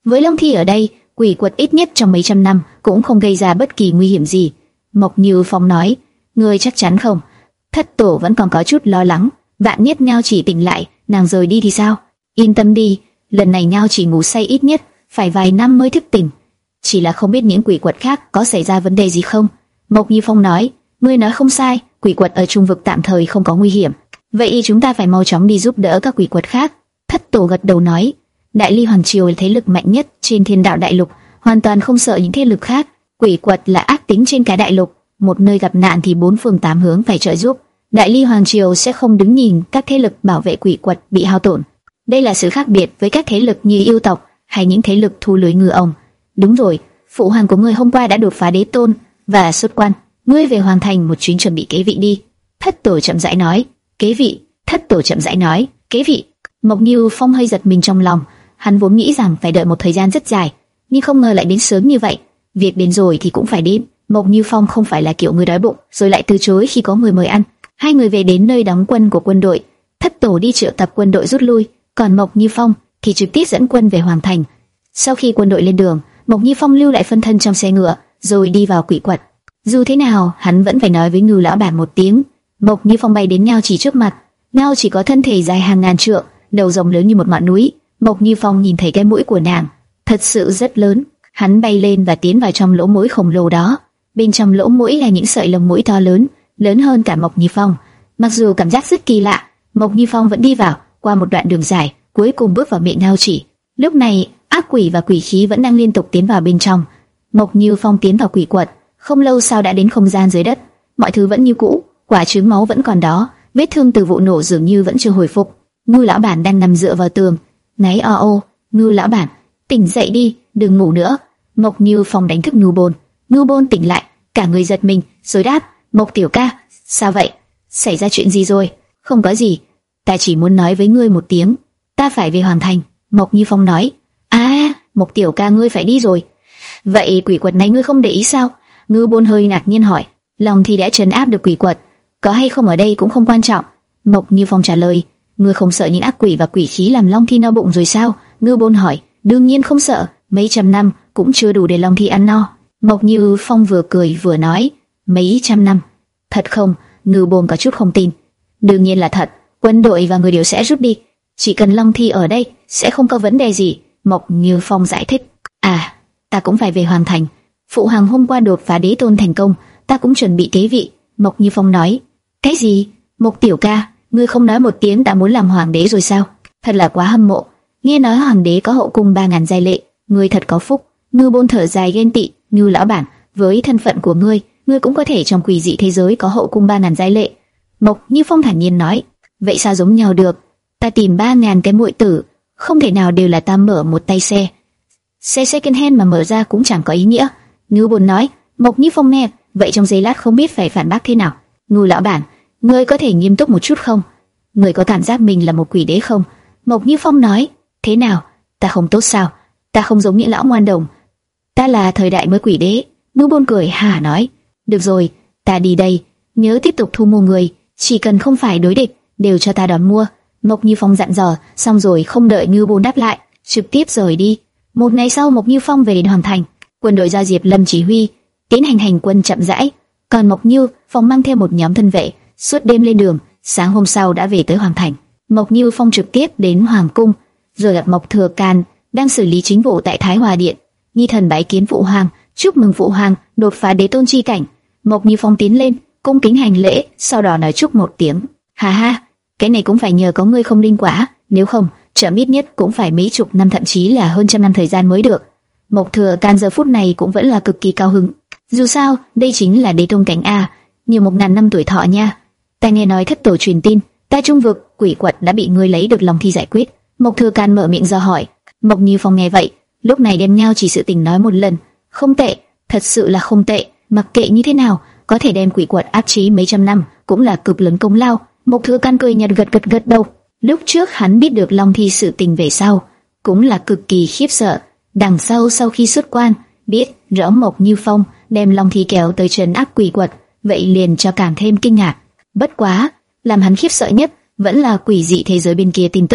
Với Long Thi ở đây, quỷ quật ít nhất trong mấy trăm năm cũng không gây ra bất kỳ nguy hiểm gì. Mộc Như Phong nói, ngươi chắc chắn không? Thất tổ vẫn còn có chút lo lắng, vạn nhất Ngao Chỉ tỉnh lại, nàng rời đi thì sao? Yên tâm đi, lần này Ngao Chỉ ngủ say ít nhất phải vài năm mới thức tỉnh. Chỉ là không biết những quỷ quật khác có xảy ra vấn đề gì không? Mộc Như Phong nói, ngươi nói không sai, quỷ quật ở trung vực tạm thời không có nguy hiểm. Vậy chúng ta phải mau chóng đi giúp đỡ các quỷ quật khác. Thất tổ gật đầu nói, Đại Ly Hoàng Triều là thế lực mạnh nhất trên Thiên Đạo Đại Lục, hoàn toàn không sợ những thế lực khác. Quỷ quật là ác tính trên cả đại lục, một nơi gặp nạn thì bốn phương tám hướng phải trợ giúp. Đại Ly Hoàng Triều sẽ không đứng nhìn các thế lực bảo vệ quỷ quật bị hao tổn. Đây là sự khác biệt với các thế lực như yêu tộc hay những thế lực thu lưới ngư ông. Đúng rồi, phụ hoàng của ngươi hôm qua đã đột phá đế tôn và xuất quan, ngươi về hoàn thành một chuyến chuẩn bị kế vị đi. Thất tổ chậm rãi nói. Kế vị? Thất tổ chậm rãi nói. Kế vị? Mộc Như Phong hơi giật mình trong lòng, hắn vốn nghĩ rằng phải đợi một thời gian rất dài, nhưng không ngờ lại đến sớm như vậy. Việc đến rồi thì cũng phải đến. Mộc Như Phong không phải là kiểu người đói bụng rồi lại từ chối khi có người mời ăn. Hai người về đến nơi đóng quân của quân đội. Thất tổ đi triệu tập quân đội rút lui, còn Mộc Như Phong thì trực tiếp dẫn quân về Hoàng Thành. Sau khi quân đội lên đường, Mộc Như Phong lưu lại phân thân trong xe ngựa, rồi đi vào quỷ quật. Dù thế nào, hắn vẫn phải nói với Ngưu lão bản một tiếng. Mộc Như Phong bay đến Ngao Chỉ trước mặt. Ngao Chỉ có thân thể dài hàng ngàn trượng, đầu rồng lớn như một ngọn núi. Mộc Như Phong nhìn thấy cái mũi của nàng, thật sự rất lớn. Hắn bay lên và tiến vào trong lỗ mũi khổng lồ đó. Bên trong lỗ mũi là những sợi lông mũi to lớn, lớn hơn cả Mộc Như Phong. Mặc dù cảm giác rất kỳ lạ, Mộc Như Phong vẫn đi vào, qua một đoạn đường dài, cuối cùng bước vào miệng Ngao Chỉ. Lúc này, ác quỷ và quỷ khí vẫn đang liên tục tiến vào bên trong. Mộc Như Phong tiến vào quỷ quật, không lâu sau đã đến không gian dưới đất. Mọi thứ vẫn như cũ, quả trứng máu vẫn còn đó, vết thương từ vụ nổ dường như vẫn chưa hồi phục. Ngưu lão bản đang nằm dựa vào tường, ngáy o ô. Ngưu lão bản, tỉnh dậy đi, đừng ngủ nữa. Mộc Như Phong đánh thức Ngưu Bôn. Ngưu Bôn tỉnh lại, cả người giật mình, rồi đáp, Mộc tiểu ca, sao vậy? Xảy ra chuyện gì rồi? Không có gì, ta chỉ muốn nói với ngươi một tiếng, ta phải về Hoàng Thành. Mộc Như Phong nói. À, Mộc tiểu ca ngươi phải đi rồi. Vậy quỷ quật này ngươi không để ý sao? Ngưu Bôn hơi ngạc nhiên hỏi. Long Thi đã trấn áp được quỷ quật, có hay không ở đây cũng không quan trọng. Mộc Như Phong trả lời. Ngươi không sợ những ác quỷ và quỷ khí làm Long Thi no bụng rồi sao? Ngưu Bôn hỏi. Đương nhiên không sợ, mấy trăm năm cũng chưa đủ để Long Thi ăn no. Mộc Như Phong vừa cười vừa nói. Mấy trăm năm? Thật không? Ngưu Bôn có chút không tin. Đương nhiên là thật, quân đội và người đều sẽ rút đi, chỉ cần Long Thi ở đây sẽ không có vấn đề gì. Mộc Như Phong giải thích. À, ta cũng phải về Hoàng Thành. Phụ hoàng hôm qua đột phá đế tôn thành công, ta cũng chuẩn bị kế vị. Mộc Như Phong nói. Cái gì? Mộc tiểu ca, ngươi không nói một tiếng đã muốn làm hoàng đế rồi sao? Thật là quá hâm mộ. Nghe nói hoàng đế có hậu cung ba ngàn giai lệ, ngươi thật có phúc. Ngưu Bôn thở dài ghen tị. Ngưu lão bản, với thân phận của ngươi, ngươi cũng có thể trong quỷ dị thế giới có hậu cung ba ngàn giai lệ. Mộc Như Phong thản nhiên nói. Vậy sao giống nhau được? Ta tìm ba ngàn cái muội tử, không thể nào đều là ta mở một tay xe. Xe second hand mà mở ra cũng chẳng có ý nghĩa. Ngưu Bôn nói. Mộc Như Phong nghe vậy trong giây lát không biết phải phản bác thế nào. Ngưu lão bản, ngươi có thể nghiêm túc một chút không? Ngươi có cảm giác mình là một quỷ đế không? Mộc Như Phong nói. Thế nào? Ta không tốt sao? Ta không giống những lão ngoan đồng. Ta là thời đại mới quỷ đế. Ngưu Bôn cười hà nói. Được rồi, ta đi đây. Nhớ tiếp tục thu mua người, chỉ cần không phải đối địch đều cho ta đón mua. Mộc Như Phong dặn dò, xong rồi không đợi Ngưu Bôn đáp lại, trực tiếp rời đi. Một ngày sau, Mộc Như Phong về đến Hoàng Thành, quân đội do Diệp Lâm chỉ huy tiến hành hành quân chậm rãi, còn Mộc Như Phong mang theo một nhóm thân vệ suốt đêm lên đường, sáng hôm sau đã về tới Hoàng Thành. Mộc Như Phong trực tiếp đến Hoàng cung, rồi gặp Mộc Thừa Can đang xử lý chính vụ tại Thái Hòa Điện. Nhi thần bái kiến phụ hoàng, chúc mừng phụ hoàng đột phá đế tôn chi cảnh. Mộc Như Phong tiến lên, cung kính hành lễ, sau đó nói chúc một tiếng. Hà ha, cái này cũng phải nhờ có ngươi không linh quả, nếu không, chậm ít nhất cũng phải mấy chục năm thậm chí là hơn trăm năm thời gian mới được. Mộc Thừa Can giờ phút này cũng vẫn là cực kỳ cao hứng. Dù sao, đây chính là đế tôn cảnh a, nhiều một ngàn năm tuổi thọ nha. Ta nghe nói thất tổ truyền tin, ta trung vực quỷ quật đã bị ngươi lấy được Long Thi giải quyết. Mộc Thừa Can mở miệng do hỏi. Mộc Như Phong nghe vậy, lúc này đem nhau chỉ sự tình nói một lần. Không tệ, thật sự là không tệ. Mặc kệ như thế nào, có thể đem quỷ quật áp chế mấy trăm năm cũng là cực lớn công lao. Mộc Thừa Can cười nhạt gật gật gật đầu. Lúc trước hắn biết được Long Thi sự tình về sau, cũng là cực kỳ khiếp sợ. Đằng sau sau khi xuất quan, biết rõ Mộc Như Phong đem Long Thi kéo tới trấn áp quỷ quật, vậy liền cho càng thêm kinh ngạc. Bất quá, làm hắn khiếp sợ nhất vẫn là quỷ dị thế giới bên kia tin tức.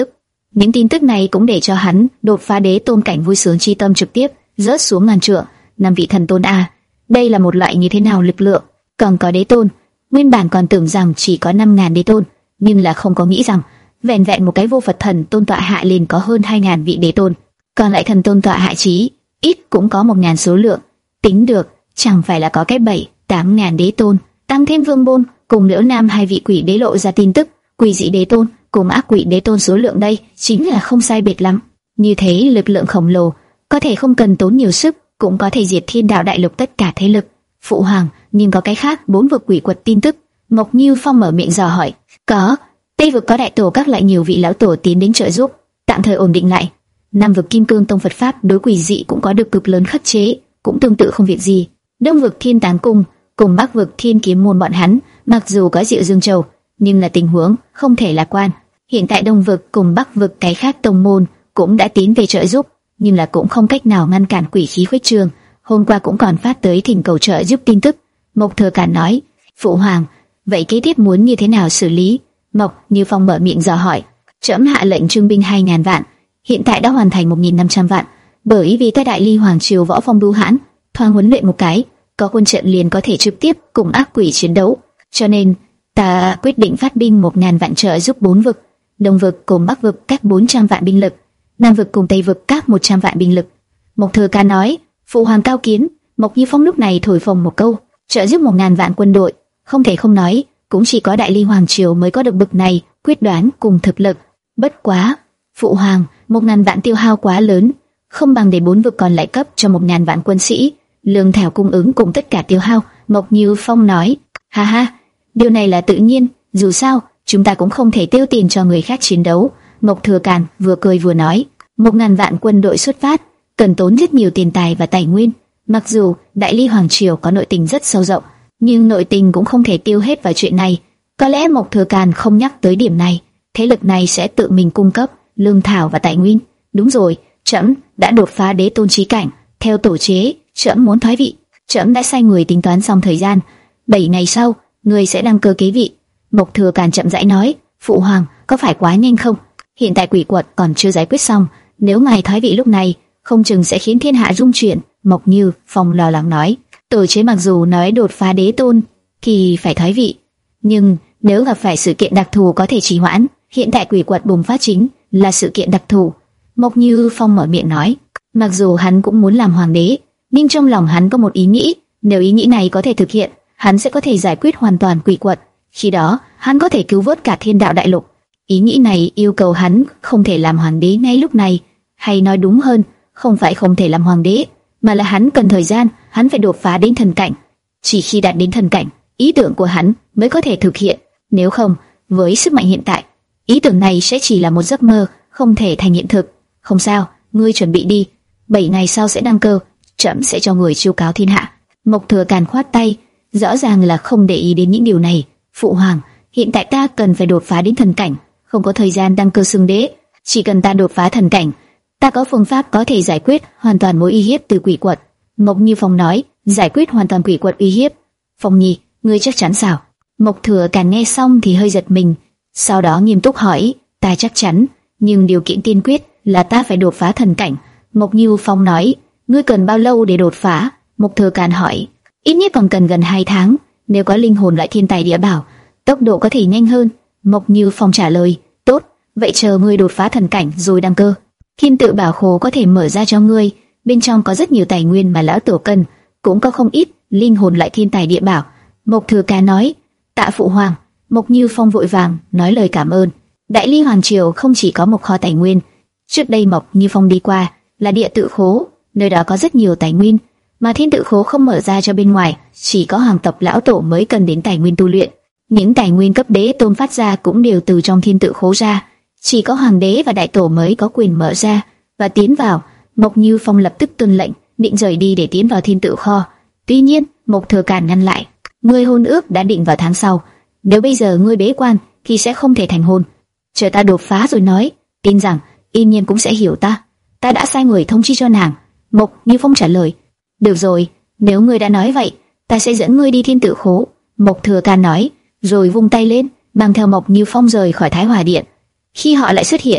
Những tin tức này cũng để cho hắn đột phá đế tôn cảnh vui sướng chi tâm trực tiếp rớt xuống ngàn trượng. Năm vị thần tôn a, đây là một loại như thế nào lực lượng? Còn có đế tôn, nguyên bản còn tưởng rằng chỉ có năm ngàn đế tôn, nhưng là không có nghĩ rằng vẹn vẹn một cái vô Phật thần tôn tọa hạ liền có hơn hai ngàn vị đế tôn, còn lại thần tôn tọa hạ chí ít cũng có một ngàn số lượng. Tính được, chẳng phải là có cái bảy, tám ngàn đế tôn, tăng thêm Vương Bôn cùng Liễu Nam hai vị quỷ đế lộ ra tin tức, quỷ dị đế tôn cùng ác quỷ đế tôn số lượng đây chính là không sai biệt lắm. Như thế lực lượng khổng lồ, có thể không cần tốn nhiều sức cũng có thể diệt thiên đạo đại lục tất cả thế lực. Phụ hoàng, nhưng có cái khác, bốn vực quỷ quật tin tức. Mộc Như Phong mở miệng dò hỏi. Có, Tây vực có đại tổ các loại nhiều vị lão tổ tiến đến trợ giúp, tạm thời ổn định lại. Nam vực Kim Cương Tông Phật pháp đối quỷ dị cũng có được cực lớn khắc chế, cũng tương tự không việc gì. Đông vực Thiên Tán Cung cùng Bắc vực Thiên Kiếm môn bọn hắn, mặc dù có Diệu Dương Châu, nhưng là tình huống không thể lạc quan. Hiện tại Đông vực cùng Bắc vực cái khác tông môn cũng đã tiến về trợ giúp, nhưng là cũng không cách nào ngăn cản quỷ khí khuếch trương. Hôm qua cũng còn phát tới thỉnh cầu trợ giúp tin tức. Mộc Thừa Cản nói, phụ hoàng, vậy kế tiếp muốn như thế nào xử lý? Mộc Như Phong mở miệng dò hỏi. Trẫm hạ lệnh trưng binh hai ngàn vạn, hiện tại đã hoàn thành một nghìn năm trăm vạn. Bởi vì ta Đại Ly Hoàng triều võ phong bưu hãn, thoáng huấn luyện một cái, có quân trận liền có thể trực tiếp cùng ác quỷ chiến đấu. Cho nên ta quyết định phát binh một ngàn vạn trợ giúp bốn vực, Đông vực cùng Bắc vực các bốn trăm vạn binh lực, Nam vực cùng Tây vực các một trăm vạn binh lực. Mộc Thừa Cản nói, phụ hoàng cao kiến. Mộc Như Phong lúc này thổi phồng một câu, trợ giúp một ngàn vạn quân đội, không thể không nói, cũng chỉ có Đại Ly Hoàng triều mới có được bực này quyết đoán cùng thực lực. Bất quá, phụ hoàng, một ngàn vạn tiêu hao quá lớn, không bằng để bốn vực còn lại cấp cho một ngàn vạn quân sĩ, lương thảo cung ứng cùng tất cả tiêu hao. Mộc Như Phong nói, ha ha, điều này là tự nhiên, dù sao chúng ta cũng không thể tiêu tiền cho người khác chiến đấu. Mộc Thừa Cản vừa cười vừa nói, một ngàn vạn quân đội xuất phát, cần tốn rất nhiều tiền tài và tài nguyên. Mặc dù Đại Ly Hoàng triều có nội tình rất sâu rộng, nhưng nội tình cũng không thể tiêu hết vào chuyện này. Có lẽ Mộc Thừa Cản không nhắc tới điểm này, thế lực này sẽ tự mình cung cấp lương thảo và tài nguyên. Đúng rồi, trẫm đã đột phá đế tôn chí cảnh, theo tổ chế, trẫm muốn thoái vị. Trẫm đã sai người tính toán xong thời gian, bảy ngày sau, người sẽ đăng cơ kế vị. Mộc Thừa Cản chậm rãi nói, phụ hoàng, có phải quá nhanh không? Hiện tại quỷ quật còn chưa giải quyết xong, nếu ngài thoái vị lúc này, không chừng sẽ khiến thiên hạ rung chuyển. Mộc Như Phong lo lắng nói, tổ chế mặc dù nói đột phá đế tôn thì phải thoái vị, nhưng nếu gặp phải sự kiện đặc thù có thể trì hoãn. Hiện tại quỷ quật bùng phát chính là sự kiện đặc thù. Mộc Như Phong mở miệng nói, mặc dù hắn cũng muốn làm hoàng đế, nhưng trong lòng hắn có một ý nghĩ, nếu ý nghĩ này có thể thực hiện, hắn sẽ có thể giải quyết hoàn toàn quỷ quật. Khi đó, hắn có thể cứu vớt cả thiên đạo đại lục. Ý nghĩ này yêu cầu hắn không thể làm hoàng đế ngay lúc này, hay nói đúng hơn, không phải không thể làm hoàng đế, mà là hắn cần thời gian, hắn phải đột phá đến thần cảnh. Chỉ khi đạt đến thần cảnh, ý tưởng của hắn mới có thể thực hiện. Nếu không, với sức mạnh hiện tại, ý tưởng này sẽ chỉ là một giấc mơ, không thể thành hiện thực. Không sao, ngươi chuẩn bị đi, bảy ngày sau sẽ đăng cơ, trẫm sẽ cho người chiêu cáo thiên hạ. Mộc Thừa Cản khoát tay, rõ ràng là không để ý đến những điều này. Phụ hoàng, hiện tại ta cần phải đột phá đến thần cảnh, không có thời gian đăng cơ xưng đế. Chỉ cần ta đột phá thần cảnh, ta có phương pháp có thể giải quyết hoàn toàn mối uy hiếp từ quỷ quật. Mộc Như Phong nói, giải quyết hoàn toàn quỷ quật uy hiếp. Phong Nhi, ngươi chắc chắn sao? Mộc Thừa Cản nghe xong thì hơi giật mình, sau đó nghiêm túc hỏi, ta chắc chắn, nhưng điều kiện tiên quyết là ta phải đột phá thần cảnh. Mộc Như Phong nói, ngươi cần bao lâu để đột phá? Mộc Thừa Cản hỏi, ít nhất còn cần gần hai tháng, nếu có linh hồn loại thiên tài địa bảo, tốc độ có thể nhanh hơn. Mộc Như Phong trả lời, tốt, vậy chờ ngươi đột phá thần cảnh rồi đăng cơ. Kim tự bảo khố có thể mở ra cho ngươi, bên trong có rất nhiều tài nguyên mà lão tổ cần, cũng có không ít linh hồn loại thiên tài địa bảo. Mộc Thừa Cản nói, tạ phụ hoàng. Mộc Như Phong vội vàng nói lời cảm ơn. Đại Ly Hoàng triều không chỉ có một kho tài nguyên, trước đây Mộc Như Phong đi qua là địa tự khố, nơi đó có rất nhiều tài nguyên, mà thiên tự khố không mở ra cho bên ngoài, chỉ có hoàng tộc lão tổ mới cần đến tài nguyên tu luyện. Những tài nguyên cấp đế tôn phát ra cũng đều từ trong thiên tự khố ra, chỉ có hoàng đế và đại tổ mới có quyền mở ra và tiến vào. Mộc Như Phong lập tức tuân lệnh, định rời đi để tiến vào thiên tự kho. Tuy nhiên, Mộc Thừa Cản ngăn lại, ngươi hôn ước đã định vào tháng sau, nếu bây giờ ngươi bế quan thì sẽ không thể thành hôn. Chờ ta đột phá rồi nói, tin rằng Yên Nhiên cũng sẽ hiểu ta. Ta đã sai người thông chi cho nàng. Mộc Như Phong trả lời, được rồi, nếu ngươi đã nói vậy, ta sẽ dẫn ngươi đi thiên tự khố. Mộc Thừa Cản nói, rồi vung tay lên, mang theo Mộc Như Phong rời khỏi Thái Hòa Điện. Khi họ lại xuất hiện,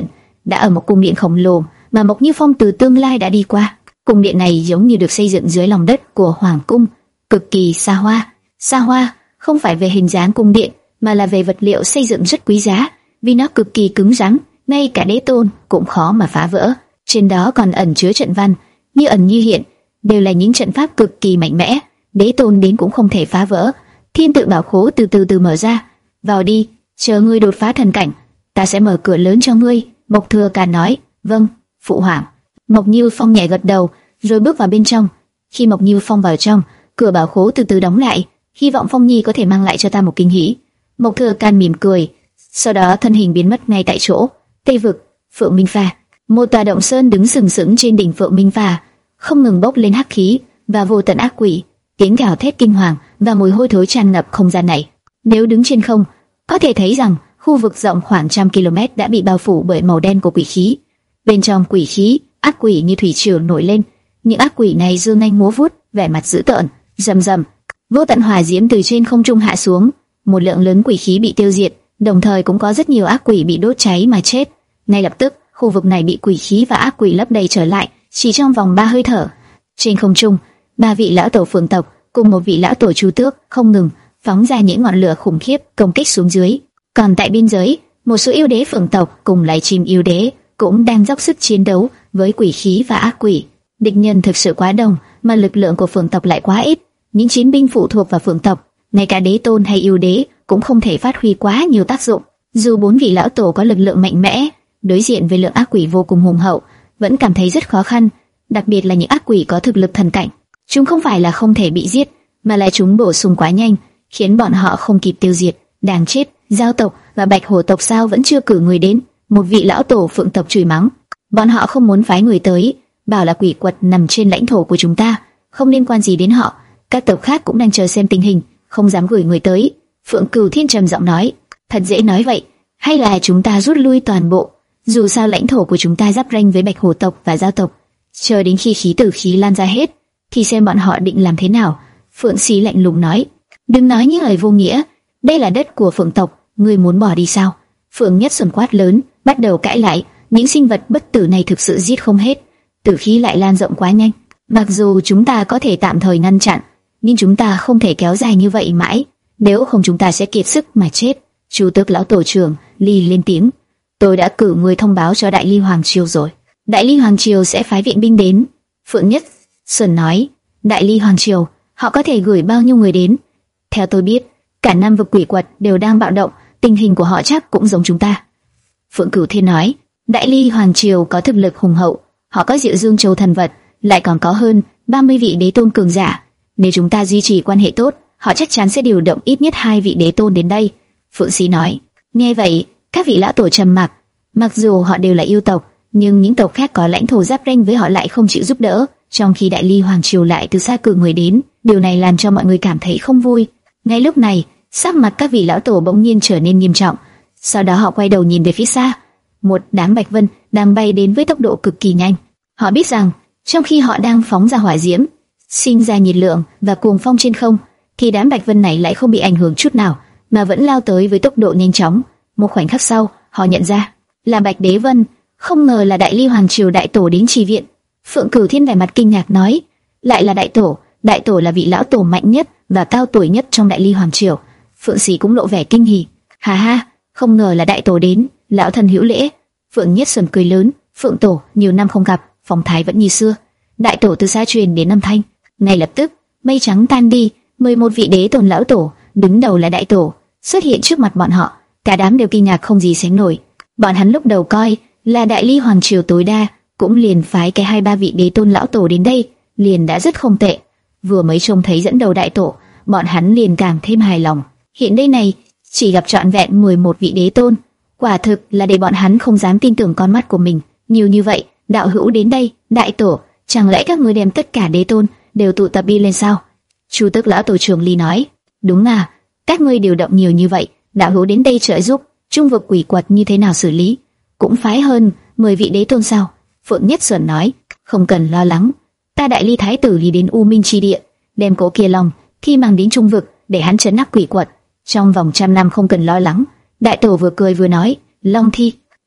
đã ở một cung điện khổng lồ mà Mộc Như Phong từ tương lai đã đi qua. Cung điện này giống như được xây dựng dưới lòng đất của hoàng cung, cực kỳ xa hoa. Xa hoa không phải về hình dáng cung điện, mà là về vật liệu xây dựng rất quý giá, vì nó cực kỳ cứng rắn, ngay cả đế tôn cũng khó mà phá vỡ. Trên đó còn ẩn chứa trận văn, như ẩn như hiện, đều là những trận pháp cực kỳ mạnh mẽ, đế tôn đến cũng không thể phá vỡ. Thiên tự bảo khố từ từ từ mở ra. Vào đi, chờ ngươi đột phá thần cảnh, ta sẽ mở cửa lớn cho ngươi. Mộc Thừa Càn nói. Vâng, phụ hoàng. Mộc Như Phong nhẹ gật đầu, rồi bước vào bên trong. Khi Mộc Như Phong vào trong, cửa bảo khố từ từ đóng lại. Hy vọng Phong Nhi có thể mang lại cho ta một kinh hỉ. Mộc Thừa Càn mỉm cười, sau đó thân hình biến mất ngay tại chỗ. Tây vực, Phượng Minh Phà. Một tòa động sơn đứng sừng sững trên đỉnh Phượng Minh Phà, không ngừng bốc lên hắc khí và vô tận ác quỷ. Tiếng gào thét kinh hoàng và mùi hôi thối tràn ngập không gian này. Nếu đứng trên không, có thể thấy rằng khu vực rộng khoảng trăm km đã bị bao phủ bởi màu đen của quỷ khí. Bên trong quỷ khí, ác quỷ như thủy triều nổi lên. Những ác quỷ này giơ nanh múa vuốt, vẻ mặt dữ tợn, rầm rầm. Vô tận hỏa diễm từ trên không trung hạ xuống, một lượng lớn quỷ khí bị tiêu diệt, đồng thời cũng có rất nhiều ác quỷ bị đốt cháy mà chết. Ngay lập tức, khu vực này bị quỷ khí và ác quỷ lấp đầy trở lại, chỉ trong vòng ba hơi thở. Trên không trung, ba vị lão tổ phượng tộc cùng một vị lão tổ chu tước không ngừng phóng ra những ngọn lửa khủng khiếp công kích xuống dưới. Còn tại biên giới, một số yêu đế phượng tộc cùng lại chim yêu đế cũng đang dốc sức chiến đấu với quỷ khí và ác quỷ. Địch nhân thực sự quá đông, mà lực lượng của phượng tộc lại quá ít. Những chiến binh phụ thuộc vào phượng tộc, ngay cả đế tôn hay yêu đế cũng không thể phát huy quá nhiều tác dụng. Dù bốn vị lão tổ có lực lượng mạnh mẽ, đối diện với lượng ác quỷ vô cùng hùng hậu, vẫn cảm thấy rất khó khăn. Đặc biệt là những ác quỷ có thực lực thần cảnh, chúng không phải là không thể bị giết, mà là chúng bổ sung quá nhanh, khiến bọn họ không kịp tiêu diệt. Đáng chết, giao tộc và bạch hổ tộc sao vẫn chưa cử người đến? Một vị lão tổ phượng tộc chửi mắng. Bọn họ không muốn phái người tới, bảo là quỷ quật nằm trên lãnh thổ của chúng ta, không liên quan gì đến họ. Các tộc khác cũng đang chờ xem tình hình, không dám gửi người tới. Phượng Cửu Thiên trầm giọng nói. Thật dễ nói vậy, hay là chúng ta rút lui toàn bộ? Dù sao lãnh thổ của chúng ta giáp ranh với bạch hổ tộc và giao tộc, chờ đến khi khí tử khí lan ra hết, thì xem bọn họ định làm thế nào. Phượng Sĩ lạnh lùng nói. Đừng nói những lời vô nghĩa, đây là đất của phượng tộc, ngươi muốn bỏ đi sao? Phượng Nhất Xuân quát lớn, bắt đầu cãi lại. Những sinh vật bất tử này thực sự giết không hết, tử khí lại lan rộng quá nhanh. Mặc dù chúng ta có thể tạm thời ngăn chặn, nhưng chúng ta không thể kéo dài như vậy mãi, nếu không chúng ta sẽ kiệt sức mà chết. Chu Tước lão tổ trưởng Ly lên tiếng. Tôi đã cử người thông báo cho Đại Ly Hoàng Triều rồi. Đại Ly Hoàng Triều sẽ phái viện binh đến. Phượng Nhất Xuân nói. Đại Ly Hoàng Triều, họ có thể gửi bao nhiêu người đến? Theo tôi biết, cả năm vực quỷ quật đều đang bạo động, tình hình của họ chắc cũng giống chúng ta. Phượng Cửu Thiên nói. Đại Ly Hoàng Triều có thực lực hùng hậu, họ có Diệu Dương Châu thần vật, lại còn có hơn ba mươi vị đế tôn cường giả. Nếu chúng ta duy trì quan hệ tốt, họ chắc chắn sẽ điều động ít nhất hai vị đế tôn đến đây. Phượng Sĩ nói. Nghe vậy, các vị lão tổ trầm mặc. Mặc dù họ đều là yêu tộc, nhưng những tộc khác có lãnh thổ giáp ranh với họ lại không chịu giúp đỡ, trong khi Đại Ly Hoàng Triều lại từ xa cử người đến. Điều này làm cho mọi người cảm thấy không vui. Ngay lúc này, sắc mặt các vị lão tổ bỗng nhiên trở nên nghiêm trọng. Sau đó họ quay đầu nhìn về phía xa. Một đám bạch vân đang bay đến với tốc độ cực kỳ nhanh. Họ biết rằng, trong khi họ đang phóng ra hỏa diễm, sinh ra nhiệt lượng và cuồng phong trên không, thì đám bạch vân này lại không bị ảnh hưởng chút nào, mà vẫn lao tới với tốc độ nhanh chóng. Một khoảnh khắc sau, họ nhận ra là Bạch Đế Vân. Không ngờ là Đại Ly Hoàng Triều đại tổ đến trì viện. Phượng Cửu Thiên vẻ mặt kinh ngạc nói. Lại là đại tổ? Đại tổ là vị lão tổ mạnh nhất và cao tuổi nhất trong Đại Ly Hoàng Triều. Phượng Sĩ cũng lộ vẻ kinh hỉ. Hà ha, không ngờ là đại tổ đến, lão thần hữu lễ. Phượng Nhất Xuân cười lớn. Phượng tổ nhiều năm không gặp, phong thái vẫn như xưa. Đại tổ từ xa truyền đến âm thanh. Ngay lập tức, mây trắng tan đi, mười một vị đế tôn lão tổ, đứng đầu là đại tổ, xuất hiện trước mặt bọn họ. Cả đám đều kinh ngạc không gì sánh nổi. Bọn hắn lúc đầu coi là Đại Ly Hoàng Triều tối đa, cũng liền phái cái hai ba vị đế tôn lão tổ đến đây, liền đã rất không tệ. Vừa mới trông thấy dẫn đầu đại tổ, bọn hắn liền càng thêm hài lòng. Hiện đây này, chỉ gặp trọn vẹn mười một vị đế tôn, quả thực là để bọn hắn không dám tin tưởng con mắt của mình. Nhiều như vậy, đạo hữu đến đây, đại tổ, chẳng lẽ các ngươi đem tất cả đế tôn đều tụ tập đi lên sao? Chu Tước lão tổ trưởng Ly nói. Đúng à, các ngươi điều động nhiều như vậy, đạo hữu đến đây trợ giúp, trung vực quỷ quật như thế nào xử lý? Cũng phái hơn mười vị đế tôn sao? Phượng Nhất Xuân nói. Không cần lo lắng, ta Đại Ly Thái tử đi đến U Minh Chi Địa, đem Cố Kia Long thi mang đến trung vực để hắn trấn áp quỷ quật. Trong vòng trăm năm không cần lo lắng. Đại tổ vừa cười vừa nói. Long thi,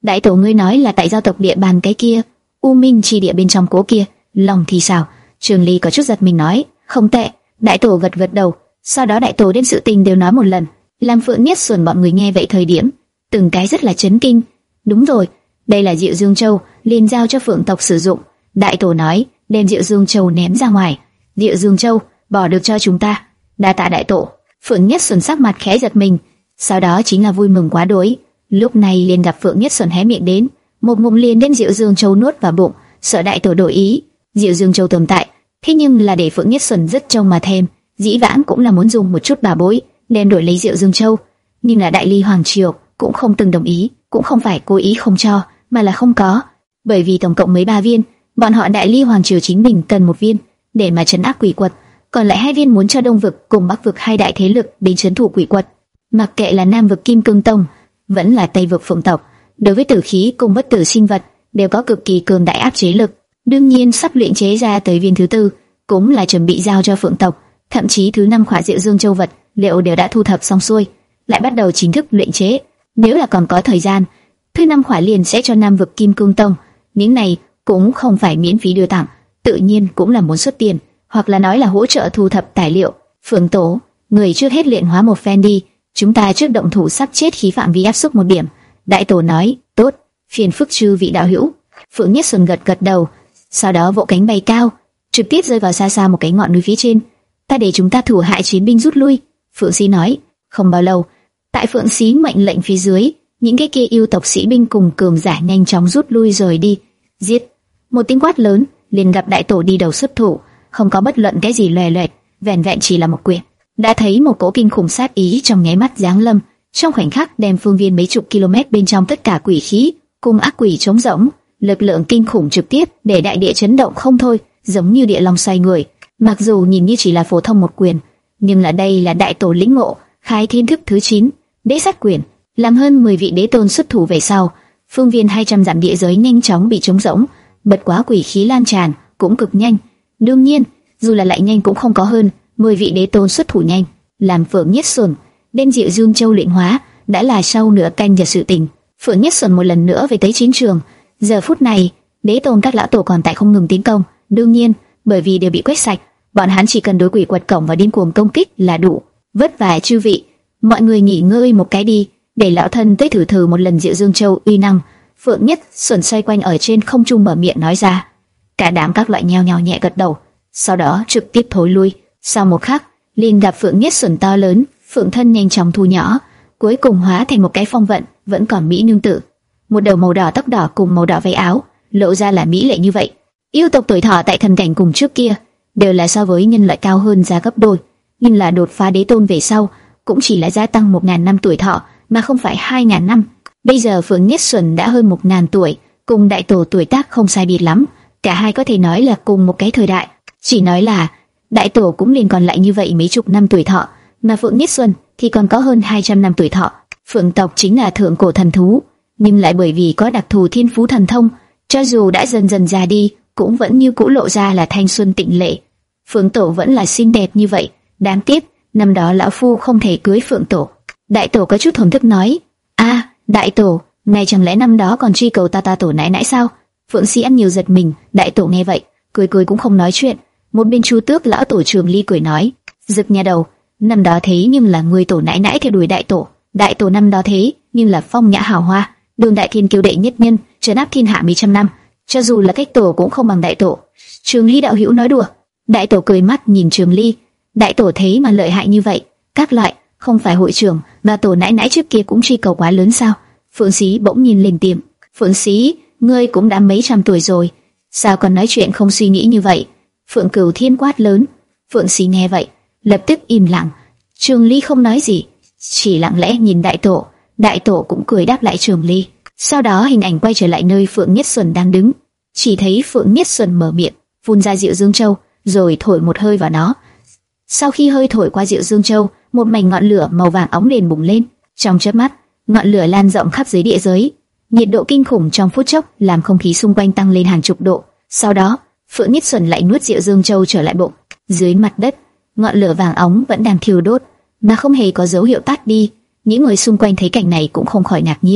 Đại tổ ngươi nói là tại giao tộc địa bàn cái kia, U Minh chi địa bên trong cố kia, lòng thì sao? Trường Ly có chút giật mình nói, không tệ. Đại tổ gật gật đầu, sau đó đại tổ đem sự tình đều nói một lần. Làm Phượng Nhất Xuân bọn người nghe vậy thời điểm, từng cái rất là chấn kinh. Đúng rồi, đây là Diệu Dương Châu, liền giao cho Phượng tộc sử dụng. Đại tổ nói, đem Diệu Dương Châu ném ra ngoài. Diệu Dương Châu, bỏ được cho chúng ta. Đa tạ đại tổ. Phượng Nhất Xuân sắc mặt khẽ giật mình, sau đó chính là vui mừng quá đỗi. Lúc này liền gặp Phượng Nhất Xuân hé miệng đến, một ngụm liền đem Diệu Dương Châu nuốt vào bụng, sợ đại tổ đổi ý. Diệu Dương Châu tồn tại, thế nhưng là để Phượng Nhất Xuân rất trông mà thèm, dĩ vãng cũng là muốn dùng một chút bà bối đem đổi lấy Diệu Dương Châu, nhưng là Đại Ly Hoàng triều cũng không từng đồng ý, cũng không phải cố ý không cho, mà là không có, bởi vì tổng cộng mới ba viên, bọn họ Đại Ly Hoàng triều chính mình cần một viên để mà trấn áp quỷ quật, còn lại hai viên muốn cho Đông vực cùng Bắc vực hai đại thế lực đến trấn thủ quỷ quật. Mặc kệ là Nam vực Kim Cương Tông, vẫn là Tây vực Phượng tộc, đối với tử khí cùng bất tử sinh vật đều có cực kỳ cường đại áp chế lực. Đương nhiên sắp luyện chế ra tới viên thứ tư cũng là chuẩn bị giao cho Phượng tộc, thậm chí thứ năm khỏa Diệu Dương Châu vật liệu đều đã thu thập xong xuôi, lại bắt đầu chính thức luyện chế. Nếu là còn có thời gian, thứ năm khỏa liền sẽ cho Nam vực Kim Cương Tông. Những này cũng không phải miễn phí đưa tặng, tự nhiên cũng là muốn xuất tiền, hoặc là nói là hỗ trợ thu thập tài liệu. Phượng tổ, người trước hết luyện hóa một phen đi, chúng ta trước động thủ sắp chết khí phạm vi áp xúc một điểm. Đại tổ nói, tốt, phiền phức chư vị đạo hữu. Phượng Nhất Xuân gật gật đầu, sau đó vỗ cánh bay cao, trực tiếp rơi vào xa xa một cái ngọn núi phía trên. Ta để chúng ta thủ hại chiến binh rút lui. Phượng Sĩ nói. Không bao lâu, tại Phượng Sĩ mệnh lệnh phía dưới, những cái kia yêu tộc sĩ binh cùng cường giả nhanh chóng rút lui rời đi. Giết! Một tiếng quát lớn, liền gặp đại tổ đi đầu xuất thủ, không có bất luận cái gì lòe loẹt, vẻn vẹn chỉ là một quyền, đã thấy một cỗ kinh khủng sát ý trong nháy mắt giáng lâm, trong khoảnh khắc đem phương viên mấy chục km bên trong tất cả quỷ khí cùng ác quỷ trống rỗng, lực lượng kinh khủng trực tiếp để đại địa chấn động không thôi, giống như địa long xoay người. Mặc dù nhìn như chỉ là phổ thông một quyền, nhưng là đây là đại tổ lĩnh ngộ khai thiên thức thứ chín, đế sát quyền, làm hơn mười vị đế tôn xuất thủ về sau, phương viên hai trăm dặm địa giới nhanh chóng bị trống rỗng, bật quá quỷ khí lan tràn cũng cực nhanh. Đương nhiên, dù là lại nhanh cũng không có hơn mười vị đế tôn xuất thủ nhanh. Làm Phượng Nhất Xuân đem Diệu Dương Châu luyện hóa đã là sau nửa canh giờ sự tình. Phượng Nhất Xuân một lần nữa về tới chiến trường. Giờ phút này, đế tôn các lão tổ còn tại không ngừng tiến công. Đương nhiên, bởi vì đều bị quét sạch, bọn hắn chỉ cần đối quỷ quật cổng và điên cuồng công kích là đủ. Vất vả chư vị, mọi người nghỉ ngơi một cái đi, để lão thân tới thử thử một lần Diệu Dương Châu uy năng. Phượng Nhất Xuân xoay quanh ở trên không trung mở miệng nói ra. Cả đám các loại nhao nhao nhẹ gật đầu, sau đó trực tiếp thối lui. Sau một khắc, liền gặp Phượng Nhất Xuân to lớn, phượng thân nhanh chóng thu nhỏ, cuối cùng hóa thành một cái phong vận vẫn còn mỹ nương tử, một đầu màu đỏ tóc đỏ cùng màu đỏ váy áo, lộ ra là mỹ lệ như vậy. Yêu tộc tuổi thọ tại thần cảnh cùng trước kia đều là so với nhân loại cao hơn ra gấp đôi, nhưng là đột phá đế tôn về sau cũng chỉ là gia tăng một ngàn năm tuổi thọ mà không phải hai ngàn năm. Bây giờ Phượng Nhất Xuân đã hơn một ngàn tuổi, cùng đại tổ tuổi tác không sai biệt lắm, cả hai có thể nói là cùng một cái thời đại. Chỉ nói là đại tổ cũng liền còn lại như vậy mấy chục năm tuổi thọ, mà Phượng Nhất Xuân thì còn có hơn hai trăm năm tuổi thọ. Phượng tộc chính là thượng cổ thần thú, nhưng lại bởi vì có đặc thù thiên phú thần thông, cho dù đã dần dần già đi, cũng vẫn như cũ lộ ra là thanh xuân tịnh lệ. Phượng tổ vẫn là xinh đẹp như vậy, đáng tiếc năm đó lão phu không thể cưới Phượng tổ. Đại tổ có chút thổn thức nói, a à, đại tổ, này chẳng lẽ năm đó còn truy cầu ta ta tổ nãi nãi sao? Phượng Sĩ ăn nhiều giật mình. Đại tổ nghe vậy, cười cười cũng không nói chuyện. Một bên Chu Tước lão tổ Trường Ly cười nói, Dực nhà đầu, năm đó thế nhưng là người tổ nãi nãi theo đuổi đại tổ, đại tổ năm đó thế nhưng là phong nhã hào hoa, đường đại thiên kiêu đệ nhất nhân, trấn áp thiên hạ mấy trăm năm, cho dù là cách tổ cũng không bằng đại tổ. Trường Ly đạo hữu nói đùa. Đại tổ cười mắt nhìn Trường Ly, đại tổ thế mà lợi hại như vậy, các loại, không phải hội trưởng mà tổ nãi nãi trước kia cũng truy cầu quá lớn sao? Phượng Sĩ bỗng nhìn lên tiệm. Phượng Sĩ, ngươi cũng đã mấy trăm tuổi rồi, sao còn nói chuyện không suy nghĩ như vậy? Phượng Cửu Thiên quát lớn. Phượng Sĩ nghe vậy, lập tức im lặng. Trường Ly không nói gì, chỉ lặng lẽ nhìn đại tổ. Đại tổ cũng cười đáp lại Trường Ly. Sau đó hình ảnh quay trở lại nơi Phượng Nhất Xuân đang đứng, chỉ thấy Phượng Nhất Xuân mở miệng, phun ra Diệu Dương Châu, rồi thổi một hơi vào nó. Sau khi hơi thổi qua Diệu Dương Châu, một mảnh ngọn lửa màu vàng óng liền bùng lên. Trong chớp mắt, ngọn lửa lan rộng khắp dưới địa giới, nhiệt độ kinh khủng trong phút chốc làm không khí xung quanh tăng lên hàng chục độ. Sau đó, Phượng Nhất Xuân lại nuốt Diệu Dương Châu trở lại bụng. Dưới mặt đất, ngọn lửa vàng óng vẫn đang thiêu đốt, mà không hề có dấu hiệu tắt đi. Những người xung quanh thấy cảnh này cũng không khỏi ngạc nhiên.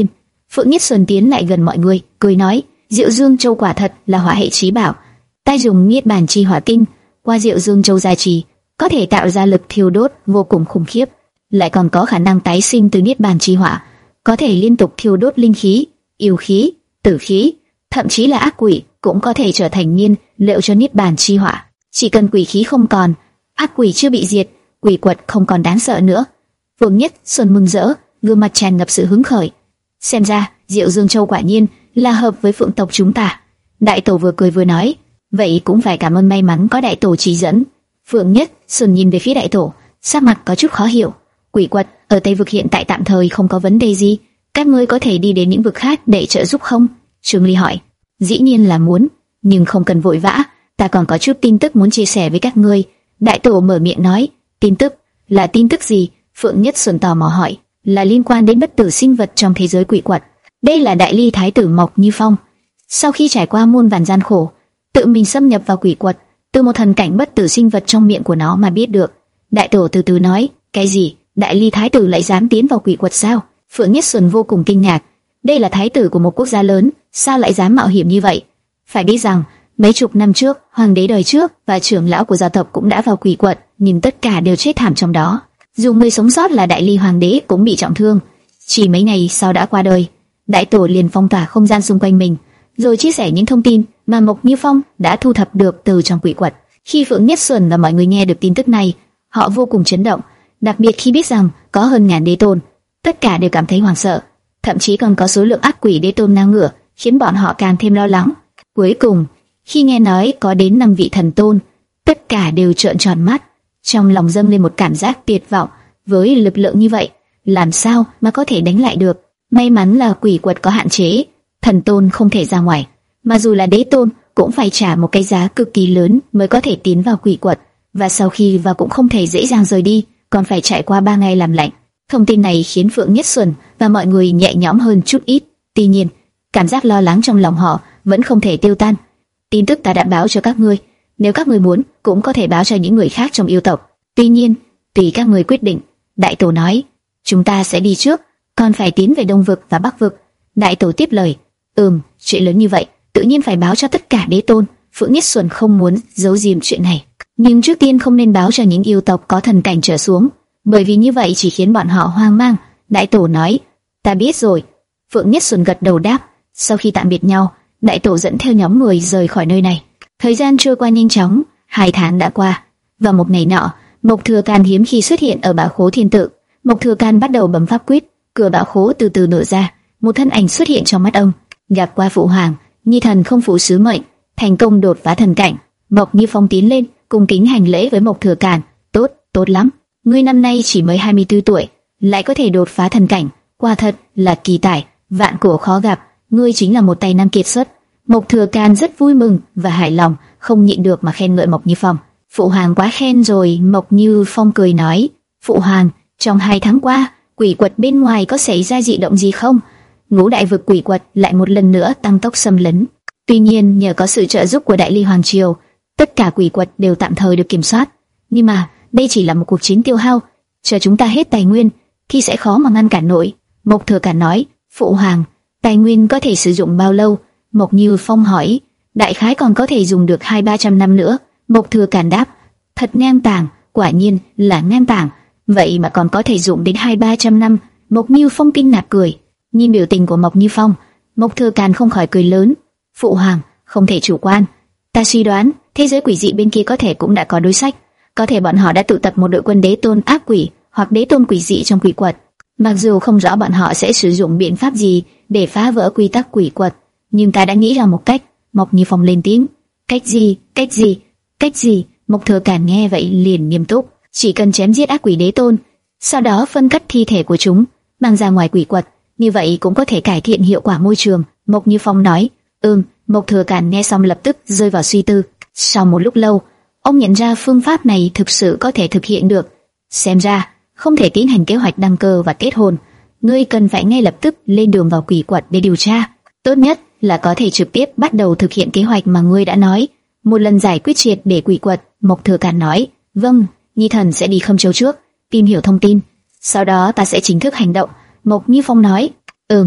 Phượng Nhất Xuân tiến lại gần mọi người, cười nói: Diệu Dương Châu quả thật là hỏa hệ chí bảo. Ta dùng Niết Bàn Chi Hỏa Kinh qua Diệu Dương Châu gia trì, có thể tạo ra lực thiêu đốt vô cùng khủng khiếp, lại còn có khả năng tái sinh từ Niết Bàn Chi Hỏa, có thể liên tục thiêu đốt linh khí, yêu khí, tử khí, thậm chí là ác quỷ cũng có thể trở thành nhiên liệu cho Niết Bàn Chi Hỏa. Chỉ cần quỷ khí không còn, ác quỷ chưa bị diệt, quỷ quật không còn đáng sợ nữa. Phượng Nhất Xuân mừng rỡ, gương mặt tràn ngập sự hứng khởi. Xem ra Diệu Dương Châu quả nhiên là hợp với Phượng tộc chúng ta. Đại tổ vừa cười vừa nói: vậy cũng phải cảm ơn may mắn có đại tổ chỉ dẫn. Phượng Nhất Xuân nhìn về phía đại tổ, sắc mặt có chút khó hiểu. Quỷ quật ở Tây vực hiện tại tạm thời không có vấn đề gì, các ngươi có thể đi đến những vực khác để trợ giúp không? Trương Ly hỏi. Dĩ nhiên là muốn, nhưng không cần vội vã, ta còn có chút tin tức muốn chia sẻ với các ngươi. Đại tổ mở miệng nói. Tin tức? Là tin tức gì? Phượng Nhất Xuân tò mò hỏi. Là liên quan đến bất tử sinh vật trong thế giới quỷ quật. Đây là đại ly thái tử Mộc Như Phong, sau khi trải qua muôn vàn gian khổ, tự mình xâm nhập vào quỷ quật, từ một thần cảnh bất tử sinh vật trong miệng của nó mà biết được. Đại tổ từ từ nói. Cái gì? Đại ly thái tử lại dám tiến vào quỷ quật sao? Phượng Nhất Xuân vô cùng kinh ngạc. Đây là thái tử của một quốc gia lớn, sao lại dám mạo hiểm như vậy? Phải biết rằng mấy chục năm trước, hoàng đế đời trước và trưởng lão của gia tộc cũng đã vào quỷ quật, nhưng tất cả đều chết thảm trong đó. Dù người sống sót là đại ly hoàng đế cũng bị trọng thương. Chỉ mấy ngày sau đã qua đời. Đại tổ liền phong tỏa không gian xung quanh mình, rồi chia sẻ những thông tin mà Mộc Như Phong đã thu thập được từ trong quỷ quật. Khi Phượng Nhất Xuân và mọi người nghe được tin tức này, họ vô cùng chấn động, đặc biệt khi biết rằng có hơn ngàn đế tôn, tất cả đều cảm thấy hoảng sợ, thậm chí còn có số lượng ác quỷ đế tôn ngang ngửa, khiến bọn họ càng thêm lo lắng. Cuối cùng, khi nghe nói có đến năm vị thần tôn, tất cả đều trợn tròn mắt, trong lòng dâng lên một cảm giác tuyệt vọng. Với lực lượng như vậy, làm sao mà có thể đánh lại được? May mắn là quỷ quật có hạn chế, thần tôn không thể ra ngoài, mà dù là đế tôn cũng phải trả một cái giá cực kỳ lớn mới có thể tiến vào quỷ quật, và sau khi vào cũng không thể dễ dàng rời đi, còn phải trải qua ba ngày làm lạnh. Thông tin này khiến Phượng Nhất Xuân và mọi người nhẹ nhõm hơn chút ít. Tuy nhiên, cảm giác lo lắng trong lòng họ vẫn không thể tiêu tan. Tin tức ta đã báo cho các ngươi, nếu các ngươi muốn cũng có thể báo cho những người khác trong yêu tộc. Tuy nhiên, tùy các ngươi quyết định. Đại tổ nói. Chúng ta sẽ đi trước, còn phải tiến về Đông vực và Bắc vực. Đại tổ tiếp lời. Ừm, chuyện lớn như vậy, tự nhiên phải báo cho tất cả đế tôn. Phượng Nhất Xuân không muốn giấu giếm chuyện này, nhưng trước tiên không nên báo cho những yêu tộc có thần cảnh trở xuống, bởi vì như vậy chỉ khiến bọn họ hoang mang. Đại tổ nói. Ta biết rồi. Phượng Nhất Xuân gật đầu đáp. Sau khi tạm biệt nhau, đại tổ dẫn theo nhóm người rời khỏi nơi này. Thời gian trôi qua nhanh chóng, hai tháng đã qua. Vào một ngày nọ, Mộc Thừa Can hiếm khi xuất hiện ở bảo khố thiên tự. Mộc Thừa Can bắt đầu bấm pháp quyết, cửa bảo khố từ từ nở ra, một thân ảnh xuất hiện trong mắt ông. Gặp qua phụ hoàng, nhi thần không phụ sứ mệnh, thành công đột phá thần cảnh. Mộc Như Phong tiến lên, cung kính hành lễ với Mộc Thừa Can. Tốt, tốt lắm. Ngươi năm nay chỉ mới hai mươi tư tuổi, lại có thể đột phá thần cảnh, quả thật là kỳ tài, vạn cổ khó gặp. Ngươi chính là một tài năng kiệt xuất. Mộc Thừa Can rất vui mừng và hài lòng, không nhịn được mà khen ngợi Mộc Như Phong. Phụ hoàng quá khen rồi. Mộc Như Phong cười nói. Phụ hoàng, trong hai tháng qua, quỷ quật bên ngoài có xảy ra dị động gì không? Ngũ đại vực quỷ quật lại một lần nữa tăng tốc xâm lấn. Tuy nhiên nhờ có sự trợ giúp của Đại Ly Hoàng Triều, tất cả quỷ quật đều tạm thời được kiểm soát. Nhưng mà đây chỉ là một cuộc chiến tiêu hao, chờ chúng ta hết tài nguyên thì sẽ khó mà ngăn cản nổi. Mộc Thừa Can nói. Phụ hoàng, tài nguyên có thể sử dụng bao lâu? Mộc Như Phong hỏi. Đại khái còn có thể dùng được hai ba trăm năm nữa. Mộc Thừa Can đáp. Thật ngang tàng, quả nhiên là ngang tàng. Vậy mà còn có thể dùng đến hai ba trăm năm. Mộc Như Phong kinh ngạc cười. Nhìn biểu tình của Mộc Như Phong, Mộc Thừa Can không khỏi cười lớn. Phụ hoàng, không thể chủ quan. Ta suy đoán thế giới quỷ dị bên kia có thể cũng đã có đối sách. Có thể bọn họ đã tụ tập một đội quân đế tôn ác quỷ hoặc đế tôn quỷ dị trong quỷ quật. Mặc dù không rõ bọn họ sẽ sử dụng biện pháp gì để phá vỡ quy tắc quỷ quật, nhưng ta đã nghĩ ra một cách. Mộc Như Phong lên tiếng. Cách gì? Cách gì? Cách gì? Mộc Thừa Can nghe vậy liền nghiêm túc. Chỉ cần chém giết ác quỷ đế tôn, sau đó phân cắt thi thể của chúng, mang ra ngoài quỷ quật, như vậy cũng có thể cải thiện hiệu quả môi trường. Mộc Như Phong nói. Ừm. Mộc Thừa Can nghe xong lập tức rơi vào suy tư. Sau một lúc lâu, ông nhận ra phương pháp này thực sự có thể thực hiện được. Xem ra không thể tiến hành kế hoạch đăng cơ và kết hôn. Ngươi cần phải ngay lập tức lên đường vào quỷ quật để điều tra. Tốt nhất là có thể trực tiếp bắt đầu thực hiện kế hoạch mà ngươi đã nói. Một lần giải quyết triệt để quỷ quật. Mộc Thừa Can nói. Vâng, nhi thần sẽ đi Khâm Châu trước, tìm hiểu thông tin, sau đó ta sẽ chính thức hành động. Mộc Như Phong nói. Ừm,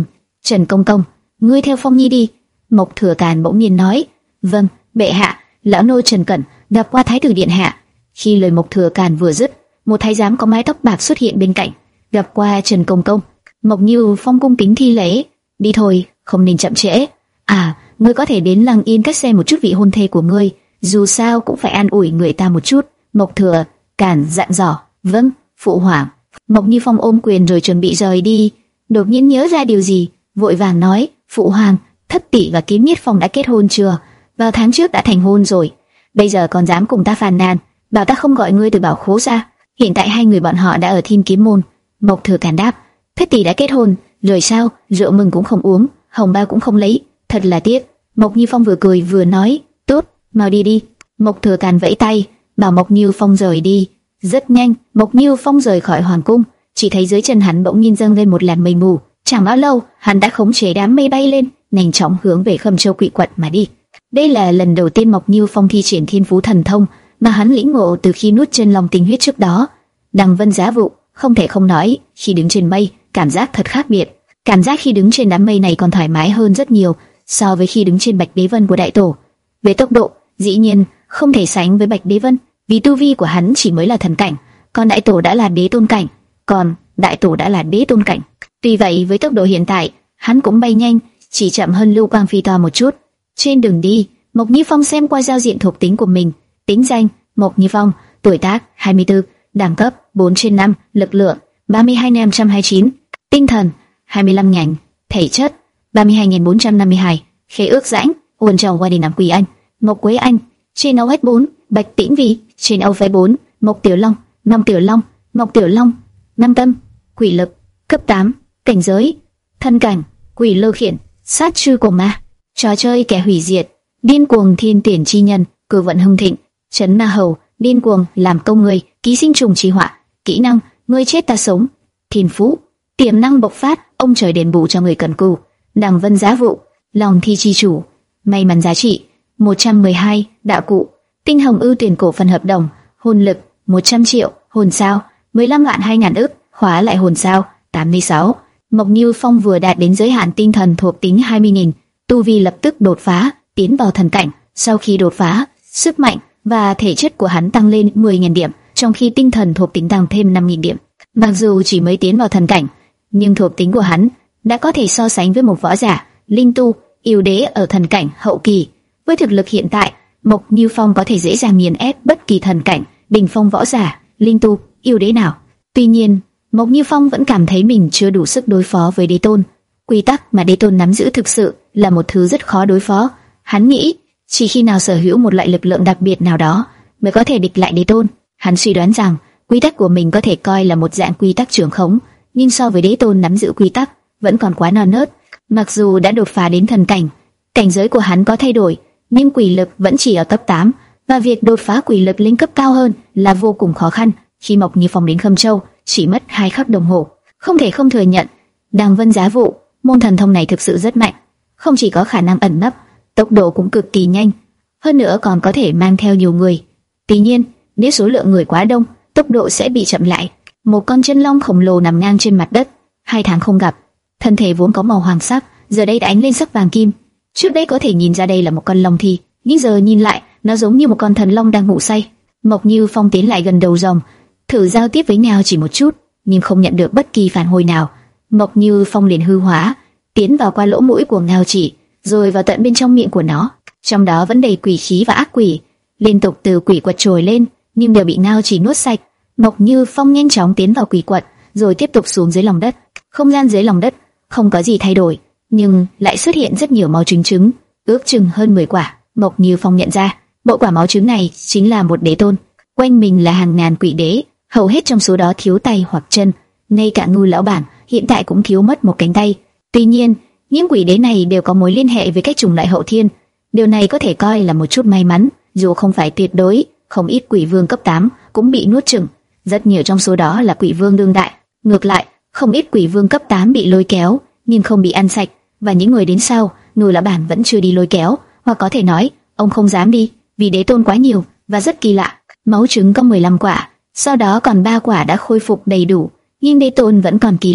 Trần công công, ngươi theo Phong Nhi đi. Mộc Thừa Càn bỗng nhiên nói. Vâng, bệ hạ. Lão nô Trần Cẩn gặp qua Thái tử điện hạ. Khi lời Mộc Thừa Càn vừa dứt, một thái giám có mái tóc bạc xuất hiện bên cạnh. Gặp qua Trần công công. Mộc Như Phong cung kính thi lễ. Đi thôi, không nên chậm trễ. À, ngươi có thể đến Lăng Yên cách xem một chút vị hôn thê của ngươi, dù sao cũng phải an ủi người ta một chút. Mộc Thừa Càn dặn dò. Vâng, phụ hoàng. Mộc Như Phong ôm quyền rồi chuẩn bị rời đi. Đột nhiên nhớ ra điều gì, vội vàng nói, phụ hoàng, Thất tỷ và Kiếm Nhiết Phong đã kết hôn chưa? Vào tháng trước đã thành hôn rồi. Bây giờ còn dám cùng ta phàn nàn, bảo ta không gọi ngươi từ bảo khố ra. Hiện tại hai người bọn họ đã ở Thiên Kiếm môn. Mộc Thừa Càn đáp, Thất tỷ đã kết hôn rồi sao? Rượu mừng cũng không uống, hồng bao cũng không lấy, thật là tiếc. Mộc Như Phong vừa cười vừa nói, tốt, mau đi đi. Mộc Thừa Càn vẫy tay, bảo Mộc Như Phong rời đi. Rất nhanh, Mộc Như Phong rời khỏi hoàng cung, chỉ thấy dưới chân hắn bỗng nhiên dâng lên một làn mây mù. Chẳng bao lâu, hắn đã khống chế đám mây bay lên, nhanh chóng hướng về Khâm Châu Quỷ Quật mà đi. Đây là lần đầu tiên Mộc Như Phong thi triển Thiên Phú Thần Thông mà hắn lĩnh ngộ từ khi nuốt chân long tinh huyết trước đó. Đằng Vân Giá Vụ, không thể không nói, khi đứng trên mây, cảm giác thật khác biệt. Cảm giác khi đứng trên đám mây này còn thoải mái hơn rất nhiều so với khi đứng trên Bạch Đế Vân của Đại Tổ. Về tốc độ, dĩ nhiên không thể sánh với Bạch Đế Vân, vì tu vi của hắn chỉ mới là thần cảnh, còn Đại Tổ đã là đế tôn cảnh, còn Đại Tổ đã là đế tôn cảnh. Tuy vậy, với tốc độ hiện tại, hắn cũng bay nhanh, chỉ chậm hơn Lưu Quang Phi to một chút. Trên đường đi, Mộc Như Phong xem qua giao diện thuộc tính của mình. Tính danh: Mộc Như Phong, tuổi tác hai mươi tư, đẳng cấp bốn trên năm, lực lượng ba mươi hai nghìn năm trăm hai mươi chín, tinh thần hai mươi lăm nghìn, thể chất ba mươi hai nghìn bốn trăm năm mươi hai, khế ước rãnh Uồn Trầu qua đi Nam Quỳ Anh, Mộc Quế Anh, trên âu ét bốn, Bạch Tĩnh Vi, trên âu phế bốn, Mộc Tiểu Long, Năm Tiểu Long, Mộc Tiểu Long, Năm Tâm, quỷ lực cấp tám, cảnh giới thân cảnh, quỷ lơ khiển, sát chư của ma, trò chơi kẻ hủy diệt, điên cuồng thiên tuyển chi nhân, cử vận hưng thịnh, chấn ma hầu, điên cuồng làm công người, ký sinh trùng trì họa, kỹ năng người chết ta sống, thiên phú tiềm năng bộc phát, ông trời đền bù cho người cần cù, Đằng Vân Giá Vụ, lòng thi chi chủ, may mắn giá trị một trăm mười hai, đạo cụ tinh hồng ưu tuyển cổ phần hợp đồng, hồn lực một trăm triệu, hồn sao mười lăm vạn hai ngàn ức, khóa lại hồn sao tám mươi sáu. Mộc Như Phong vừa đạt đến giới hạn tinh thần thuộc tính hai mươi nghìn, tu vi lập tức đột phá, tiến vào thần cảnh. Sau khi đột phá, sức mạnh và thể chất của hắn tăng lên mười nghìn điểm, trong khi tinh thần thuộc tính tăng thêm năm nghìn điểm. Mặc dù chỉ mới tiến vào thần cảnh, nhưng thuộc tính của hắn đã có thể so sánh với một võ giả, linh tu, yêu đế ở thần cảnh hậu kỳ. Với thực lực hiện tại, Mộc Như Phong có thể dễ dàng nghiền ép bất kỳ thần cảnh, đỉnh phong võ giả, linh tu, yêu đế nào. Tuy nhiên, Mộc Như Phong vẫn cảm thấy mình chưa đủ sức đối phó với đế tôn. Quy tắc mà đế tôn nắm giữ thực sự là một thứ rất khó đối phó. Hắn nghĩ, chỉ khi nào sở hữu một loại lực lượng đặc biệt nào đó mới có thể địch lại đế tôn. Hắn suy đoán rằng quy tắc của mình có thể coi là một dạng quy tắc trưởng khống, nhưng so với đế tôn nắm giữ quy tắc vẫn còn quá non nớt. Mặc dù đã đột phá đến thần cảnh, cảnh giới của hắn có thay đổi, nhưng quỷ lực vẫn chỉ ở cấp tám, và việc đột phá quỷ lực lên cấp cao hơn là vô cùng khó khăn. Khi Mộc Như Phong đến Khâm Châu, chỉ mất hai khắc đồng hồ. Không thể không thừa nhận, Đằng Vân Giá Vụ, môn thần thông này thực sự rất mạnh, không chỉ có khả năng ẩn nấp, tốc độ cũng cực kỳ nhanh, hơn nữa còn có thể mang theo nhiều người. Tuy nhiên, nếu số lượng người quá đông, tốc độ sẽ bị chậm lại. Một con chân long khổng lồ nằm ngang trên mặt đất, hai tháng không gặp, thân thể vốn có màu hoàng sắc, giờ đây đã ánh lên sắc vàng kim. Trước đây có thể nhìn ra đây là một con long thi, nhưng giờ nhìn lại, nó giống như một con thần long đang ngủ say. Mộc Như Phong tiến lại gần đầu rồng, thử giao tiếp với Ngao Chỉ một chút, nhưng không nhận được bất kỳ phản hồi nào. Mộc Như Phong liền hư hóa, tiến vào qua lỗ mũi của Ngao Chỉ, rồi vào tận bên trong miệng của nó. Trong đó vẫn đầy quỷ khí và ác quỷ, liên tục từ quỷ quật trồi lên, nhưng đều bị Ngao Chỉ nuốt sạch. Mộc Như Phong nhanh chóng tiến vào quỷ quật, rồi tiếp tục xuống dưới lòng đất. Không gian dưới lòng đất không có gì thay đổi, nhưng lại xuất hiện rất nhiều máu trứng trứng, ước chừng hơn mười quả. Mộc Như Phong nhận ra, mỗi quả máu trứng này chính là một đế tôn. Quanh mình là hàng ngàn quỷ đế, hầu hết trong số đó thiếu tay hoặc chân, ngay cả Ngưu lão bản hiện tại cũng thiếu mất một cánh tay. Tuy nhiên, những quỷ đế này đều có mối liên hệ với các chủng loại hậu thiên, điều này có thể coi là một chút may mắn, dù không phải tuyệt đối. Không ít quỷ vương cấp tám cũng bị nuốt chửng, rất nhiều trong số đó là quỷ vương đương đại. Ngược lại, không ít quỷ vương cấp tám bị lôi kéo nhưng không bị ăn sạch, và những người đến sau, Ngưu lão bản vẫn chưa đi lôi kéo, hoặc có thể nói ông không dám đi vì đế tôn quá nhiều và rất kỳ lạ. Máu trứng có mười lăm quả, sau đó còn ba quả đã khôi phục đầy đủ, nhưng đế tôn vẫn còn kỳ lạ.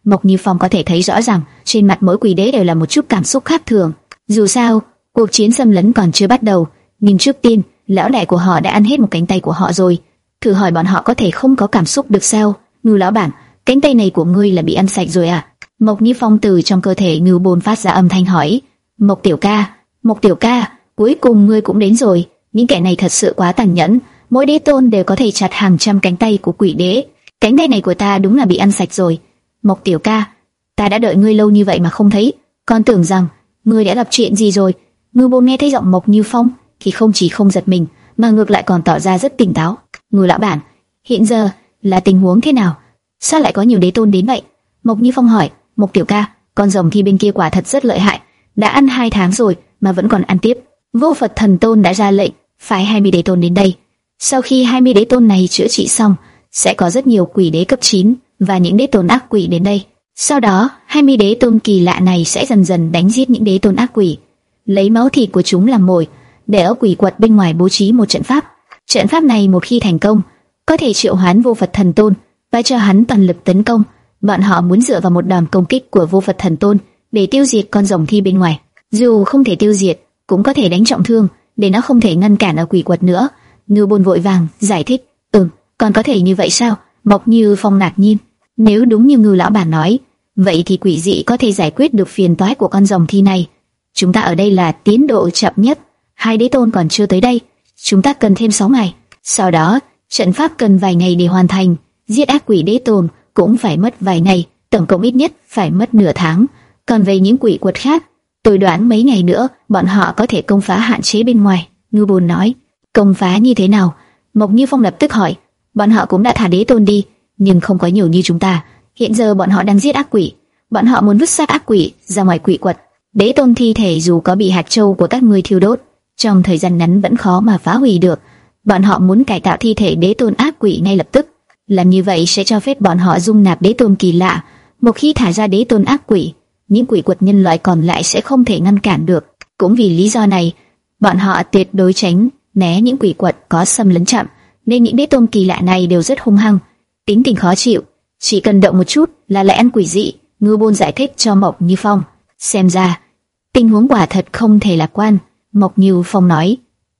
Mộc Như Phong có thể thấy rõ ràng trên mặt mỗi quỷ đế đều là một chút cảm xúc khác thường. Dù sao, cuộc chiến xâm lấn còn chưa bắt đầu, nhưng trước tiên, lão đại của họ đã ăn hết một cánh tay của họ rồi. Thử hỏi bọn họ có thể không có cảm xúc được sao? Ngưu lão bản, cánh tay này của ngươi là bị ăn sạch rồi à? Mộc Như Phong từ trong cơ thể Ngưu Bôn phát ra âm thanh hỏi. Mộc tiểu ca, Mộc tiểu ca, cuối cùng ngươi cũng đến rồi. Những kẻ này thật sự quá tàn nhẫn, mỗi đế tôn đều có thể chặt hàng trăm cánh tay của quỷ đế. Cánh tay này của ta đúng là bị ăn sạch rồi. Mộc tiểu ca, ta đã đợi ngươi lâu như vậy mà không thấy, còn tưởng rằng ngươi đã gặp chuyện gì rồi. Ngưu Bôn nghe thấy giọng Mộc Như Phong thì không chỉ không giật mình, mà ngược lại còn tỏ ra rất tỉnh táo. Ngưu lão bản, hiện giờ là tình huống thế nào? Sao lại có nhiều đế tôn đến vậy? Mộc Như Phong hỏi. Mộc tiểu ca, con rồng thi bên kia quả thật rất lợi hại, đã ăn hai tháng rồi mà vẫn còn ăn tiếp. Vô Phật Thần Tôn đã ra lệnh phái hai mươi đế tôn đến đây. Sau khi hai mươi đế tôn này chữa trị xong, sẽ có rất nhiều quỷ đế cấp chín và những đế tôn ác quỷ đến đây. Sau đó, hai mươi đế tôn kỳ lạ này sẽ dần dần đánh giết những đế tôn ác quỷ, lấy máu thịt của chúng làm mồi, để ở quỷ quật bên ngoài bố trí một trận pháp. Trận pháp này một khi thành công, có thể triệu hoán Vô Phật Thần Tôn và cho hắn toàn lực tấn công. Bọn họ muốn dựa vào một đòn công kích của Vô Phật Thần Tôn để tiêu diệt con rồng thi bên ngoài. Dù không thể tiêu diệt, cũng có thể đánh trọng thương để nó không thể ngăn cản ở quỷ quật nữa. Ngưu Bôn vội vàng giải thích. Ừm, còn có thể như vậy sao? Mộc Như Phong ngạc nhiên. Nếu đúng như Ngưu lão bản nói, vậy thì quỷ dị có thể giải quyết được phiền toái của con rồng thi này. Chúng ta ở đây là tiến độ chậm nhất, hai đế tôn còn chưa tới đây, chúng ta cần thêm sáu ngày. Sau đó, trận pháp cần vài ngày để hoàn thành, giết ác quỷ đế tôn cũng phải mất vài ngày, tổng cộng ít nhất phải mất nửa tháng. Còn về những quỷ quật khác, tôi đoán mấy ngày nữa bọn họ có thể công phá hạn chế bên ngoài. Ngưu Bôn nói. Công phá như thế nào? Mộc Như Phong lập tức hỏi. Bọn họ cũng đã thả đế tôn đi, nhưng không có nhiều như chúng ta. Hiện giờ bọn họ đang giết ác quỷ, bọn họ muốn vứt xác ác quỷ ra ngoài quỷ quật. Đế tôn thi thể dù có bị hạt châu của các ngươi thiêu đốt, trong thời gian ngắn vẫn khó mà phá hủy được. Bọn họ muốn cải tạo thi thể đế tôn ác quỷ ngay lập tức. Làm như vậy sẽ cho phép bọn họ dung nạp đế tôn kỳ lạ. Một khi thả ra đế tôn ác quỷ, những quỷ quật nhân loại còn lại sẽ không thể ngăn cản được. Cũng vì lý do này, bọn họ tuyệt đối tránh né những quỷ quật có xâm lấn chậm, nên những đế tôn kỳ lạ này đều rất hung hăng, tính tình khó chịu, chỉ cần động một chút là lại ăn quỷ dị. Ngưu Bôn giải thích cho Mộc Như Phong. Xem ra tình huống quả thật không thể lạc quan. Mộc Như Phong nói.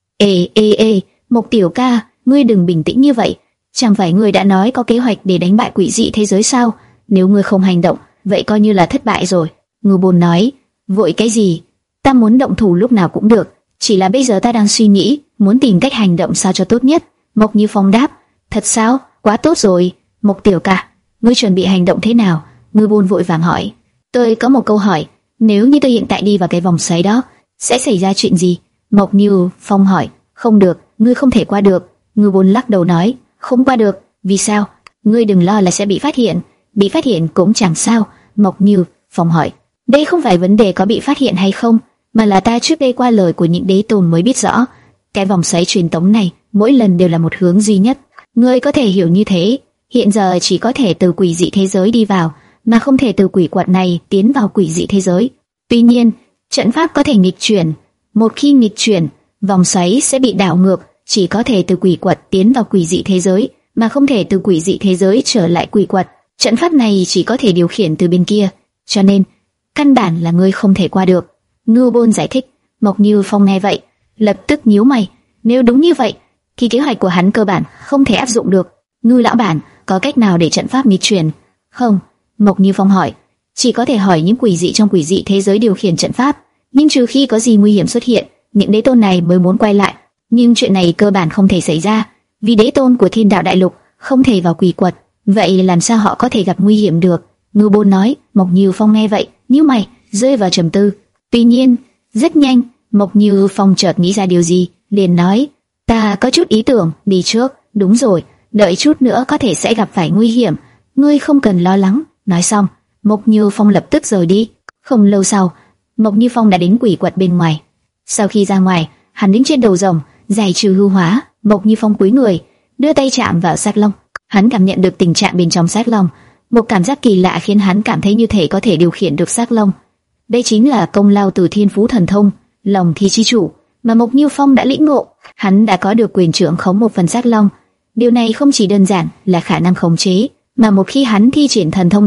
Ê ê ê, Mộc tiểu ca, ngươi đừng bình tĩnh như vậy. Chẳng phải ngươi đã nói có kế hoạch để đánh bại quỷ dị thế giới sao? Nếu ngươi không hành động, vậy coi như là thất bại rồi. Ngưu Bôn nói. Vội cái gì? Ta muốn động thủ lúc nào cũng được, chỉ là bây giờ ta đang suy nghĩ, muốn tìm cách hành động sao cho tốt nhất. Mộc Như Phong đáp. Thật sao? Quá tốt rồi. Mộc tiểu ca, ngươi chuẩn bị hành động thế nào? Ngưu Bôn vội vàng hỏi. Tôi có một câu hỏi, nếu như tôi hiện tại đi vào cái vòng xoáy đó, sẽ xảy ra chuyện gì? Mộc Như Phong hỏi. Không được, ngươi không thể qua được. Ngưu Bôn lắc đầu nói. Không qua được, vì sao? Ngươi đừng lo là sẽ bị phát hiện. Bị phát hiện cũng chẳng sao. Mộc Như Phong hỏi. Đây không phải vấn đề có bị phát hiện hay không, mà là ta trước đây qua lời của những đế tôn mới biết rõ, cái vòng xoáy truyền tống này mỗi lần đều là một hướng duy nhất. Ngươi có thể hiểu như thế. Hiện giờ chỉ có thể từ quỷ dị thế giới đi vào, mà không thể từ quỷ quật này tiến vào quỷ dị thế giới. Tuy nhiên, trận pháp có thể nghịch chuyển. Một khi nghịch chuyển, vòng xoáy sẽ bị đảo ngược, chỉ có thể từ quỷ quật tiến vào quỷ dị thế giới, mà không thể từ quỷ dị thế giới trở lại quỷ quật. Trận pháp này chỉ có thể điều khiển từ bên kia, cho nên căn bản là ngươi không thể qua được. Ngưu Bôn giải thích. Mộc Như Phong nghe vậy, lập tức nhíu mày. Nếu đúng như vậy, thì kế hoạch của hắn cơ bản không thể áp dụng được. Ngưu lão bản, có cách nào để trận pháp nghịch chuyển không? Mộc Như Phong hỏi. Chỉ có thể hỏi những quỷ dị trong quỷ dị thế giới điều khiển trận pháp, nhưng trừ khi có gì nguy hiểm xuất hiện, những đế tôn này mới muốn quay lại. Nhưng chuyện này cơ bản không thể xảy ra, vì đế tôn của Thiên Đạo Đại Lục không thể vào quỷ quật, vậy làm sao họ có thể gặp nguy hiểm được? Ngưu Bôn nói. Mộc Như Phong nghe vậy, nhíu mày, rơi vào trầm tư. Tuy nhiên, rất nhanh, Mộc Như Phong chợt nghĩ ra điều gì, liền nói. Ta có chút ý tưởng, đi trước. Đúng rồi, đợi chút nữa có thể sẽ gặp phải nguy hiểm, ngươi không cần lo lắng. Nói xong, Mộc Như Phong lập tức rời đi. Không lâu sau, Mộc Như Phong đã đến quỷ quật bên ngoài. Sau khi ra ngoài, hắn đứng trên đầu rồng, giải trừ hư hóa. Mộc Như Phong cúi người, đưa tay chạm vào xác long. Hắn cảm nhận được tình trạng bên trong xác long, một cảm giác kỳ lạ khiến hắn cảm thấy như thể có thể điều khiển được xác long. Đây chính là công lao từ Thiên Phú Thần Thông, Lòng Thi Chi Chủ, mà Mộc Như Phong đã lĩnh ngộ. Hắn đã có được quyền trưởng khống một phần xác long. Điều này không chỉ đơn giản là khả năng khống chế, mà một khi hắn thi triển thần thông này,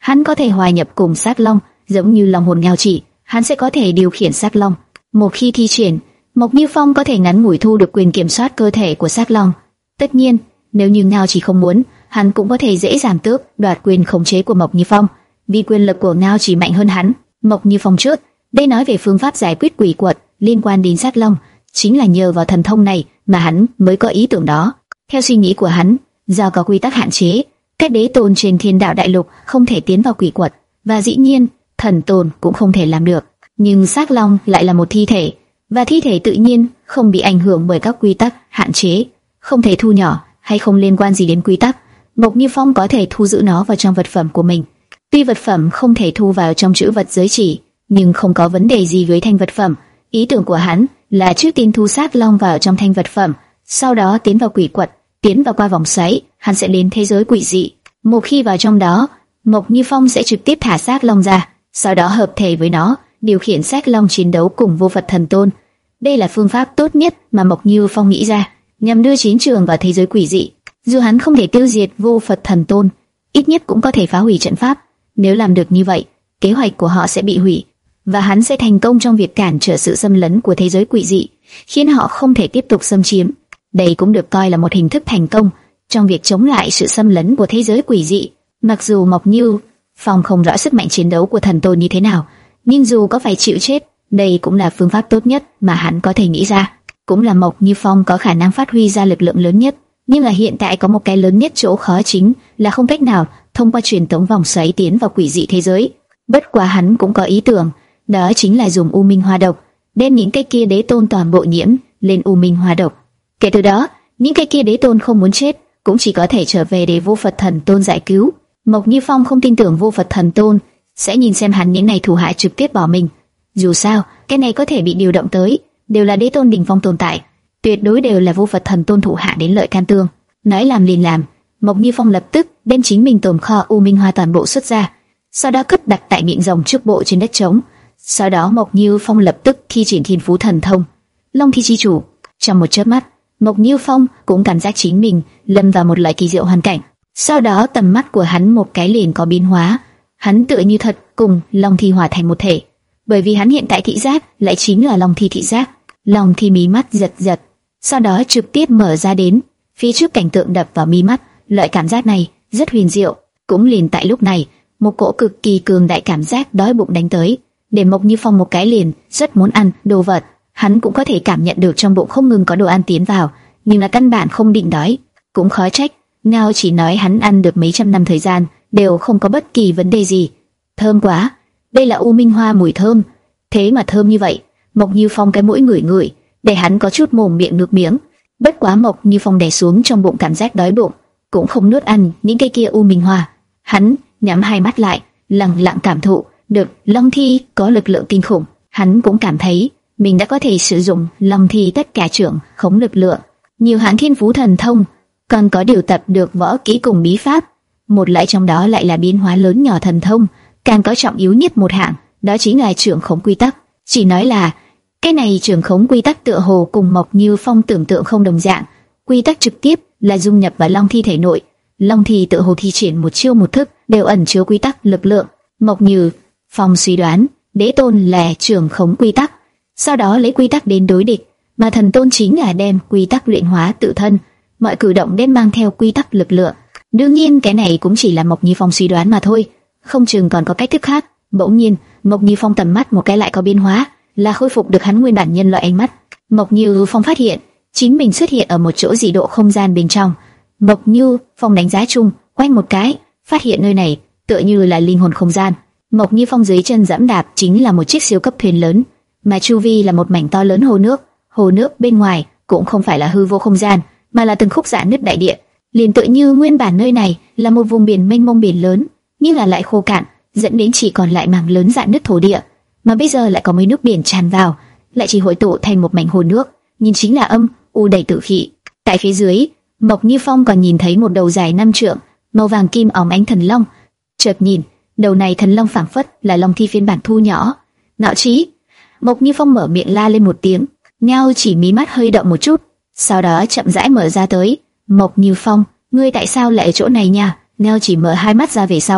hắn có thể hòa nhập cùng xác long, giống như long hồn Ngao Chỉ, hắn sẽ có thể điều khiển xác long. Một khi thi triển, Mộc Như Phong có thể ngắn ngủi thu được quyền kiểm soát cơ thể của xác long. Tất nhiên, nếu như Ngao Chỉ không muốn, hắn cũng có thể dễ dàng tước đoạt quyền khống chế của Mộc Như Phong, vì quyền lực của Ngao Chỉ mạnh hơn hắn. Mộc Như Phong trước đây nói về phương pháp giải quyết quỷ quật liên quan đến xác long, chính là nhờ vào thần thông này mà hắn mới có ý tưởng đó. Theo suy nghĩ của hắn, do có quy tắc hạn chế, các đế tôn trên Thiên Đạo Đại Lục không thể tiến vào quỷ quật, và dĩ nhiên thần tôn cũng không thể làm được. Nhưng xác long lại là một thi thể, và thi thể tự nhiên không bị ảnh hưởng bởi các quy tắc hạn chế, không thể thu nhỏ hay không liên quan gì đến quy tắc. Mộc Như Phong có thể thu giữ nó vào trong vật phẩm của mình. Tuy vật phẩm không thể thu vào trong trữ vật giới chỉ, nhưng không có vấn đề gì với thanh vật phẩm. Ý tưởng của hắn là trước tiên thu xác long vào trong thanh vật phẩm, sau đó tiến vào quỷ quật, tiến vào qua vòng xoáy, hắn sẽ đến thế giới quỷ dị. Một khi vào trong đó, Mộc Như Phong sẽ trực tiếp thả xác long ra, sau đó hợp thể với nó, điều khiển xác long chiến đấu cùng vô Phật thần tôn. Đây là phương pháp tốt nhất mà Mộc Như Phong nghĩ ra, nhằm đưa chiến trường vào thế giới quỷ dị. Dù hắn không thể tiêu diệt vô Phật thần tôn, ít nhất cũng có thể phá hủy trận pháp. Nếu làm được như vậy, kế hoạch của họ sẽ bị hủy, và hắn sẽ thành công trong việc cản trở sự xâm lấn của thế giới quỷ dị, khiến họ không thể tiếp tục xâm chiếm. Đây cũng được coi là một hình thức thành công trong việc chống lại sự xâm lấn của thế giới quỷ dị. Mặc dù Mộc Như Phong không rõ sức mạnh chiến đấu của thần tôn như thế nào, nhưng dù có phải chịu chết, đây cũng là phương pháp tốt nhất mà hắn có thể nghĩ ra. Cũng là Mộc Như Phong có khả năng phát huy ra lực lượng lớn nhất. Nhưng là hiện tại có một cái lớn nhất chỗ khó chính là không cách nào thông qua truyền tống vòng xoáy tiến vào quỷ dị thế giới. Bất quá hắn cũng có ý tưởng, đó chính là dùng U Minh Hoa Độc, đem những cái kia đế tôn toàn bộ nhiễm lên U Minh Hoa Độc. Kể từ đó, những cái kia đế tôn không muốn chết cũng chỉ có thể trở về để vô Phật thần tôn giải cứu. Mộc Như Phong không tin tưởng vô Phật thần tôn sẽ nhìn xem hắn những này thủ hạ trực tiếp bỏ mình. Dù sao, cái này có thể bị điều động tới đều là đế tôn đỉnh phong tồn tại, tuyệt đối đều là vô Phật thần tôn thủ hạ đến lợi can tương. Nói làm liền làm, Mộc Như Phong lập tức đem chính mình tồn kho U Minh Hoa toàn bộ xuất ra, sau đó cất đặt tại miệng rồng trước bộ trên đất trống. Sau đó Mộc Như Phong lập tức thi triển Thiên Phú thần thông Long Thi chi chủ. Trong một chớp mắt, Mộc Như Phong cũng cảm giác chính mình lâm vào một loại kỳ diệu hoàn cảnh. Sau đó tầm mắt của hắn một cái liền có biến hóa, hắn tựa như thật cùng Long Thi hòa thành một thể, bởi vì hắn hiện tại thị giác lại chính là Long Thi thị giác. Long Thi mí mắt giật giật, sau đó trực tiếp mở ra đến phía trước cảnh tượng đập vào mi mắt. Loại cảm giác này rất huyền diệu. Cũng liền tại lúc này, một cỗ cực kỳ cường đại cảm giác đói bụng đánh tới, để Mộc Như Phong một cái liền rất muốn ăn đồ vật. Hắn cũng có thể cảm nhận được trong bụng không ngừng có đồ ăn tiến vào, nhưng là căn bản không định đói. Cũng khó trách, Ngao chỉ nói hắn ăn được mấy trăm năm thời gian đều không có bất kỳ vấn đề gì. Thơm quá, đây là U Minh Hoa mùi thơm, thế mà thơm như vậy. Mộc Như Phong cái mũi ngửi ngửi, để hắn có chút mồm miệng nước miếng. Bất quá Mộc Như Phong đè xuống trong bụng cảm giác đói bụng, cũng không nuốt ăn những cây kia U Minh Hoa. Hắn nhắm hai mắt lại, lặng lặng cảm thụ được Long Thi có lực lượng kinh khủng. Hắn cũng cảm thấy mình đã có thể sử dụng Long Thi tất cả trưởng khống lực lượng, nhiều hạng Thiên Phú thần thông, còn có điều tập được võ kỹ cùng bí pháp. Một lại trong đó lại là biến hóa lớn nhỏ thần thông, càng có trọng yếu nhất một hạng, đó chính là trưởng khống quy tắc. Chỉ nói là cái này trưởng khống quy tắc tựa hồ cùng Mộc Như Phong tưởng tượng không đồng dạng. Quy tắc trực tiếp là dung nhập vào Long Thi thể nội. Long Thi tựa hồ thi triển một chiêu một thức đều ẩn chứa quy tắc lực lượng. Mộc Như Phong suy đoán đế tôn là trưởng khống quy tắc, sau đó lấy quy tắc đến đối địch, mà thần tôn chính là đem quy tắc luyện hóa tự thân, mọi cử động đem mang theo quy tắc lực lượng. Đương nhiên cái này cũng chỉ là Mộc Như Phong suy đoán mà thôi, không chừng còn có cách thức khác. Bỗng nhiên Mộc Như Phong tầm mắt một cái lại có biến hóa, là khôi phục được hắn nguyên bản nhân loại ánh mắt. Mộc Như Phong phát hiện chính mình xuất hiện ở một chỗ dị độ không gian bên trong. Mộc Như Phong đánh giá chung quanh một cái, phát hiện nơi này tựa như là linh hồn không gian. Mộc Như Phong dưới chân giẫm đạp chính là một chiếc siêu cấp thuyền lớn, mà chu vi là một mảnh to lớn hồ nước. Hồ nước bên ngoài cũng không phải là hư vô không gian, mà là từng khúc rạn nứt đại địa. Liền tựa như nguyên bản nơi này là một vùng biển mênh mông biển lớn, nhưng là lại khô cạn, dẫn đến chỉ còn lại mảng lớn rạn nứt thổ địa. Mà bây giờ lại có mấy nước biển tràn vào, lại chỉ hội tụ thành một mảnh hồ nước, nhìn chính là âm u đầy tử khí. Tại phía dưới, Mộc Như Phong còn nhìn thấy một đầu dài năm trượng, màu vàng kim óng ánh thần long. Chợt nhìn, đầu này thần long phảng phất là Long Thi phiên bản thu nhỏ. Ngạo Chí! Mộc Như Phong mở miệng la lên một tiếng. Ngao chỉ mí mắt hơi động một chút, sau đó chậm rãi mở ra tới. Mộc Như Phong, ngươi tại sao lại ở chỗ này nha? Ngao chỉ mở hai mắt ra về sau,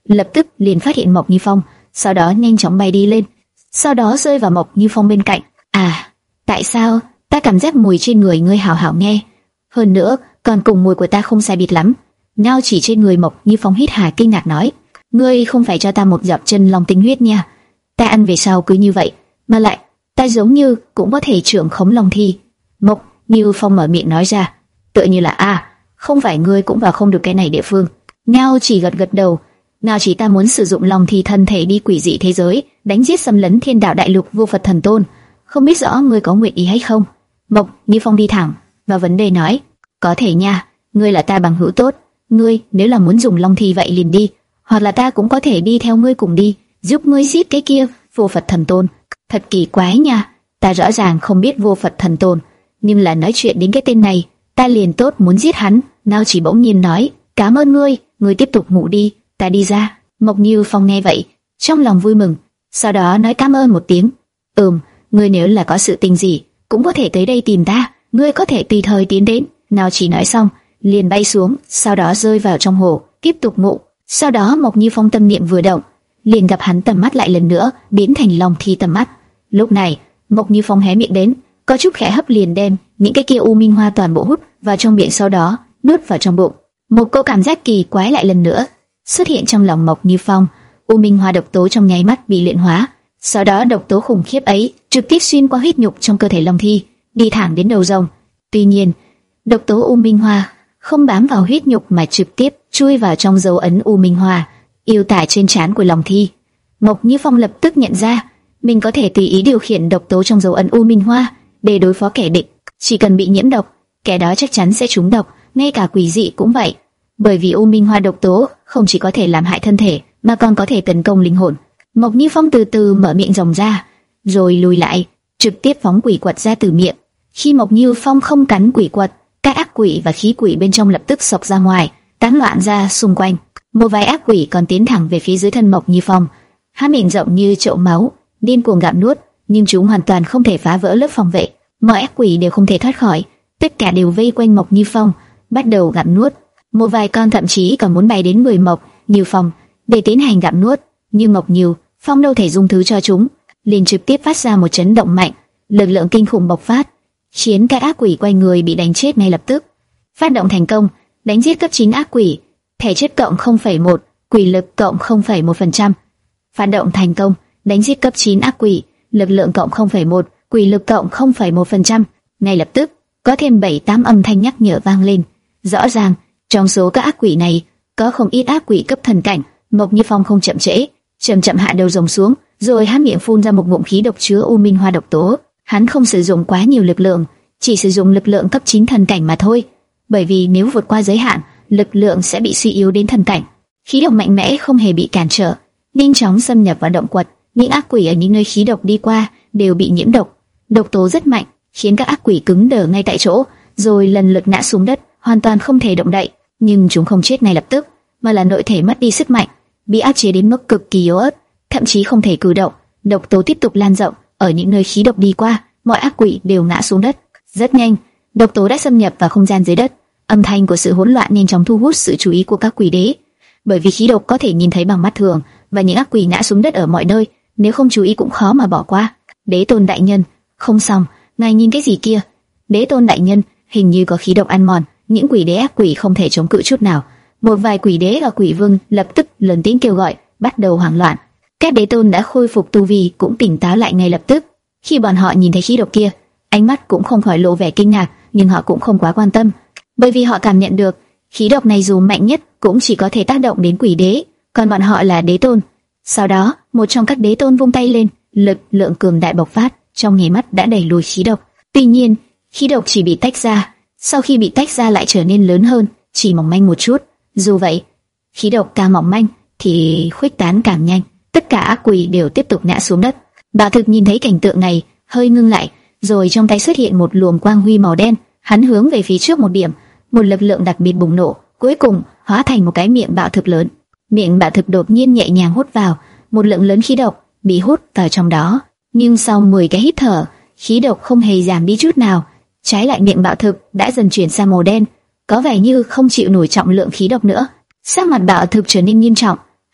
lập tức liền phát hiện Mộc Như Phong, sau đó nhanh chóng bay đi lên, sau đó rơi vào Mộc Như Phong bên cạnh. À, tại sao ta cảm giác mùi trên người ngươi hảo hảo nghe, hơn nữa còn cùng mùi của ta không sai biệt lắm. Ngao chỉ trên người Mộc Như Phong hít hà kinh ngạc nói, ngươi không phải cho ta một giọt chân long tinh huyết nha, ta ăn về sau cứ như vậy, mà lại ta giống như cũng có thể trưởng khống long thi. Mộc Như Phong mở miệng nói ra, tựa như là a, à, không phải ngươi cũng vào không được cái này địa phương. Ngao chỉ gật gật đầu, Ngao chỉ ta muốn sử dụng long thi thân thể đi quỷ dị thế giới, đánh giết xâm lấn thiên đạo đại lục vô Phật thần tôn, không biết rõ ngươi có nguyện ý hay không. Mộc Như Phong đi thẳng vào vấn đề nói, có thể nha, ngươi là ta bằng hữu tốt, ngươi nếu là muốn dùng long thi vậy liền đi, hoặc là ta cũng có thể đi theo ngươi cùng đi, giúp ngươi giết cái kia vô Phật thần tôn. Thật kỳ quái nha, ta rõ ràng không biết vô Phật thần tôn, nhưng là nói chuyện đến cái tên này, ta liền tốt muốn giết hắn. Ngao chỉ bỗng nhiên nói, cảm ơn ngươi, ngươi tiếp tục ngủ đi, ta đi ra. Mộc Như Phong nghe vậy, trong lòng vui mừng, sau đó nói cảm ơn một tiếng. Ừm, ngươi nếu là có sự tình gì, cũng có thể tới đây tìm ta, ngươi có thể tùy thời tiến đến. Ngao chỉ nói xong, liền bay xuống, sau đó rơi vào trong hồ, tiếp tục ngủ. Sau đó Mộc Như Phong tâm niệm vừa động, liền gặp hắn tầm mắt lại lần nữa biến thành long thi tầm mắt. Lúc này, Mộc Như Phong hé miệng đến, có chút khẽ hấp liền đem những cái kia u minh hoa toàn bộ hút vào trong miệng, sau đó nuốt vào trong bụng. Một cỗ cảm giác kỳ quái lại lần nữa xuất hiện trong lòng Mộc Như Phong. U minh hoa độc tố trong nháy mắt bị luyện hóa, sau đó độc tố khủng khiếp ấy trực tiếp xuyên qua huyết nhục trong cơ thể long thi, đi thẳng đến đầu rồng. Tuy nhiên, độc tố u minh hoa không bám vào huyết nhục mà trực tiếp chui vào trong dấu ấn u minh hoa yêu tả trên trán của long thi. Mộc Như Phong lập tức nhận ra mình có thể tùy ý điều khiển độc tố trong dấu ấn u minh hoa để đối phó kẻ địch. Chỉ cần bị nhiễm độc, kẻ đó chắc chắn sẽ trúng độc, ngay cả quỷ dị cũng vậy. Bởi vì u minh hoa độc tố không chỉ có thể làm hại thân thể, mà còn có thể tấn công linh hồn. Mộc Như Phong từ từ mở miệng rồng ra, rồi lùi lại, trực tiếp phóng quỷ quật ra từ miệng. Khi Mộc Như Phong không cắn quỷ quật, các ác quỷ và khí quỷ bên trong lập tức xộc ra ngoài, tán loạn ra xung quanh. Một vài ác quỷ còn tiến thẳng về phía dưới thân Mộc Như Phong, há miệng rộng như chậu máu, điên cuồng gặm nuốt, nhưng chúng hoàn toàn không thể phá vỡ lớp phòng vệ. Mọi ác quỷ đều không thể thoát khỏi, tất cả đều vây quanh Mộc Như Phong, bắt đầu gặm nuốt. Một vài con thậm chí còn muốn bay đến người Mộc Như Phong để tiến hành gặm nuốt, nhưng Mộc Như Phong đâu thể dung thứ cho chúng, liền trực tiếp phát ra một chấn động mạnh, lực lượng kinh khủng bộc phát, khiến các ác quỷ quanh người bị đánh chết ngay lập tức. Phát động thành công, đánh giết cấp chín ác quỷ, thể chất cộng không phẩy một, quỷ lực cộng không phẩy một phần trăm. Phát động thành công, đánh giết cấp chín ác quỷ, lực lượng cộng không phẩy một, quỷ lực cộng không phẩy một phần trăm. Ngay lập tức, có thêm bảy tám âm thanh nhắc nhở vang lên. Rõ ràng, trong số các ác quỷ này, có không ít ác quỷ cấp thần cảnh. Mộc Như Phong không chậm trễ, chậm chậm hạ đầu rồng xuống, rồi há miệng phun ra một ngụm khí độc chứa u minh hoa độc tố. Hắn không sử dụng quá nhiều lực lượng, chỉ sử dụng lực lượng cấp chín thần cảnh mà thôi. Bởi vì nếu vượt qua giới hạn, lực lượng sẽ bị suy yếu đến thần cảnh. Khí độc mạnh mẽ không hề bị cản trở, nhanh chóng xâm nhập vào động quật. Những ác quỷ ở những nơi khí độc đi qua đều bị nhiễm độc. Độc tố rất mạnh, khiến các ác quỷ cứng đờ ngay tại chỗ, rồi lần lượt ngã xuống đất, hoàn toàn không thể động đậy. Nhưng chúng không chết ngay lập tức, mà là nội thể mất đi sức mạnh, bị áp chế đến mức cực kỳ yếu ớt, thậm chí không thể cử động. Độc tố tiếp tục lan rộng, ở những nơi khí độc đi qua, mọi ác quỷ đều ngã xuống đất. Rất nhanh, độc tố đã xâm nhập vào không gian dưới đất. Âm thanh của sự hỗn loạn nhanh chóng thu hút sự chú ý của các quỷ đế, bởi vì khí độc có thể nhìn thấy bằng mắt thường, và những ác quỷ ngã xuống đất ở mọi nơi, nếu không chú ý cũng khó mà bỏ qua. Đế tôn đại nhân, không xong, ngài nhìn cái gì kia? Đế tôn đại nhân, hình như có khí độc ăn mòn, những quỷ đế ác quỷ không thể chống cự chút nào. Một vài quỷ đế và quỷ vương lập tức lớn tiếng kêu gọi, bắt đầu hoảng loạn. Các đế tôn đã khôi phục tu vi cũng tỉnh táo lại ngay lập tức. Khi bọn họ nhìn thấy khí độc kia, ánh mắt cũng không khỏi lộ vẻ kinh ngạc, nhưng họ cũng không quá quan tâm, bởi vì họ cảm nhận được khí độc này dù mạnh nhất cũng chỉ có thể tác động đến quỷ đế, còn bọn họ là đế tôn. Sau đó, một trong các đế tôn vung tay lên, lực lượng cường đại bộc phát, trong nháy mắt đã đẩy lùi khí độc. Tuy nhiên, khí độc chỉ bị tách ra, sau khi bị tách ra lại trở nên lớn hơn, chỉ mỏng manh một chút. Dù vậy, khí độc càng mỏng manh thì khuếch tán càng nhanh. Tất cả ác quỷ đều tiếp tục ngã xuống đất. Bà Thực nhìn thấy cảnh tượng này, hơi ngưng lại, rồi trong tay xuất hiện một luồng quang huy màu đen. Hắn hướng về phía trước một điểm, một lực lượng đặc biệt bùng nổ, cuối cùng hóa thành một cái miệng bạo thực lớn. Miệng bạo thực đột nhiên nhẹ nhàng hút vào một lượng lớn khí độc, bị hút vào trong đó. Nhưng sau mười cái hít thở, khí độc không hề giảm đi chút nào, trái lại miệng bạo thực đã dần chuyển sang màu đen, có vẻ như không chịu nổi trọng lượng khí độc nữa. Sắc mặt bạo thực trở nên nghiêm trọng,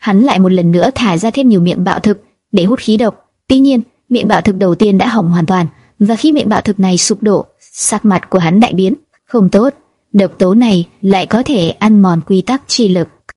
hắn lại một lần nữa thả ra thêm nhiều miệng bạo thực để hút khí độc. Tuy nhiên, miệng bạo thực đầu tiên đã hỏng hoàn toàn, và khi miệng bạo thực này sụp đổ, sắc mặt của hắn đại biến. Không tốt, độc tố này lại có thể ăn mòn quy tắc chi lực.